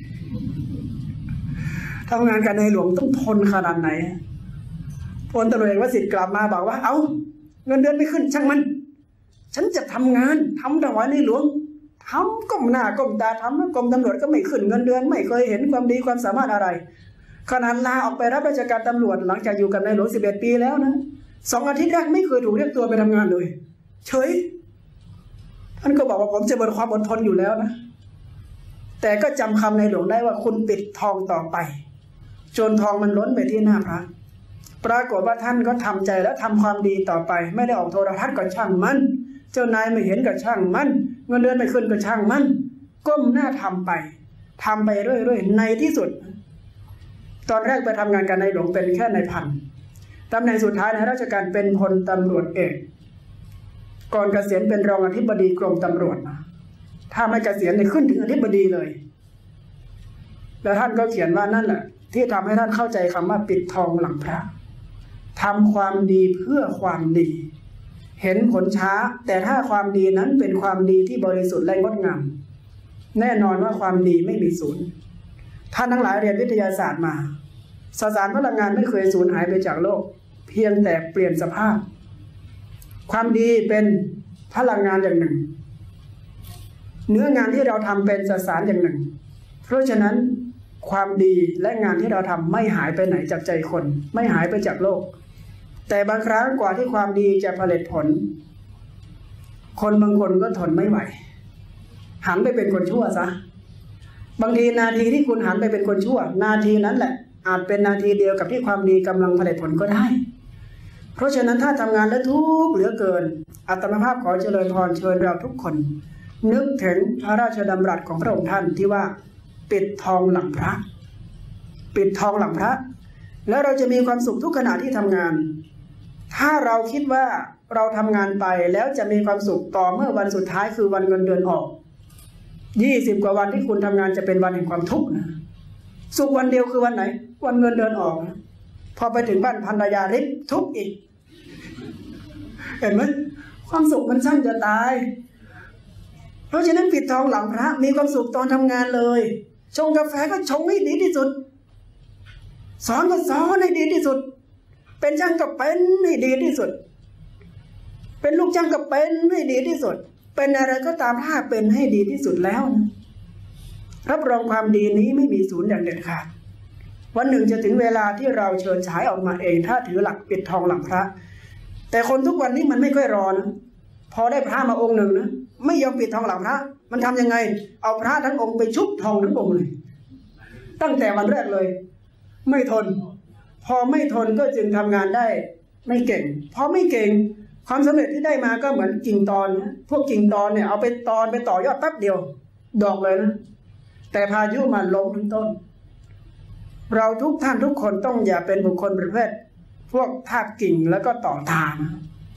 ทำงานกันในหลวงต้องทนขนาดไหนพลตำรวจเอกวสิทธิ์กลับมาบอกว่าเอาเงินเดือนไม่ขึ้นช่างมันฉันจะทำงานทำถวายในหลวงทำก้มหน้าก้มตาทำกรมตำรวจก็ไม่ขึ้นเงินเดือนไม่เคยเห็นความดีความสามารถอะไรขนาดลาออกไปรับราชการตำรวจหลังจากอยู่กับในหลวงสิบเอ็ดปีแล้วนะสองอาทิตย์แรกไม่เคยถูกเรียกตัวไปทำงานเลยเฉยท่านก็บอกว่าผมจะเบิดความอดทนอยู่แล้วนะแต่ก็จำคำในหลวงได้ว่าคุณปิดทองต่อไปจนทองมันล้นไปที่หน้าพระปรากฏว่าท่านก็ทำใจและทำความดีต่อไปไม่ได้ออกโทรทัศน์ก็ช่างมันเจ้านายไม่เห็นก็ช่างมันเงินเดือนไม่ขึ้นก็ช่างมันก้มหน้าทำไปทำไปเรื่อยๆในที่สุดตอนแรกไปทำงานกันในหลวงเป็นแค่นายพันตำแหน่งสุดท้ายในราชการเป็นพลตำรวจเอกก่อนเกษียณเป็นรองอธิบดีกรมตำรวจนะถ้าไม่เกษียณเนี่ยขึ้นถึงอธิบดีเลยแล้วท่านก็เขียนว่านั่นแหละที่ทำให้ท่านเข้าใจคำว่าปิดทองหลังพระทำความดีเพื่อความดีเห็นผลช้าแต่ถ้าความดีนั้นเป็นความดีที่บริสุทธิ์และงดงามแน่นอนว่าความดีไม่มีศูนย์ท่านทั้งหลายเรียนวิทยาศาสตร์มาสสารพลังงานไม่เคยสูญหายไปจากโลกเพียงแต่เปลี่ยนสภาพความดีเป็นพลังงานอย่างหนึ่งเนื้องานที่เราทำเป็นสสารอย่างหนึ่งเพราะฉะนั้นความดีและงานที่เราทำไม่หายไปไหนจากใจคนไม่หายไปจากโลกแต่บางครั้งกว่าที่ความดีจะผลิตผลคนบางคนก็ทนไม่ไหวหันไปเป็นคนชั่วซะบางทีนาทีที่คุณหันไปเป็นคนชั่วนาทีนั้นแหละอาจเป็นนาทีเดียวกับที่ความดีกำลังผลิตผลก็ได้เพราะฉะนั้นถ้าทำงานแล้วทุกข์เหลือเกินอาตมาภาพขอเจริญพรเชิญเราทุกคนนึกถึงพระราชดำรัสของพระองค์ท่านที่ว่าปิดทองหลังพระปิดทองหลังพระแล้วเราจะมีความสุขทุกขณะที่ทำงานถ้าเราคิดว่าเราทำงานไปแล้วจะมีความสุขต่อเมื่อวันสุดท้ายคือวันเงินเดือนออกยี่สิบกว่าวันที่คุณทำงานจะเป็นวันแห่งความทุกข์นะสุขวันเดียวคือวันไหนวันเงินเดือนออกพอไปถึงบ้านภรรยาริบทุกข์อีกเห็นไหมความสุขมันช่างจะตายเพราะฉะนั้นปิดทองหลังพระมีความสุขตอนทำงานเลยชงกาแฟก็ชงให้ดีที่สุดสอนก็สอนให้ดีที่สุดเป็นช่างก็เป็นให้ดีที่สุดเป็นลูกช่างก็เป็นให้ดีที่สุดเป็นอะไรก็ตามถ้าเป็นให้ดีที่สุดแล้วนะรับรองความดีนี้ไม่มีศูนย์อย่างเด็ดขาดวันหนึ่งจะถึงเวลาที่เราเชิญฉายออกมาเองถ้าถือหลักปิดทองหลังพระแต่คนทุกวันนี้มันไม่ค่อยรอนะพอได้พระมาองค์หนึ่งนะไม่ยอมปิดทองหลังพระมันทำยังไงเอาพระทั้งองค์ไปชุบทองทั้งองค์เลยตั้งแต่วันแรกเลยไม่ทนพอไม่ทนก็จึงทำงานได้ไม่เก่งพอไม่เก่งความสำเร็จที่ได้มาก็เหมือนกิ่งตอนนะพวกกิ่งตอนเนี่ยเอาไปตอนไปต่อยอดแป๊บเดียวดอกเลยนะแต่พายุมาล้มทั้งต้นเราทุกท่านทุกคนต้องอย่าเป็นบุคคลประเภทพวกทาบกิ่งแล้วก็ต่อทาง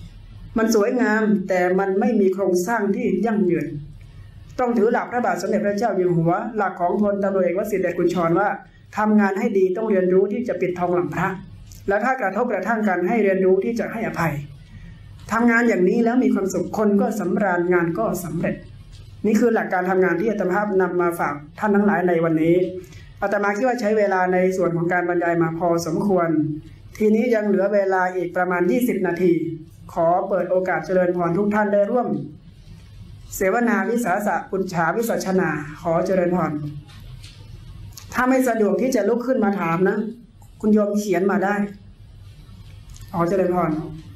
มันสวยงามแต่มันไม่มีโครงสร้างที่ยั่งยืนต้องถือหลักพระบาทสมเด็จพระเจ้าอยู่หัวหลักของพลตำรวจเอกวสิทธิ์เดชกุญชรว่าทำงานให้ดีต้องเรียนรู้ที่จะปิดทองหลังพระและถ้ากระทบกระทั่งกันให้เรียนรู้ที่จะให้อภัยทำงานอย่างนี้แล้วมีความสุขคนก็สำราญงานก็สำเร็จนี่คือหลักการทำงานที่อาตมาภาพนำมาฝากท่านทั้งหลายในวันนี้อาตมาคิดว่าใช้เวลาในส่วนของการบรรยายมาพอสมควรทีนี้ยังเหลือเวลาอีกประมาณยี่สิบนาทีขอเปิดโอกาสเจริญพรทุกท่านได้ร่วมเสวนาวิสาสะปุจฉาวิสัชนาขอเจริญพรถ้าไม่สะดวกที่จะลุกขึ้นมาถามนะคุณโยมเขียนมาได้ขอเจริญพร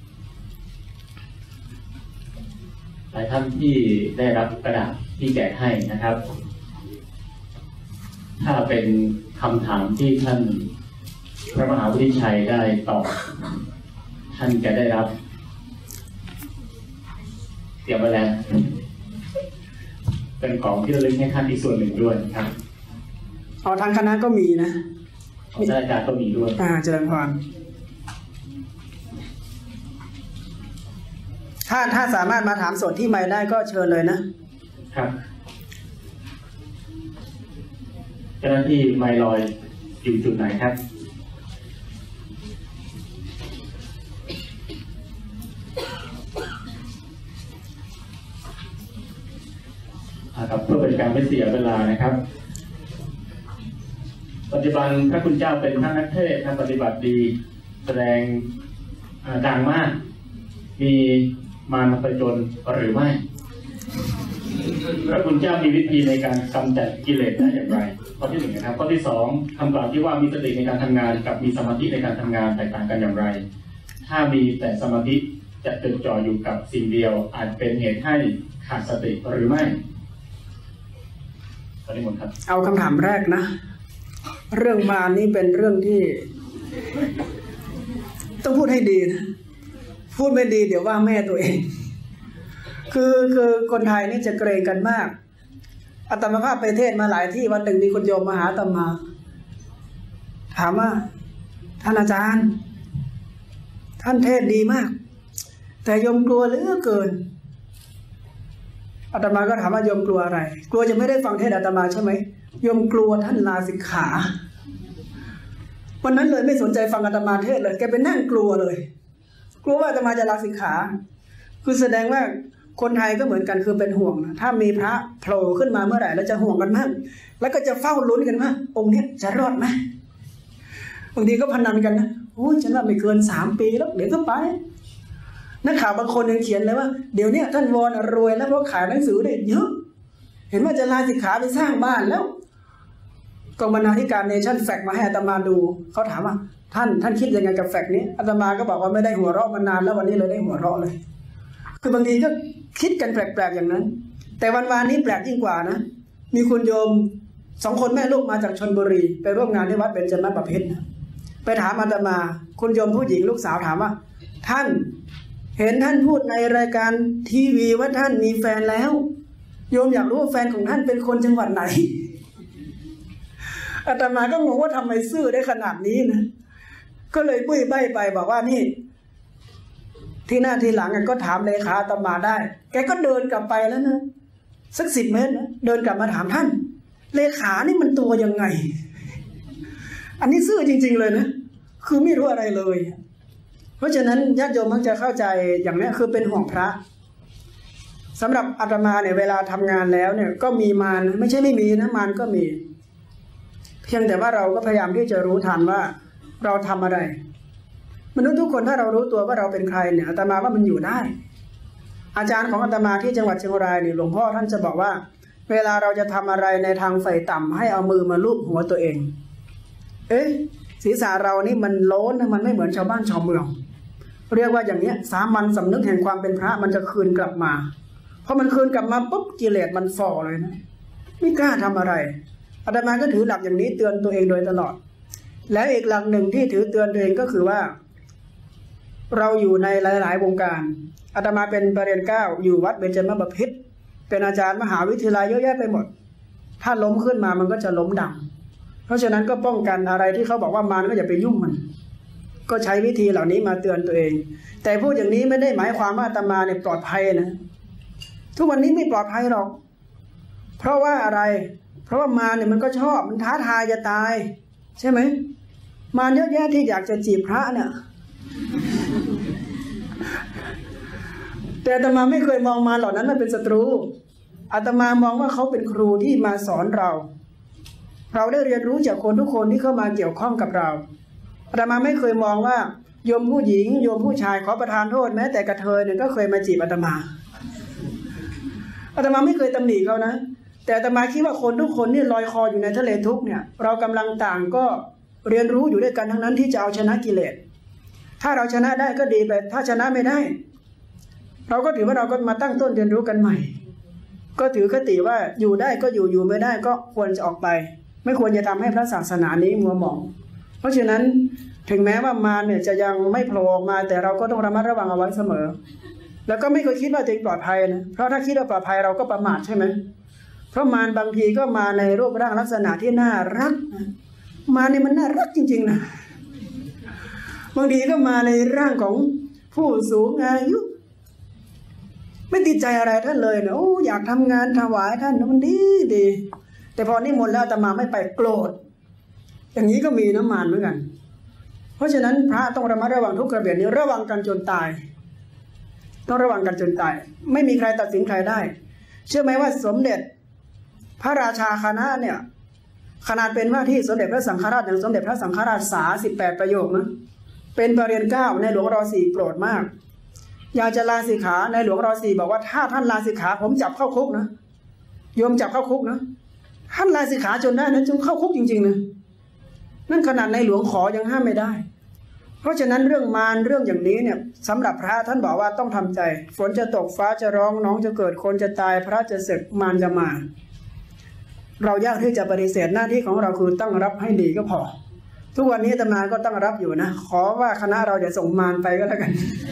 หลายท่านที่ได้รับกระดาษที่แจกให้นะครับ ถ้าเป็นคำถามที่ท่านพระมหาวุฒิชัยได้ตอบท่านจะได้รับเตรียมไว้แล้วเป็นของที่ระลึกให้ท่านอีกส่วนหนึ่งด้วยครับอ๋อทางคณะก็มีนะของอาจารย์ก็มีด้วยอ่าเจริญพรถ้าถ้าสามารถมาถามสดที่ไมค์ได้ก็เชิญเลยนะครับเจ้าหน้าที่ไมค์ลอยอยู่จุดไหนครับครับเพื่อเป็นการไม่เสียเวลานะครับปัจจุบันพระคุณเจ้าเป็นพระนักเทศน์นะปฏิบัติดีแสดงดังมากมีมารผจญหรือไม่พระคุณเจ้ามีวิธีในการกำจัดกิเลสได้อย่างไรข้อที่หนึ่งนะครับข้อที่สองคำกล่าวที่ว่ามีสติในการทำงานกับมีสมาธิในการทำงานแตกต่างกันอย่างไรถ้ามีแต่สมาธิจะจดจ่ออยู่กับสิ่งเดียวอาจเป็นเหตุให้ขาดสติหรือไม่ตอนนี้หมดครับเอาคำถามแรกนะเรื่องมารนี่เป็นเรื่องที่ต้องพูดให้ดีนะพูดไม่ดีเดี๋ยวว่าแม่ตัวเองคือคือคนไทยนี่จะเกรงกันมากอาตมาภาพไปเทศมาหลายที่วันหนึ่งมีคนโยมมาหาอาตมาถามว่าท่านอาจารย์ท่านเทศดีมากแต่โยมกลัวเหลือเกินอาตมาก็ถามว่าโยมกลัวอะไรกลัวจะไม่ได้ฟังเทศอาตมาใช่ไหมโยมกลัวท่านลาสิกขาวันนั้นเลยไม่สนใจฟังอาตมาเทศเลยแกไปนั่งกลัวเลยกลัวว่าอาตมาจะลาสิกขาคือแสดงว่าคนไทยก็เหมือนกันคือเป็นห่วงนะถ้ามีพระโผล่ขึ้นมาเมื่อไหร่แล้วจะห่วงกันมากแล้วก็จะเฝ้าลุ้นกันว่าองค์นี้จะรอดไหมบางทีก็พนันกันนะโอ้ยฉันว่าไม่เกินสามปีแล้วเดี๋ยวก็ไปนักข่าวบางคนยังเขียนเลยว่าเดี๋ยวนี้ท่านวอนรวยแล้วเพราะขายหนังสือได้เยอะเห็นว่าจะลาสิกขาไปสร้างบ้านแล้วกองบรรณาธิการเนชั่นแฟกมาให้อาตมาดูเขาถามว่าท่านท่านคิดยังไงกับแฟกนี้อาตมาก็บอกว่าไม่ได้หัวเราะมานานแล้ววันนี้เลยได้หัวเราะเลยคือบางทีก็คิดกันแปลกๆอย่างนั้นแต่วันวานนี้แปลกยิ่งกว่านะมีคุณโยมสองคนแม่ลูกมาจากชลบุรีไปร่วมงานที่วัดเบญจมบพิตรไปถามอาตมาคุณโยมผู้หญิงลูกสาวถามว่าท่านเห็นท่านพูดในรายการทีวีว่าท่านมีแฟนแล้วโยมอยากรู้ว่าแฟนของท่านเป็นคนจังหวัดไหนอาตมาก็งงว่าทำไมซื่อได้ขนาดนี้นะก็เลยปุ้ยใบ้ไปบอกว่านี่ที่หน้าที่หลังก็ถามเลขาอาตมาได้แกก็เดินกลับไปแล้วนะสักสิบเมตรนะเดินกลับมาถามท่านเลขานี่มันตัวยังไงอันนี้ซื่อจริงๆเลยนะคือไม่รู้อะไรเลยเพราะฉะนั้นญาติโยมมักจะเข้าใจอย่างนี้คือเป็นห่วงพระสำหรับอาตมาเนี่ยเวลาทำงานแล้วเนี่ยก็มีมารไม่ใช่ไม่มีนะมารก็มีเพียงแต่ว่าเราก็พยายามที่จะรู้ทันว่าเราทำอะไรมนุษย์ทุกคนถ้าเรารู้ตัวว่าเราเป็นใครเนี่ยอาตมาว่ามันอยู่ได้อาจารย์ของอาตมาที่จังหวัดเชียงรายเนี่ยหลวงพ่อท่านจะบอกว่าเวลาเราจะทำอะไรในทางไฟต่ำให้เอามือมาลูบหัวตัวเองเอ๊ะศีรษะเรานี่มันโล้นมันไม่เหมือนชาวบ้านชาวเมืองเรียกว่าอย่างเนี้ยสามัญสำนึกแห่งความเป็นพระมันจะคืนกลับมาพอมันคืนกลับมาปุ๊บกิเลสมันฝ่อเลยนะไม่กล้าทำอะไรอาตมาก็ถือหลักอย่างนี้เตือนตัวเองโดยตลอดแล้วอีกหลักหนึ่งที่ถือเตือนตัวเองก็คือว่าเราอยู่ในหลายๆวงการอาตมาเป็นประเรียนเก้าอยู่วัดเบญจมบพิตรเป็นอาจารย์มหาวิทยาลัยเยอะแยะไปหมดถ้าล้มขึ้นมามันก็จะล้มดังเพราะฉะนั้นก็ป้องกันอะไรที่เขาบอกว่ามารก็อย่าไปยุ่งมันก็ใช้วิธีเหล่านี้มาเตือนตัวเองแต่พูดอย่างนี้ไม่ได้หมายความว่าอาตมาเนี่ยปลอดภัยนะทุกวันนี้ไม่ปลอดภัยหรอกเพราะว่าอะไรเพราะว่ามารเนี่ยมันก็ชอบมันท้าทายจะตายใช่ไหมมารเยอะแยะที่อยากจะจีบพระเนี่ยแต่อาตมาไม่เคยมองมารเหล่านั้นว่าเป็นศัตรูอาตมามองว่าเขาเป็นครูที่มาสอนเราเราได้เรียนรู้จากคนทุกคนที่เข้ามาเกี่ยวข้องกับเราอาตมาไม่เคยมองว่าโยมผู้หญิงโยมผู้ชายขอประทานโทษแม้แต่กระเทยเนี่ยก็เคยมาจีบอาตมาอาตมาไม่เคยตำหนิเขานะแต่อาตมาคิดว่าคนทุกคนนี่ลอยคออยู่ในทะเลทุกข์เนี่ยเรากำลังต่างก็เรียนรู้อยู่ด้วยกันทั้งนั้นที่จะเอาชนะกิเลสถ้าเราชนะได้ก็ดีไปถ้าชนะไม่ได้เราก็ถือว่าเราก็มาตั้งต้นเรียนรู้กันใหม่ก็ถือคติว่าอยู่ได้ก็อยู่อยู่ไม่ได้ก็ควรจะออกไปไม่ควรจะทำให้พระศาสนานี้มัวหมองเพราะฉะนั้นถึงแม้ว่ามารเนี่ยจะยังไม่โผล่ออกมาแต่เราก็ต้องระมัดระวังเอาไว้เสมอแล้วก็ไม่เคยคิดว่าตัวเองปลอดภัยนะเพราะถ้าคิดว่าปลอดภัยเราก็ประมาทใช่ไหมเพราะมารบางทีก็มาในรูปร่างลักษณะที่น่ารักมารเนี่ยมันน่ารักจริงๆนะบางทีก็มาในร่างของผู้สูงอายุไม่ติดใจอะไรท่านเลยนะโอ้อยากทำงานถวายท่านมันดีดีแต่พอนิมนต์แล้วอาตมาไม่ไปโกรธอย่างนี้ก็มีน้ำมารเหมือนกันเพราะฉะนั้นพระต้องระมัดระวังทุกกระเบียดนี้ระวังกันจนตายต้องระวังกันจนตายไม่มีใครตัดสินใครได้เชื่อไหมว่าสมเด็จพระราชาคณะเนี่ยขนาดเป็นว่าที่สมเด็จพระสังฆราชอย่างสมเด็จพระสังฆราชสาสิบแปดประโยคนะเป็นประเรียนเก้าในหลวงรอสี่โปรดมากอยากจะลาสิกขาในหลวงรอสี่บอกว่าถ้าท่านลาสิกขาผมจับเข้าคุกนะโยมจับเข้าคุกนะท่านลาสิกขาจนได้นะจนเข้าคุกจริงๆนะนั่นขนาดในหลวงขอยังห้ามไม่ได้เพราะฉะนั้นเรื่องมารเรื่องอย่างนี้เนี่ยสำหรับพระท่านบอกว่าต้องทำใจฝนจะตกฟ้าจะร้องน้องจะเกิดคนจะตายพระจะศึกมารจะมาเรายากที่จะปฏิเสธหน้าที่ของเราคือตั้งรับให้ดีก็พอทุกวันนี้อาตมาก็ตั้งรับอยู่นะขอว่าคณะเราอย่าส่งมารไปก็แล้วกัน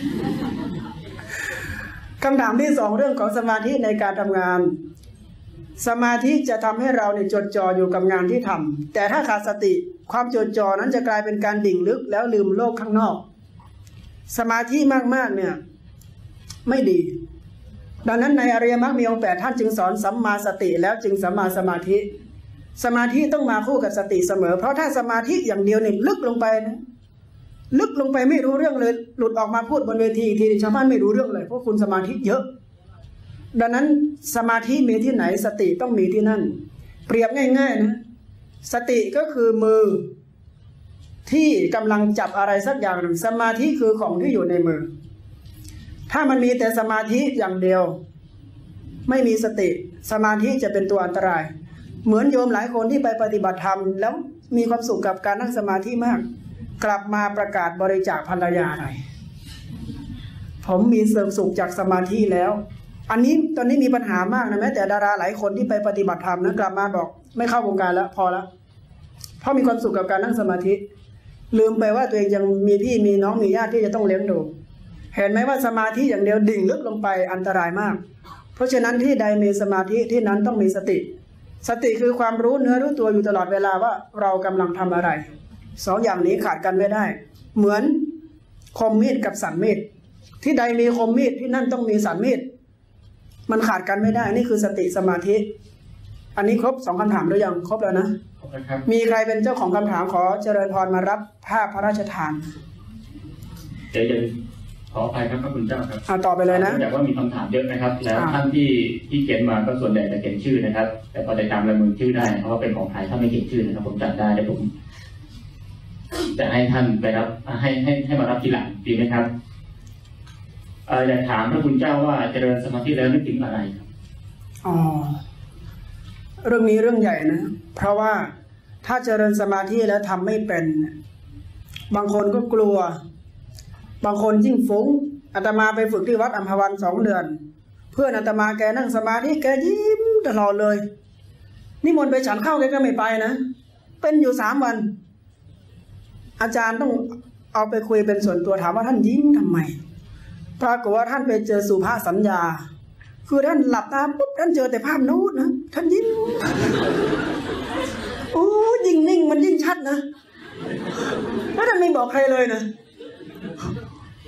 คำถามที่สองเรื่องของสมาธิในการทำงานสมาธิจะทำให้เราเนี่ยจดจ่ออยู่กับงานที่ทำแต่ถ้าขาดสติความจดจ่อนั้นจะกลายเป็นการดิ่งลึกแล้วลืมโลกข้างนอกสมาธิมากๆเนี่ยไม่ดีดังนั้นในอริยมรรคมีองค์แปดท่านจึงสอนสัมมาสติแล้วจึงสัมมาสมาธิสมาธิต้องมาคู่กับสติเสมอเพราะถ้าสมาธิอย่างเดียวเนี่ยลึกลงไปนะลึกลงไปไม่รู้เรื่องเลยหลุดออกมาพูดบนเวทีทีชาวบ้านไม่รู้เรื่องเลยเพราะคุณสมาธิเยอะดังนั้นสมาธิมีที่ไหนสติต้องมีที่นั่นเปรียบง่ายๆนะสติก็คือมือที่กำลังจับอะไรสักอย่างหนึ่งสมาธิคือของที่อยู่ในมือถ้ามันมีแต่สมาธิอย่างเดียวไม่มีสติสมาธิจะเป็นตัวอันตรายเหมือนโยมหลายคนที่ไปปฏิบัติธรรมแล้วมีความสุขกับการนั่งสมาธิมากกลับมาประกาศบริจาคภรรยาหน่อยผมมีเสริมสุขจากสมาธิแล้วอันนี้ตอนนี้มีปัญหามากนะแม้แต่ดาราหลายคนที่ไปปฏิบัติธรรมนะกลับมาบอกไม่เข้าวงการแล้วพอแล้วเพราะมีความสุขกับการนั่งสมาธิลืมไปว่าตัวเองยังมีพี่มีน้องมีญาติที่จะต้องเลี้ยงดูเห็นไหมว่าสมาธิอย่างเดียวดิ่งลึกลงไปอันตรายมากเพราะฉะนั้นที่ใดมีสมาธิที่นั้นต้องมีสติสติคือความรู้เนื้อรู้ตัวอยู่ตลอดเวลาว่าเรากำลังทำอะไรสองอย่างนี้ขาดกันไม่ได้เหมือนคมมีดกับสันมีดที่ใดมีคมมีดที่นั่นต้องมีสันมีดมันขาดกันไม่ได้นี่คือสติสมาธิอันนี้ครบสองคำถามหรือยังครบแล้วนะมีใครเป็นเจ้าของคำถามขอเจริญพรมารับภาพพระราชทานเดี๋ยวจะขออภัยครับพระคุณเจ้าครับอ่าต่อไปเลยนะแต่ว่ามีคำถามเยอะนะครับแล้วท่านที่ที่เขียนมาก็ส่วนใหญ่จะเขียนชื่อนะครับแต่พอจะจำลายมือชื่อได้เพราะว่าเป็นของใครถ้าไม่เขียนชื่อนะครับผมจำได้แต่ผมจะให้ท่านไปรับให้ให้ให้มารับทีหลังดีไหมครับอยากถามพระคุณเจ้าว่าเจริญสมาธิแล้วนึกถึงอะไรครับอ๋อเรื่องนี้เรื่องใหญ่นะเพราะว่าถ้าเจริญสมาธิแล้วทำไม่เป็นบางคนก็กลัวบางคนยิ่งฟุ้งอาตมาไปฝึกที่วัดอัมพวันสองเดือนเพื่อนอาตมาแกนั่งสมาธิแกยิ้มตลอดเลยนิมนต์ไปฉันข้าวแกก็ไม่ไปนะเป็นอยู่สามวันอาจารย์ต้องเอาไปคุยเป็นส่วนตัวถามว่าท่านยิ้มทำไมปรากฏว่าท่านไปเจอสุภาสัญญาคือท่านหลับตาปุ๊บท่านเจอแต่ภาพนู้นนะท่านยิ้มโอ้ยิ่งนิ่งมันยิ่งชัดนะแล้วท่านไม่บอกใครเลยนะ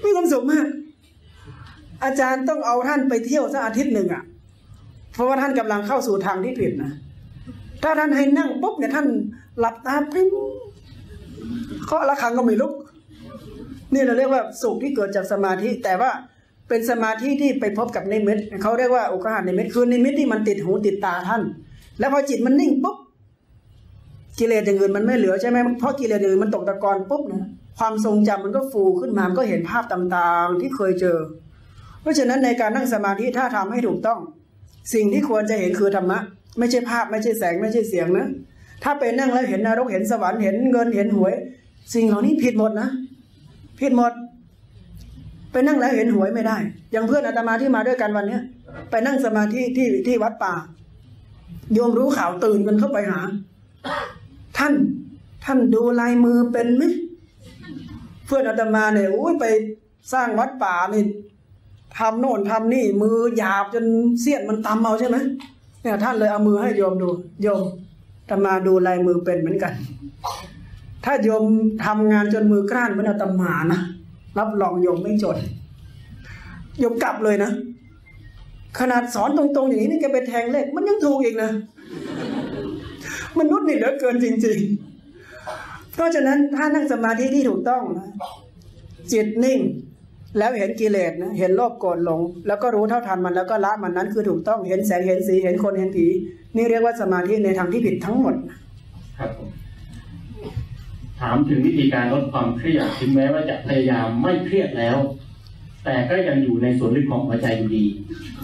มีความสุขมากอาจารย์ต้องเอาท่านไปเที่ยวสักอาทิตย์หนึ่งอ่ะเพราะว่าท่านกำลังเข้าสู่ทางที่ผิดนะถ้าท่านให้นั่งปุ๊บเนี่ยท่านหลับตาปริ้งเคาะระฆังก็ไม่ลุกนี่เราเรียกว่าสุขที่เกิดจากสมาธิแต่ว่าเป็นสมาธิที่ไปพบกับนิมิตเขาเรียกว่าอุกหานิมิตคือนิมิตที่มันติดหูติดตาท่านแล้วพอจิตมันนิ่งปุ๊บกิเลสอย่างอื่นมันไม่เหลือใช่ไหมเพราะกิเลสอย่างอื่นมันตกตะกอนปุ๊บนะความทรงจำมันก็ฟูขึ้นมามันก็เห็นภาพต่างๆที่เคยเจอเพราะฉะนั้นในการนั่งสมาธิถ้าทำให้ถูกต้องสิ่งที่ควรจะเห็นคือธรรมะไม่ใช่ภาพไม่ใช่แสงไม่ใช่เสียงนะถ้าไปนั่งแล้วเห็นนรกเห็นสวรรค์เห็นเงินเห็นหวยสิ่งเหล่านี้ผิดหมดนะผิดหมดไปนั่งแล้วเห็นหวยไม่ได้อย่างเพื่อนอาตมาที่มาด้วยกันวันนี้ไปนั่งสมาธิที่ที่วัดป่าโยมรู้ข่าวตื่นกันเข้าไปหาท่านท่านดูลายมือเป็นไหมเพื่อนอาตมาเนี่ยโอ้ยไปสร้างวัดป่านี่ทำโน่นทำนี่มือหยาบจนเสี้ยนมันตำเอาใช่ไหมเนี่ยท่านเลยเอามือให้โยมดูโยมอาตมาดูลายมือเป็นเหมือนกันถ้าโยมทำงานจนมือกร้านเหมือนอาตมานะรับรองโยมไม่จดโยมกลับเลยนะขนาดสอนตรงๆอย่างนี้นี่แกไปแทงเลขมันยังถูกอีกนะมนุษย์นี่เหลือเกินจริงๆเพราะฉะนั้นถ้านั่งสมาธิที่ถูกต้องนะจิตนิ่งแล้วเห็นกิเลสนะเห็นโลภโกรธหลงแล้วก็รู้เท่าทันมันแล้วก็ละมันนั้นคือถูกต้องเห็นแสงเห็นสีเห็นคนเห็นผีนี่เรียกว่าสมาธิในทางที่ผิดทั้งหมดครับผมถามถึงวิธีการลดความเครียดถึงแม้ว่าจะพยายามไม่เครียดแล้วแต่ก็ยังอยู่ในส่วนลึกของหัวใจอยู่ดี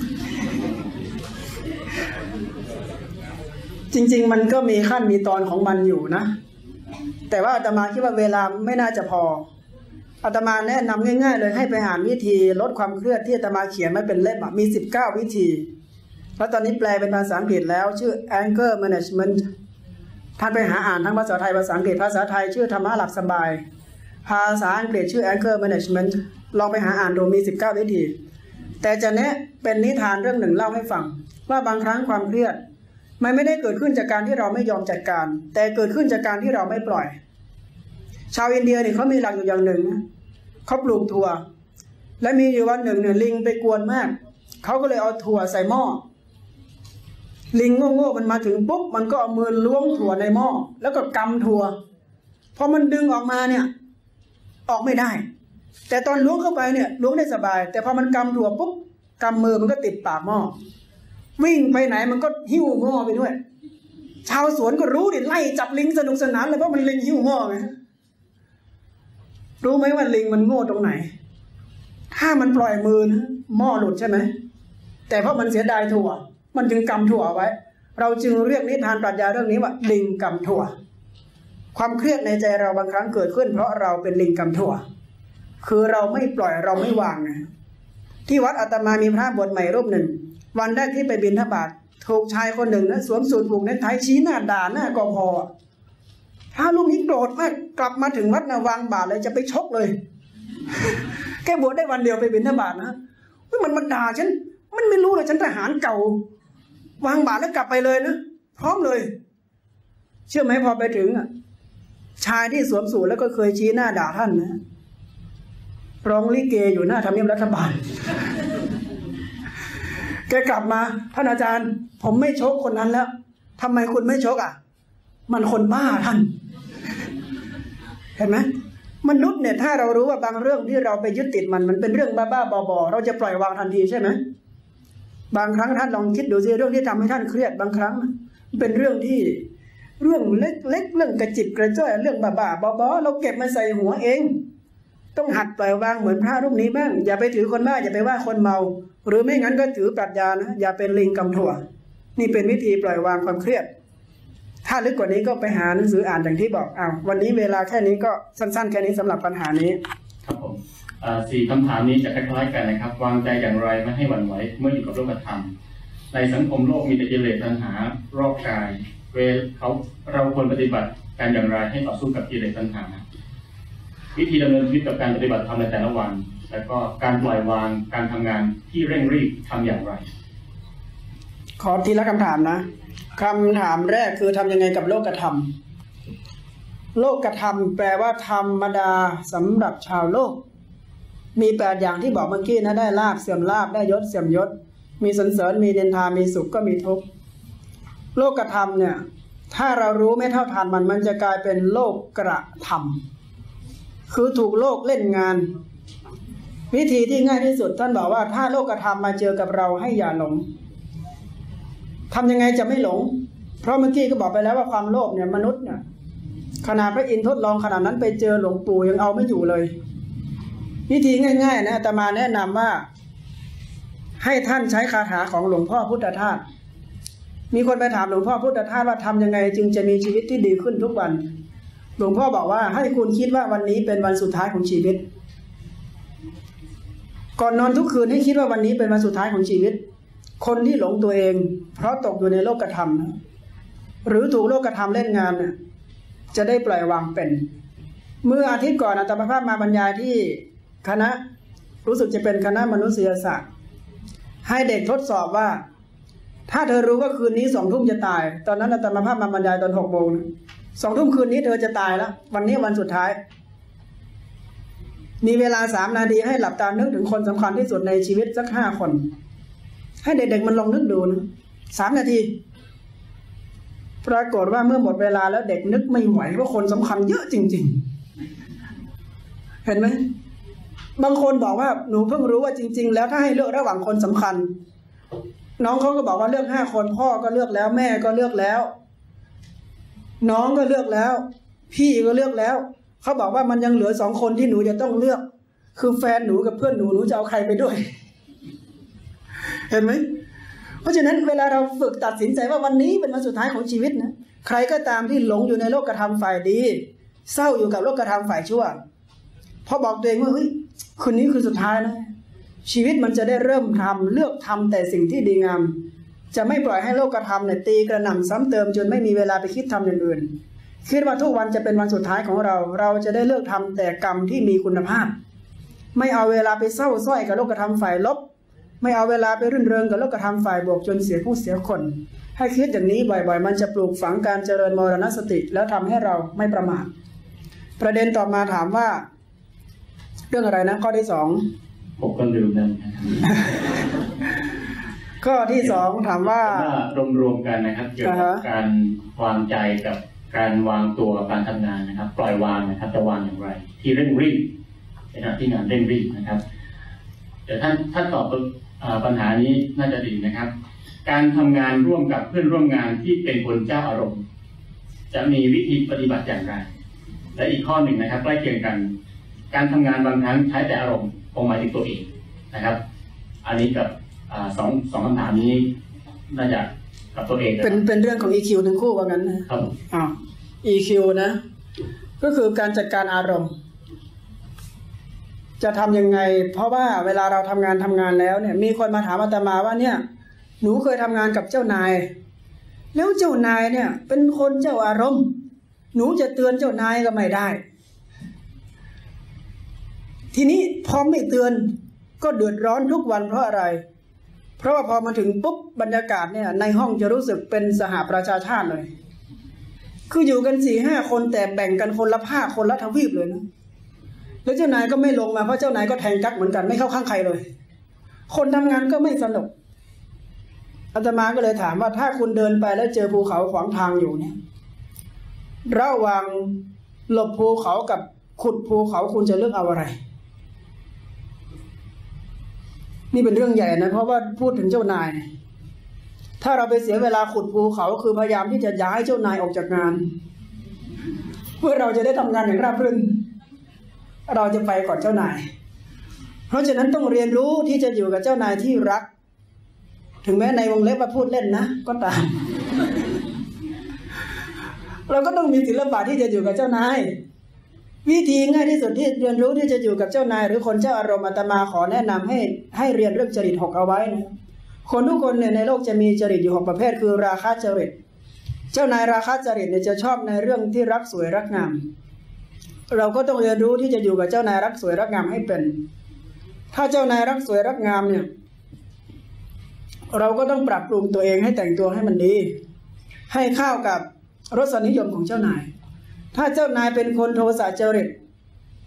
จริงๆมันก็มีขั้นมีตอนของมันอยู่นะแต่ว่าอาตมาคิดว่าเวลาไม่น่าจะพออาตมาแนะนำง่ายๆเลยให้ไปหาวิธีลดความเครียดที่อาตมาเขียนไว้เป็นเล่มมีสิบเก้าวิธีแล้วตอนนี้แปลเป็นภาษาอังกฤษแล้วชื่อ Anger Management ท่านไปหาอ่านทั้งภาษาไทยภาษาอังกฤษภาษาไทยชื่อธรรมะหลับสบายภาษาอังกฤษชื่อ Anger Management ลองไปหาอ่านดูมีสิบเก้าวิธีแต่จะแนะเป็นนิทานเรื่องหนึ่งเล่าให้ฟังว่าบางครั้งความเครียดมันไม่ได้เกิดขึ้นจากการที่เราไม่ยอมจัดการแต่เกิดขึ้นจากการที่เราไม่ปล่อยชาวอินเดียเนี่ยเขามีหลักอยู่อย่างหนึ่งเขาปลูกถั่วและมีอยู่วันหนึ่งเนี่ยลิงไปกวนมากเขาก็เลยเอาถั่วใส่หม้อลิงโง่ๆมันมาถึงปุ๊บมันก็เอามือล้วงถั่วในหม้อแล้วก็กำถั่วพอมันดึงออกมาเนี่ยออกไม่ได้แต่ตอนล้วงเข้าไปเนี่ยล้วงได้สบายแต่พอมันกำถั่วปุ๊บกำมือมันก็ติดปากหม้อวิ่งไปไหนมันก็หิ้วหม้อไปด้วยชาวสวนก็รู้ดิไล่จับลิงสนุกสนานเลยเพราะมันลิงหิ้วหม้อไงรู้ไหมว่าลิงมันโง่ตรงไหนถ้ามันปล่อยมือนะหม้อหลุดใช่ไหมแต่เพราะมันเสียดายถั่วมันจึงกำถั่วไว้เราจึงเรียกนิทานปรัชญาเรื่องนี้ว่าลิงกำถั่วความเครียดในใจเราบางครั้งเกิดขึ้นเพราะเราเป็นลิงกำถั่วคือเราไม่ปล่อยเราไม่วางนะที่วัดอาตมามีพระบวชใหม่รูปหนึ่งวันแรกที่ไปบิณฑบาตถูกชายคนหนึ่งนะสวมสูทผูกเนคไทชี้หน้าด่าหน้ากอพอพระรูปนี้โกรธมากกลับมาถึงวัดนะวางบาตรเลยจะไปชกเลยแค่บวชได้วันเดียวไปบิณฑบาตนะมันมันด่าฉันมันไม่รู้เลยฉันทหารเก่าวางบาตรแล้วกลับไปเลยนะพร้อมเลยเชื่อไหมพอไปถึงอ่ะชายที่สวมสูทแล้วก็เคยชี้หน้าด่าท่านนะร้องลิเกอยู่หน้าทำเนียบรัฐบาลแกกลับมาท่านอาจารย์ผมไม่ชกคนนั้นแล้วทำไมคุณไม่ชกอ่ะมันคนบ้าท่านเห็นไหมมนุษย์เนี่ยถ้าเรารู้ว่าบางเรื่องที่เราไปยึดติดมันมันเป็นเรื่องบ้าๆบอๆเราจะปล่อยวางทันทีใช่ไหมบางครั้งท่านลองคิดดูสิเรื่องที่ทำให้ท่านเครียดบางครั้งเป็นเรื่องที่เรื่องเล็กๆเรื่องกระจิบกระจ้อยเรื่องบ้าๆบอๆเราเก็บมาใส่หัวเองต้องหัดปล่อยวางเหมือนพระรูปนี้บ้างอย่าไปถือคนบ้าอย่าไปว่าคนเมาหรือไม่งั้นก็ถือปรัชญานะอย่าเป็นลิงกำถั่วนี่เป็นวิธีปล่อยวางความเครียดถ้าลึกกว่านี้ก็ไปหาหนังสืออ่านอย่างที่บอกอ้าววันนี้เวลาแค่นี้ก็สั้นๆแค่นี้สำหรับปัญหานี้ครับผมสี่คำถามนี้จะคล้ายๆกันนะครับวางใจอย่างไรไม่ให้หวั่นไหวเมื่ออยู่กับโลกธรรมในสังคมโลกมีแต่กิเลสตัณหารอบกายเวลเขาเราควรปฏิบัติการอย่างไรให้ต่อสู้กับกิเลสตัณหาวิธีดำเนินชีวิตกับการปฏิบัติธรรมในแต่ละวันแล้วก็การปล่อยวางการทำงานที่เร่งรีบทำอย่างไรขอทีละคำถามนะคำถามแรกคือทำยังไงกับโลกธรรมโลกธรรมแปลว่าธรรมดาสำหรับชาวโลกมีแปดอย่างที่บอกเมื่อกี้นะได้ลาภเสื่อมลาภได้ยศเสื่อมยศมีสรรเสริญมีเดนทามีสุขก็มีทุกข์โลกธรรมเนี่ยถ้าเรารู้ไม่เท่าทันมันมันจะกลายเป็นโลกกระทำคือถูกโลกเล่นงานวิธีที่ง่ายที่สุดท่านบอกว่าถ้าโลกธรรมมาเจอกับเราให้อย่าหลงทำยังไงจะไม่หลงเพราะเมื่อกี้ก็บอกไปแล้วว่าความโลภเนี่ยมนุษย์เนี่ยขนาดพระอินทร์ทดลองขนาดนั้นไปเจอหลวงปู่ยังเอาไม่อยู่เลยวิธีง่ายๆนะอาตมาแนะนำว่าให้ท่านใช้คาถาของหลวงพ่อพุทธทาสมีคนไปถามหลวงพ่อพุทธทาสว่าทำยังไงจึงจะมีชีวิตที่ดีขึ้นทุกวันหลวงพ่อบอกว่าให้คุณคิดว่าวันนี้เป็นวันสุดท้ายของชีวิตก่อนนอนทุกคืนให้คิดว่าวันนี้เป็นวันสุดท้ายของชีวิตคนที่หลงตัวเองเพราะตกอยู่ในโลกธรรมหรือถูกโลกธรรมเล่นงานเนี่ยจะได้ปล่อยวางเป็นเมื่ออาทิตย์ก่อนอาตมาภาพมาบรรยายที่คณะรู้สึกจะเป็นคณะมนุษยศาสตร์ให้เด็กทดสอบว่าถ้าเธอรู้ว่าคืนนี้สองทุ่มจะตายตอนนั้นอาตมาภาพมาบรรยายตอนหกโมงสองทุ่มคืนนี้เธอจะตายแล้ววันนี้วันสุดท้ายมีเวลาสามนาทีให้หลับตานึกถึงคนสำคัญที่สุดในชีวิตสักห้าคนให้เด็กๆมันลองนึกดูนะสามนาทีปรากฏว่าเมื่อหมดเวลาแล้วเด็กนึกไม่ไหวว่าคนสำคัญเยอะจริงๆเห็นไหมบางคนบอกว่าหนูเพิ่งรู้ว่าจริงๆแล้วถ้าให้เลือกระหว่างคนสำคัญน้องเขาก็บอกว่าเลือกห้าคนพ่อก็เลือกแล้วแม่ก็เลือกแล้วน้องก็เลือกแล้วพี่ก็เลือกแล้วเขาบอกว่ามันยังเหลือสองคนที่หนูจะต้องเลือกคือแฟนหนูกับเพื่อนหนูหนูจะเอาใครไปด้วยเห็นไหมเพราะฉะนั้นเวลาเราฝึกตัดสินใจว่าวันนี้เป็นวันสุดท้ายของชีวิตนะใครก็ตามที่หลงอยู่ในโลกธรรมฝ่ายดีเศร้าอยู่กับโลกธรรมฝ่ายชั่วพอบอกตัวเองว่าเฮ้ยคืนนี้คือสุดท้ายนะชีวิตมันจะได้เริ่มทำเลือกทำแต่สิ่งที่ดีงามจะไม่ปล่อยให้โลกธรรมเนี่ยตีกระหน่ำซ้ำเติมจนไม่มีเวลาไปคิดทำอย่างอื่นคิดว่าทุกวันจะเป็นวันสุดท้ายของเราเราจะได้เลือกทำแต่กรรมที่มีคุณภาพไม่เอาเวลาไปเศร้าส้อยกับโลกธรรมฝ่ายลบไม่เอาเวลาไปรื่นเริงกับโลกธรรมฝ่ายบวกจนเสียผู้เสียคนให้คิดอย่างนี้บ่อยๆมันจะปลูกฝังการเจริญมรณสติแล้วทำให้เราไม่ประมาทประเด็นต่อมาถามว่าเรื่องอะไรนะข้อที่สองผมก็ลืมแล้วข้อที่สองถามว่ารวมๆกันนะครับเกี่ยวกับการวางใจกับการวางตัวการทำงานนะครับปล่อยวางนะครับจะวางอย่างไรที่เร่งรีบนะครับที่งานเร่งรีบนะครับเดี๋ยวท่านท่านตอบปัญหานี้น่าจะดีนะครับการทำงานร่วมกับเพื่อนร่วมงานที่เป็นคนเจ้าอารมณ์จะมีวิธีปฏิบัติอย่างไรและอีกข้อหนึ่งนะครับใกล้เคียงกันการทำงานบางครั้งใช้แต่อารมณ์คงหมายถึงตัวเองนะครับอันนี้กับสองสองคำถามนี้น่าจะกับตัวเองเป็นเป็นเรื่องของ อี คิว ทั้งคู่ว่างั้นนะครับอ่า อี คิว นะก็คือการจัดการอารมณ์จะทำยังไงเพราะว่าเวลาเราทำงานทำงานแล้วเนี่ยมีคนมาถามอาตมาว่าเนี่ยหนูเคยทำงานกับเจ้านายแล้วเจ้านายเนี่ยเป็นคนเจ้าอารมณ์หนูจะเตือนเจ้านายก็ไม่ได้ทีนี้พอไม่เตือนก็เดือดร้อนทุกวันเพราะอะไรเพราะว่าพอมาถึงปุ๊บบรรยากาศเนี่ยในห้องจะรู้สึกเป็นสหประชาชาติเลยคืออยู่กันสี่ห้าคนแต่แบ่งกันคนละภาคคนละทวีปเลยนะแล้วเจ้านายก็ไม่ลงมาเพราะเจ้านายก็แทงกั๊กเหมือนกันไม่เข้าข้างใครเลยคนทำงานก็ไม่สนุกอาตมาก็เลยถามว่าถ้าคุณเดินไปแล้วเจอภูเขาขวางทางอยู่เนี่ยระหว่างหลบภูเขากับขุดภูเขาคุณจะเลือกเอาอะไรนี่เป็นเรื่องใหญ่นะเพราะว่าพูดถึงเจ้านายถ้าเราไปเสียเวลาขุดภูเขาคือพยายามที่จะย้ายเจ้านายออกจากงานเพื่อเราจะได้ทำงานอย่างราบรื่นเราจะไปก่อนเจ้านายเพราะฉะนั้นต้องเรียนรู้ที่จะอยู่กับเจ้านายที่รักถึงแม้ในวงเล็บว่าพูดเล่นนะก็ตามเราก็ต้องมีศิลปะที่จะอยู่กับเจ้านายวิธีง่ายที่สุดที่เรียนรู้ที่จะอยู่กับเจ้านายหรือคนเจ้าอารมณ์อาตมาขอแนะนำให้ให้เรียนเรื่องจริตหกเอาไว้นะคนทุกคนเนี่ยในโลกจะมีจริตอยู่หกประเภทคือราคะจริตเจ้านายราคะจริตเนี่ยจะชอบในเรื่องที่รักสวยรักงามเราก็ต้องเรียนรู้ที่จะอยู่กับเจ้านายรักสวยรักงามให้เป็นถ้าเจ้านายรักสวยรักงามเนี่ยเราก็ต้องปรับปรุงตัวเองให้แต่งตัวให้มันดีให้เข้ากับรสนิยมของเจ้านายถ้าเจ้านายเป็นคนโทสะจริต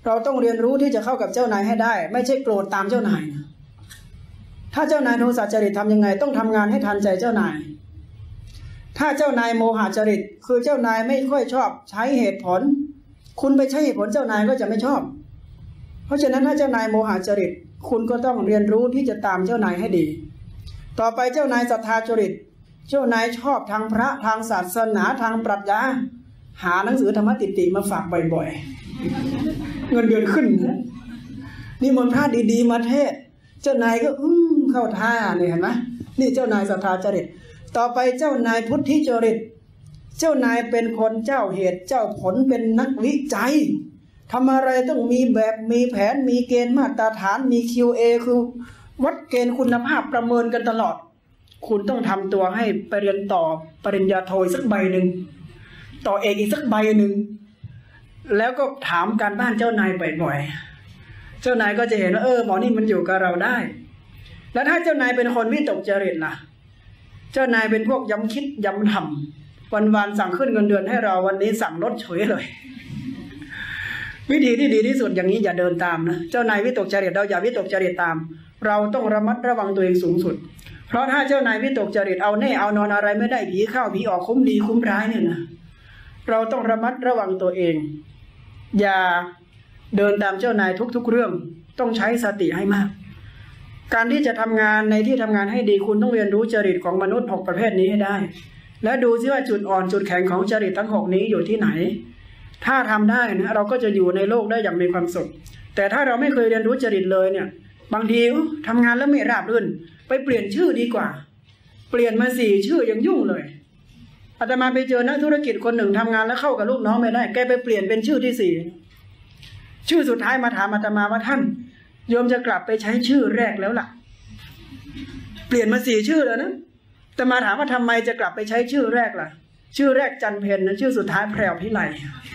เราต้องเรียนรู้ที่จะเข้ากับเจ้านายให้ได้ไม่ใช่โกรธตามเจ้านายถ้าเจ้านายโทสะจริตทำยังไงต้องทำงานให้ทันใจเจ้านายถ้าเจ้านายโมหจริตคือเจ้านายไม่ค่อยชอบใช้เหตุผลคุณไปใช้เหตุผลเจ้านายก็จะไม่ชอบเพราะฉะนั้นถ้าเจ้านายโมหจริตคุณก็ต้องเรียนรู้ที่จะตามเจ้านายให้ดีต่อไปเจ้านายศรัทธาจริตเจ้านายชอบทางพระทางศาสนาทางปรัชญาหาหนังสือธรรมติติมาฝากบ่อยๆเงินเดือนขึ้นนะนี่มนต์พระดีๆมาเทศเจ้านายก็อืมเข้าท่าเนี่ยเห็นไหมนี่เจ้านายศรัทธาจริตต่อไปเจ้านายพุทธิจริตเจ้านายเป็นคนเจ้าเหตุเจ้าผลเป็นนักวิจัยทำอะไรต้องมีแบบมีแผนมีเกณฑ์มาตรฐานมี คิว เอ คือวัดเกณฑ์คุณภาพประเมินกันตลอดคุณต้องทำตัวให้ไปเรียนต่อปริญญาโทสักใบหนึ่งต่อเอกอีกสักใบหนึ่งแล้วก็ถามการบ้านเจ้านายบ่อยๆเจ้านายก็จะเห็นว่าเออหมอนี่มันอยู่กับเราได้แล้วถ้าเจ้านายเป็นคนวิตกจริตล่ะเจ้านายเป็นพวกย้ำคิดย้ำทำวันๆสั่งขึ้นเงินเดือนให้เราวันนี้สั่งลดเฉยเลยวิธีที่ดีที่สุดอย่างนี้อย่าเดินตามนะเจ้านายวิตกจริตเราอย่าวิตกจริตตามเราต้องระมัดระวังตัวเองสูงสุดเพราะถ้าเจ้านายวิตกจริตเอาแน่เอานอนอะไรไม่ได้ผีเข้าผีออกคุ้มดีคุ้มร้ายเนี่ยนะเราต้องระมัดระวังตัวเองอย่าเดินตามเจ้านายทุกๆเรื่องต้องใช้สติให้มากการที่จะทำงานในที่ทำงานให้ดีคุณต้องเรียนรู้จริตของมนุษย์หกประเภทนี้ให้ได้และดูซิว่าจุดอ่อนจุดแข็งของจริตทั้งหกนี้อยู่ที่ไหนถ้าทำได้นะเราก็จะอยู่ในโลกได้อย่างมีความสุขแต่ถ้าเราไม่เคยเรียนรู้จริตเลยเนี่ยบางทีทำงานแล้วไม่ราบรื่นไปเปลี่ยนชื่อดีกว่าเปลี่ยนมาสี่ชื่อยังยุ่งเลยอาตมาไปเจอนักธุรกิจคนหนึ่งทำงานแล้วเข้ากับลูกน้องไม่ได้แกไปเปลี่ยนเป็นชื่อที่สี่ชื่อสุดท้ายมาถามอาตมาว่าท่านโยมจะกลับไปใช้ชื่อแรกแล้วล่ะเปลี่ยนมาสี่ชื่อแล้วนะแต่มาถามว่าทำไมจะกลับไปใช้ชื่อแรกล่ะชื่อแรกจันเพญนะชื่อสุดท้ายแพรวพิไล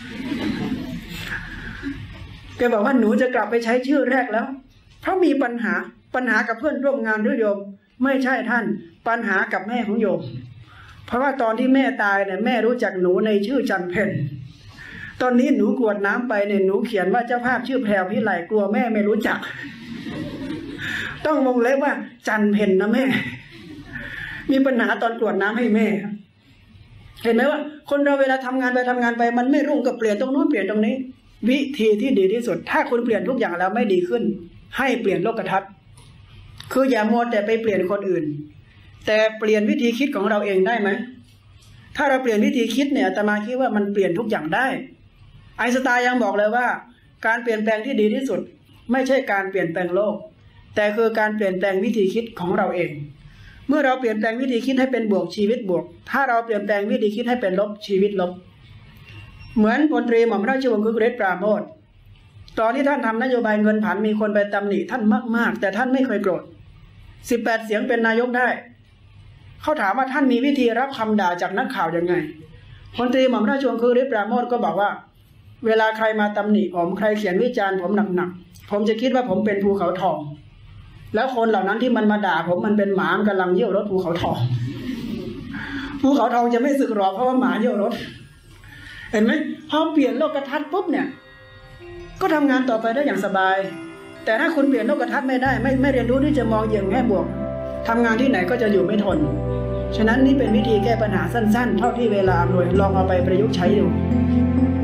แกบอกว่าหนูจะกลับไปใช้ชื่อแรกแล้วเพราะมีปัญหาปัญหากับเพื่อนร่วมงานหรือโยมไม่ใช่ท่านปัญหากับแม่ของโยมเพราะว่าตอนที่แม่ตายเนี่ยแม่รู้จักหนูในชื่อจันเพญตอนนี้หนูกรวดน้ำไปเนี่ยหนูเขียนว่าเจ้าภาพชื่อแพรวพิไลกลัวแม่ไม่รู้จักต้องวงเล็บว่าจันเพญนะแม่มีปัญหาตอนกรวดน้ำให้แม่เห็นไหมว่าคนเราเวลาทำงานไปทำงานไปมันไม่รุ่งก็เปลี่ยนตรงนู้นเปลี่ยนตรงนี้วิธีที่ดีที่สุดถ้าคุณเปลี่ยนทุกอย่างแล้วไม่ดีขึ้นให้เปลี่ยนโลกทัศน์คืออย่ามัวแต่ไปเปลี่ยนคนอื่นแต่เปลี่ยนวิธีคิดของเราเองได้ไหมถ้าเราเปลี่ยนวิธีคิดเนี่ยอาตมาคิดว่ามันเปลี่ยนทุกอย่างได้ไอน์สไตน์ยังบอกเลยว่าการเปลี่ยนแปลงที่ดีที่สุดไม่ใช่การเปลี่ยนแปลงโลกแต่คือการเปลี่ยนแปลงวิธีคิดของเราเองเมื่อเราเปลี่ยนแปลงวิธีคิดให้เป็นบวกชีวิตบวกถ้าเราเปลี่ยนแปลงวิธีคิดให้เป็นลบชีวิตลบเหมือนพลตรีหม่อมราชวงศ์คึกฤทธิ์ปราโมทย์ตอนที่ท่านทำนโยบายเงินผันมีคนไปตำหนิท่านมากๆแต่ท่านไม่เคยโกรธสิบแปดเสียงเป็นนายกได้เขาถามว่าท่านมีวิธีรับคำด่าจากนักข่าวยังไงพลตรีหม่อมราชวงศ์คึกฤทธิ์ปราโมทย์ก็บอกว่าเวลาใครมาตำหนิผมใครเขียนวิจารณ์ผมหนักๆผมจะคิดว่าผมเป็นภูเขาทองแล้วคนเหล่านั้นที่มันมาด่าผมมันเป็นหมามกำลังเยี่ยวรถภูเขาทองภูเขาทองจะไม่สึกหรอกเพราะว่าหมาเยี่ยวรถเห็นไหมพอเปลี่ยนโลกทัศน์ปุ๊บเนี่ยก็ทำงานต่อไปได้อย่างสบายแต่ถ้าคุณเปลี่ยนโลกทัศน์ไม่ได้ไม่ไม่เรียนรู้ที่จะมองอย่างแง่บวกทำงานที่ไหนก็จะอยู่ไม่ทนฉะนั้นนี่เป็นวิธีแก้ปัญหาสั้นๆเท่าที่เวลาอำนวยลองเอาไปประยุกต์ใช้ดู